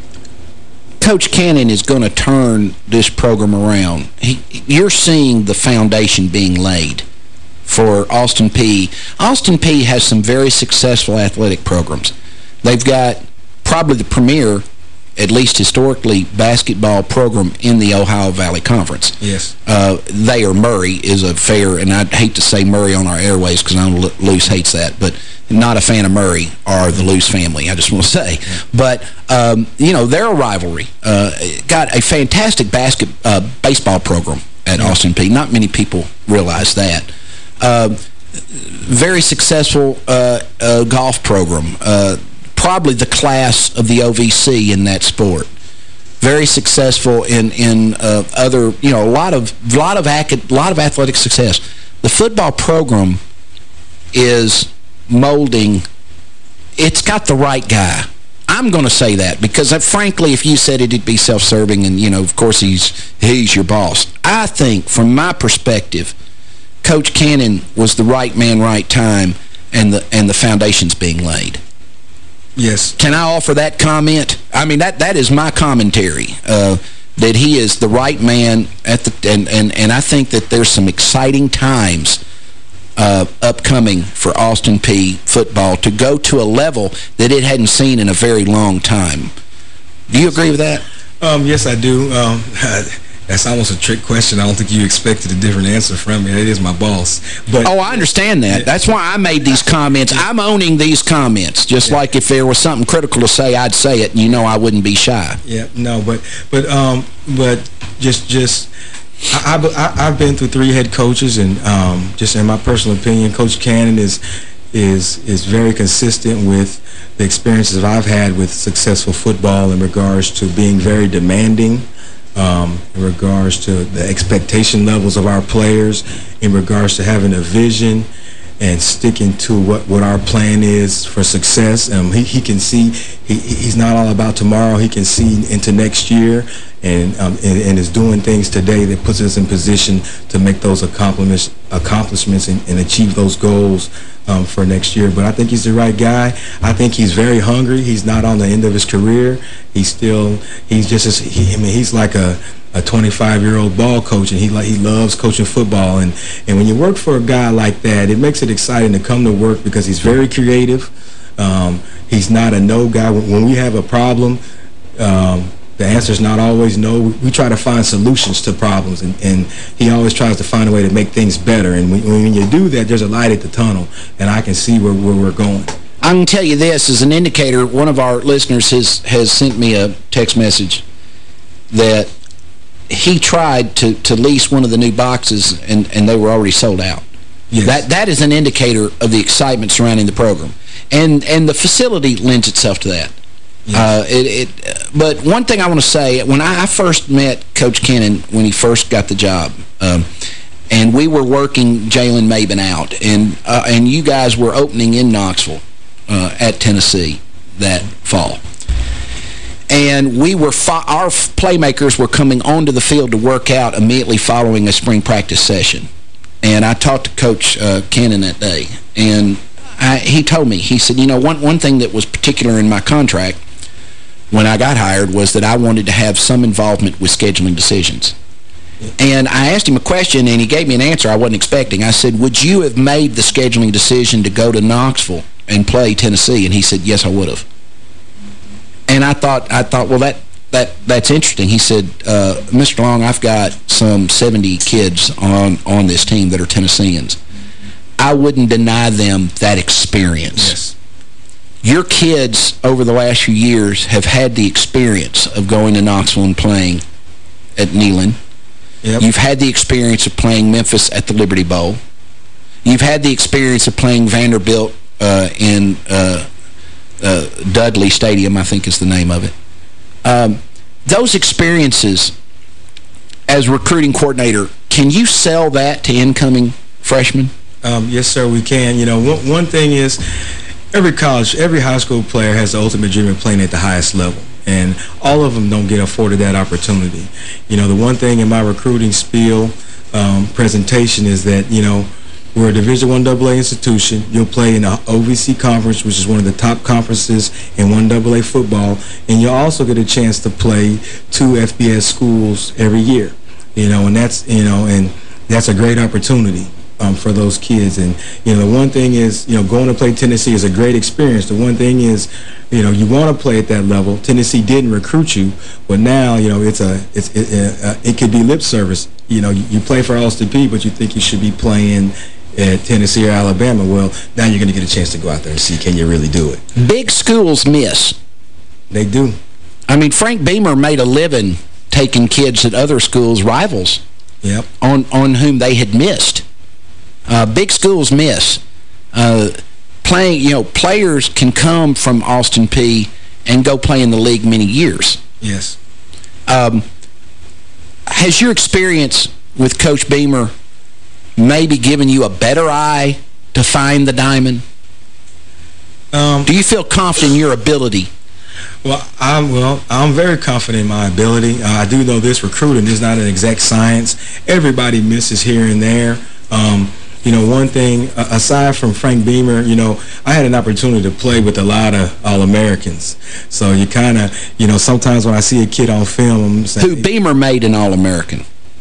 Coach Cannon is going to turn this program around. He, you're seeing the foundation being laid for Austin Peay. Austin Peay has some very successful athletic programs. They've got probably the premier, at least historically, basketball program in the Ohio Valley Conference. Yes. Uh, they or Murray is a fair, and I'd hate to say Murray on our airways because I know Luce hates that, but not a fan of Murray or the Luce family, I just want to say. Yeah. But, um, you know, they're a rivalry. Uh, got a fantastic basket uh, baseball program at yeah. Austin Peay. Not many people realize that. Uh, very successful uh, uh, golf program. Uh, probably the class of the O V C in that sport. Very successful in in uh, other, you know, a lot of lot of a lot of athletic success. The football program is molding. It's got the right guy. I'm going to say that because, uh, frankly, if you said it, it'd be self-serving, and you know, of course, he's he's your boss. I think, from my perspective, Coach Cannon was the right man, right time, and the and the foundation's being laid. Yes. Can I offer that comment? I mean, that that is my commentary, uh, that he is the right man at the and and and I think that there's some exciting times uh, upcoming for Austin Peay football to go to a level that it hadn't seen in a very long time. Do you agree with that? Um, yes, I do. Um, That's almost a trick question. I don't think you expected a different answer from me. It is my boss. But oh, I understand that. That's why I made these comments. I'm owning these comments. Just yeah. like if there was something critical to say, I'd say it, and you know I wouldn't be shy. Yeah, no, but but um, but just just I, I I've been through three head coaches, and um, just in my personal opinion, Coach Cannon is is is very consistent with the experiences I've had with successful football in regards to being very demanding. Um, in regards to the expectation levels of our players, in regards to having a vision and sticking to what, what our plan is for success. Um, he, he can see, he, he's not all about tomorrow. He can see into next year and, um, and, and is doing things today that puts us in position to make those accomplishments, accomplishments and, and achieve those goals um, for next year. But I think he's the right guy. I think he's very hungry. He's not on the end of his career. He's still, he's just, as, he, I mean, he's like a, a twenty-five-year-old ball coach, and he like he loves coaching football. And, and when you work for a guy like that, it makes it exciting to come to work because he's very creative. Um, he's not a no guy. When we have a problem, um, the answer is not always no. We try to find solutions to problems, and, and he always tries to find a way to make things better. And when, when you do that, there's a light at the tunnel, and I can see where, where we're going. I can tell you this as an indicator. One of our listeners has, has sent me a text message that he tried to, to lease one of the new boxes, and, and they were already sold out. Yes. That That is an indicator of the excitement surrounding the program. And and the facility lends itself to that. Yes. Uh, it, it, but one thing I want to say, when I first met Coach Cannon, when he first got the job, um, and we were working Jalen Maben out, and, uh, and you guys were opening in Knoxville uh, at Tennessee that fall. And we were our playmakers were coming onto the field to work out immediately following a spring practice session. And I talked to Coach uh, Cannon that day, and I, he told me, he said, you know, one, one thing that was particular in my contract when I got hired was that I wanted to have some involvement with scheduling decisions. And I asked him a question, and he gave me an answer I wasn't expecting. I said, would you have made the scheduling decision to go to Knoxville and play Tennessee? And he said, yes, I would have. And I thought, I thought, well, that that that's interesting. He said, uh, Mister Long, I've got some seventy kids on on this team that are Tennesseans. I wouldn't deny them that experience. Yes. Your kids over the last few years have had the experience of going to Knoxville and playing at Neyland. Yep. You've had the experience of playing Memphis at the Liberty Bowl. You've had the experience of playing Vanderbilt uh, in uh, uh, Dudley Stadium, I think is the name of it. Um, those experiences as recruiting coordinator, can you sell that to incoming freshmen? Um, yes, sir, we can. You know, one, one thing is every college, every high school player has the ultimate dream of playing at the highest level. And all of them don't get afforded that opportunity. You know, the one thing in my recruiting spiel um, presentation is that, you know, we're a Division I double A institution. You'll play in the O V C conference, which is one of the top conferences in one double A football. And you'll also get a chance to play two F B S schools every year. You know, and that's, you know, and that's a great opportunity. Um, for those kids. And, you know, the one thing is, you know, going to play Tennessee is a great experience. The one thing is, you know, you want to play at that level. Tennessee didn't recruit you, but now, you know, it's a, it's, it, uh, it could be lip service. You know, you, you play for Austin Peay, but you think you should be playing at Tennessee or Alabama. Well, now you're going to get a chance to go out there and see, can you really do it? Big schools miss. They do. I mean, Frank Beamer made a living taking kids at other schools, rivals, yep, on, on whom they had missed. Uh, big schools miss. Uh, playing, you know, players can come from Austin Peay and go play in the league many years. Yes. Um, has your experience with Coach Beamer maybe given you a better eye to find the diamond? Um, Do you feel confident in your ability? Well, I'm well. I'm very confident in my ability. Uh, I do know this recruiting is not an exact science. Everybody misses here and there. Um, You know, one thing, uh, aside from Frank Beamer, you know, I had an opportunity to play with a lot of All-Americans. So you kind of, you know, sometimes when I see a kid on film, I'm saying, who Beamer made an All-American.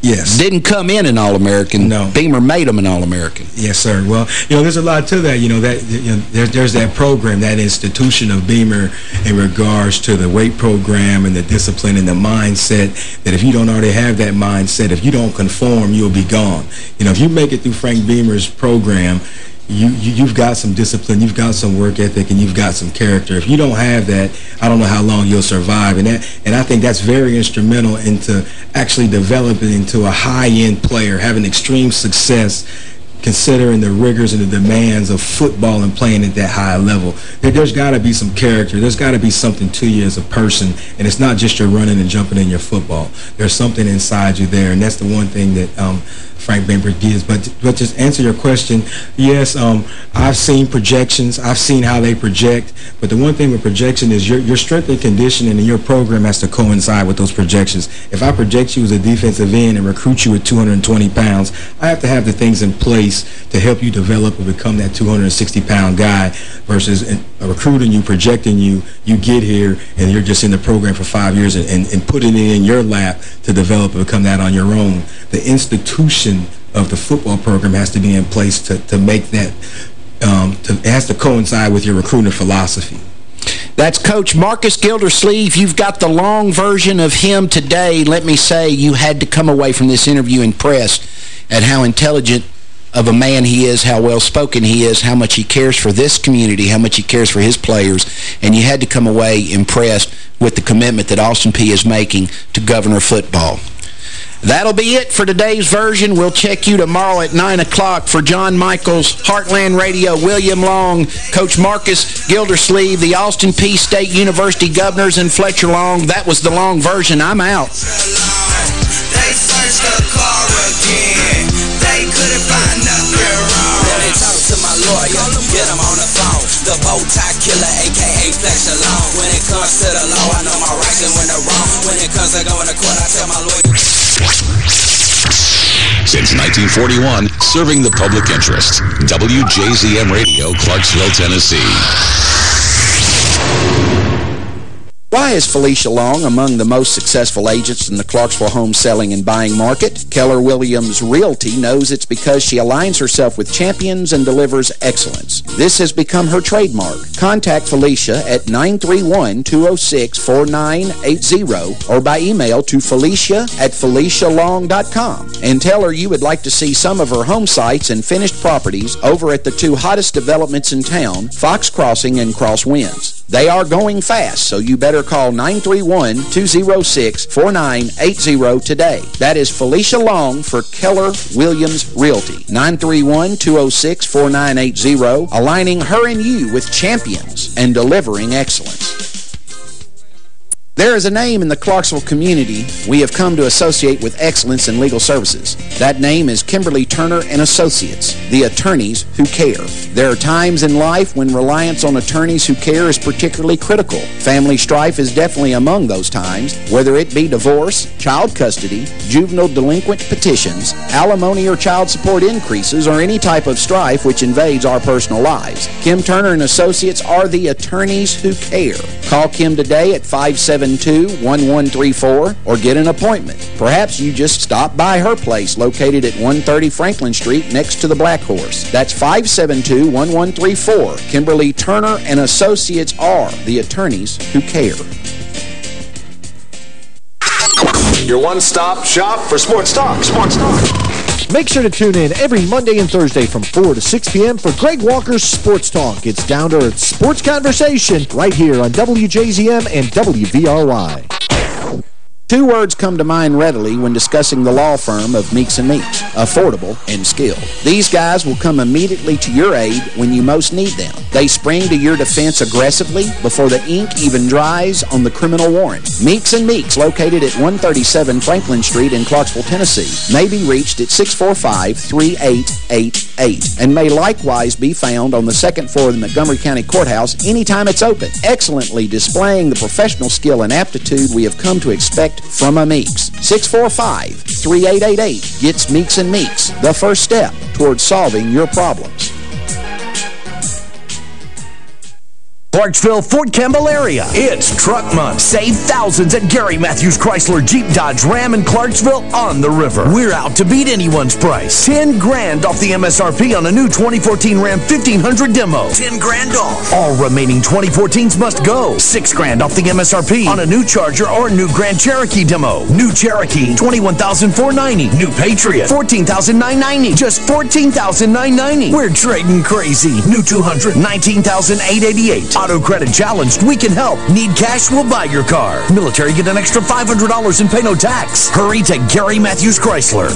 Yes. Didn't come in an All-American. No. Beamer made him an All-American. Yes, sir. Well, you know, there's a lot to that. You know, that you know, there's, there's that program, that institution of Beamer in regards to the weight program and the discipline and the mindset that if you don't already have that mindset, if you don't conform, you'll be gone. You know, if you make it through Frank Beamer's program, You, you, you've got some discipline, you've got some work ethic, and you've got some character. If you don't have that, I don't know how long you'll survive. And that, and I think that's very instrumental into actually developing into a high-end player, having extreme success, considering the rigors and the demands of football and playing at that high level. There, there's got to be some character. There's got to be something to you as a person, and it's not just your running and jumping in your football. There's something inside you there, and that's the one thing that um, Frank Beamer gives. But, but just answer your question, yes, um, I've seen projections. I've seen how they project. But the one thing with projection is your, your strength and conditioning and your program has to coincide with those projections. If I project you as a defensive end and recruit you at two hundred twenty pounds, I have to have the things in place to help you develop and become that two hundred sixty pound guy versus recruiting you, projecting you, you get here and you're just in the program for five years and, and, and putting it in your lap to develop and become that on your own. The institution of the football program has to be in place to, to make that, um, to, it has to coincide with your recruiting philosophy. That's Coach Marcus Gildersleeve. You've got the long version of him today. Let me say, you had to come away from this interview impressed at how intelligent of a man he is, how well-spoken he is, how much he cares for this community, how much he cares for his players, and you had to come away impressed with the commitment that Austin Peay is making to Governor football. That'll be it for today's version. We'll check you tomorrow at nine o'clock for John Michaels, Heartland Radio, William Long, Coach Marcus Gildersleeve, the Austin Peay State University Governors, and Fletcher Long. That was the long version. I'm out. They searched the car again. They couldn't find nothing wrong. Then they talk to my lawyer, get him on the phone. The bow tie killer, a k a. Fletcher Long. When it comes to the law, I know my rights and when they're wrong. When it comes to going to court, I tell my lawyer. Since nineteen forty-one, serving the public interest. W J Z M Radio, Clarksville, Tennessee. Why is Felicia Long among the most successful agents in the Clarksville home selling and buying market? Keller Williams Realty knows it's because she aligns herself with champions and delivers excellence. This has become her trademark. Contact Felicia at nine three one, two oh six, four nine eight zero or by email to felicia at felicia long dot com and tell her you would like to see some of her home sites and finished properties over at the two hottest developments in town, Fox Crossing and Crosswinds. They are going fast, so you better call nine three one, two oh six, four nine eight zero today. That is Felicia Long for Keller Williams Realty. nine three one, two oh six, four nine eight zero, aligning her and you with champions and delivering excellence. There is a name in the Clarksville community we have come to associate with excellence in legal services. That name is Kimberly Turner and Associates, the attorneys who care. There are times in life when reliance on attorneys who care is particularly critical. Family strife is definitely among those times, whether it be divorce, child custody, juvenile delinquent petitions, alimony or child support increases, or any type of strife which invades our personal lives. Kim Turner and Associates are the attorneys who care. Call Kim today at five seven two, one one three four or get an appointment. Perhaps you just stop by her place located at one thirty Franklin Street next to the Black Horse. That's five seven two, one one three four. Kimberly Turner and Associates are the attorneys who care. Your one-stop shop for sports talk. Sports talk. Make sure to tune in every Monday and Thursday from four to six p m for Greg Walker's Sports Talk. It's down-to-earth sports conversation right here on W J Z M and W V R Y. Two words come to mind readily when discussing the law firm of Meeks and Meeks: affordable and skilled. These guys will come immediately to your aid when you most need them. They spring to your defense aggressively before the ink even dries on the criminal warrant. Meeks and Meeks, located at one thirty-seven Franklin Street in Clarksville, Tennessee, may be reached at six four five, three eight eight eight and may likewise be found on the second floor of the Montgomery County Courthouse anytime it's open, excellently displaying the professional skill and aptitude we have come to expect from a Meeks. six four five, three eight eight eight gets Meeks and Meeks, the first step towards solving your problems. Clarksville, Fort Campbell area. It's Truck Month. Save thousands at Gary Matthews Chrysler, Jeep, Dodge, Ram, and Clarksville on the river. We're out to beat anyone's price. ten grand off the M S R P on a new twenty fourteen Ram fifteen hundred demo. ten grand off. All remaining twenty fourteens must go. six grand off the M S R P on a new Charger or new Grand Cherokee demo. New Cherokee, twenty-one thousand four hundred ninety dollars. New Patriot, fourteen thousand nine hundred ninety dollars. Just fourteen thousand nine hundred ninety dollars. We're trading crazy. New two hundred, nineteen thousand eight hundred eighty-eight dollars. Auto credit challenged, we can help. Need cash, we'll buy your car. Military, get an extra five hundred dollars and pay no tax. Hurry to Gary Matthews Chrysler.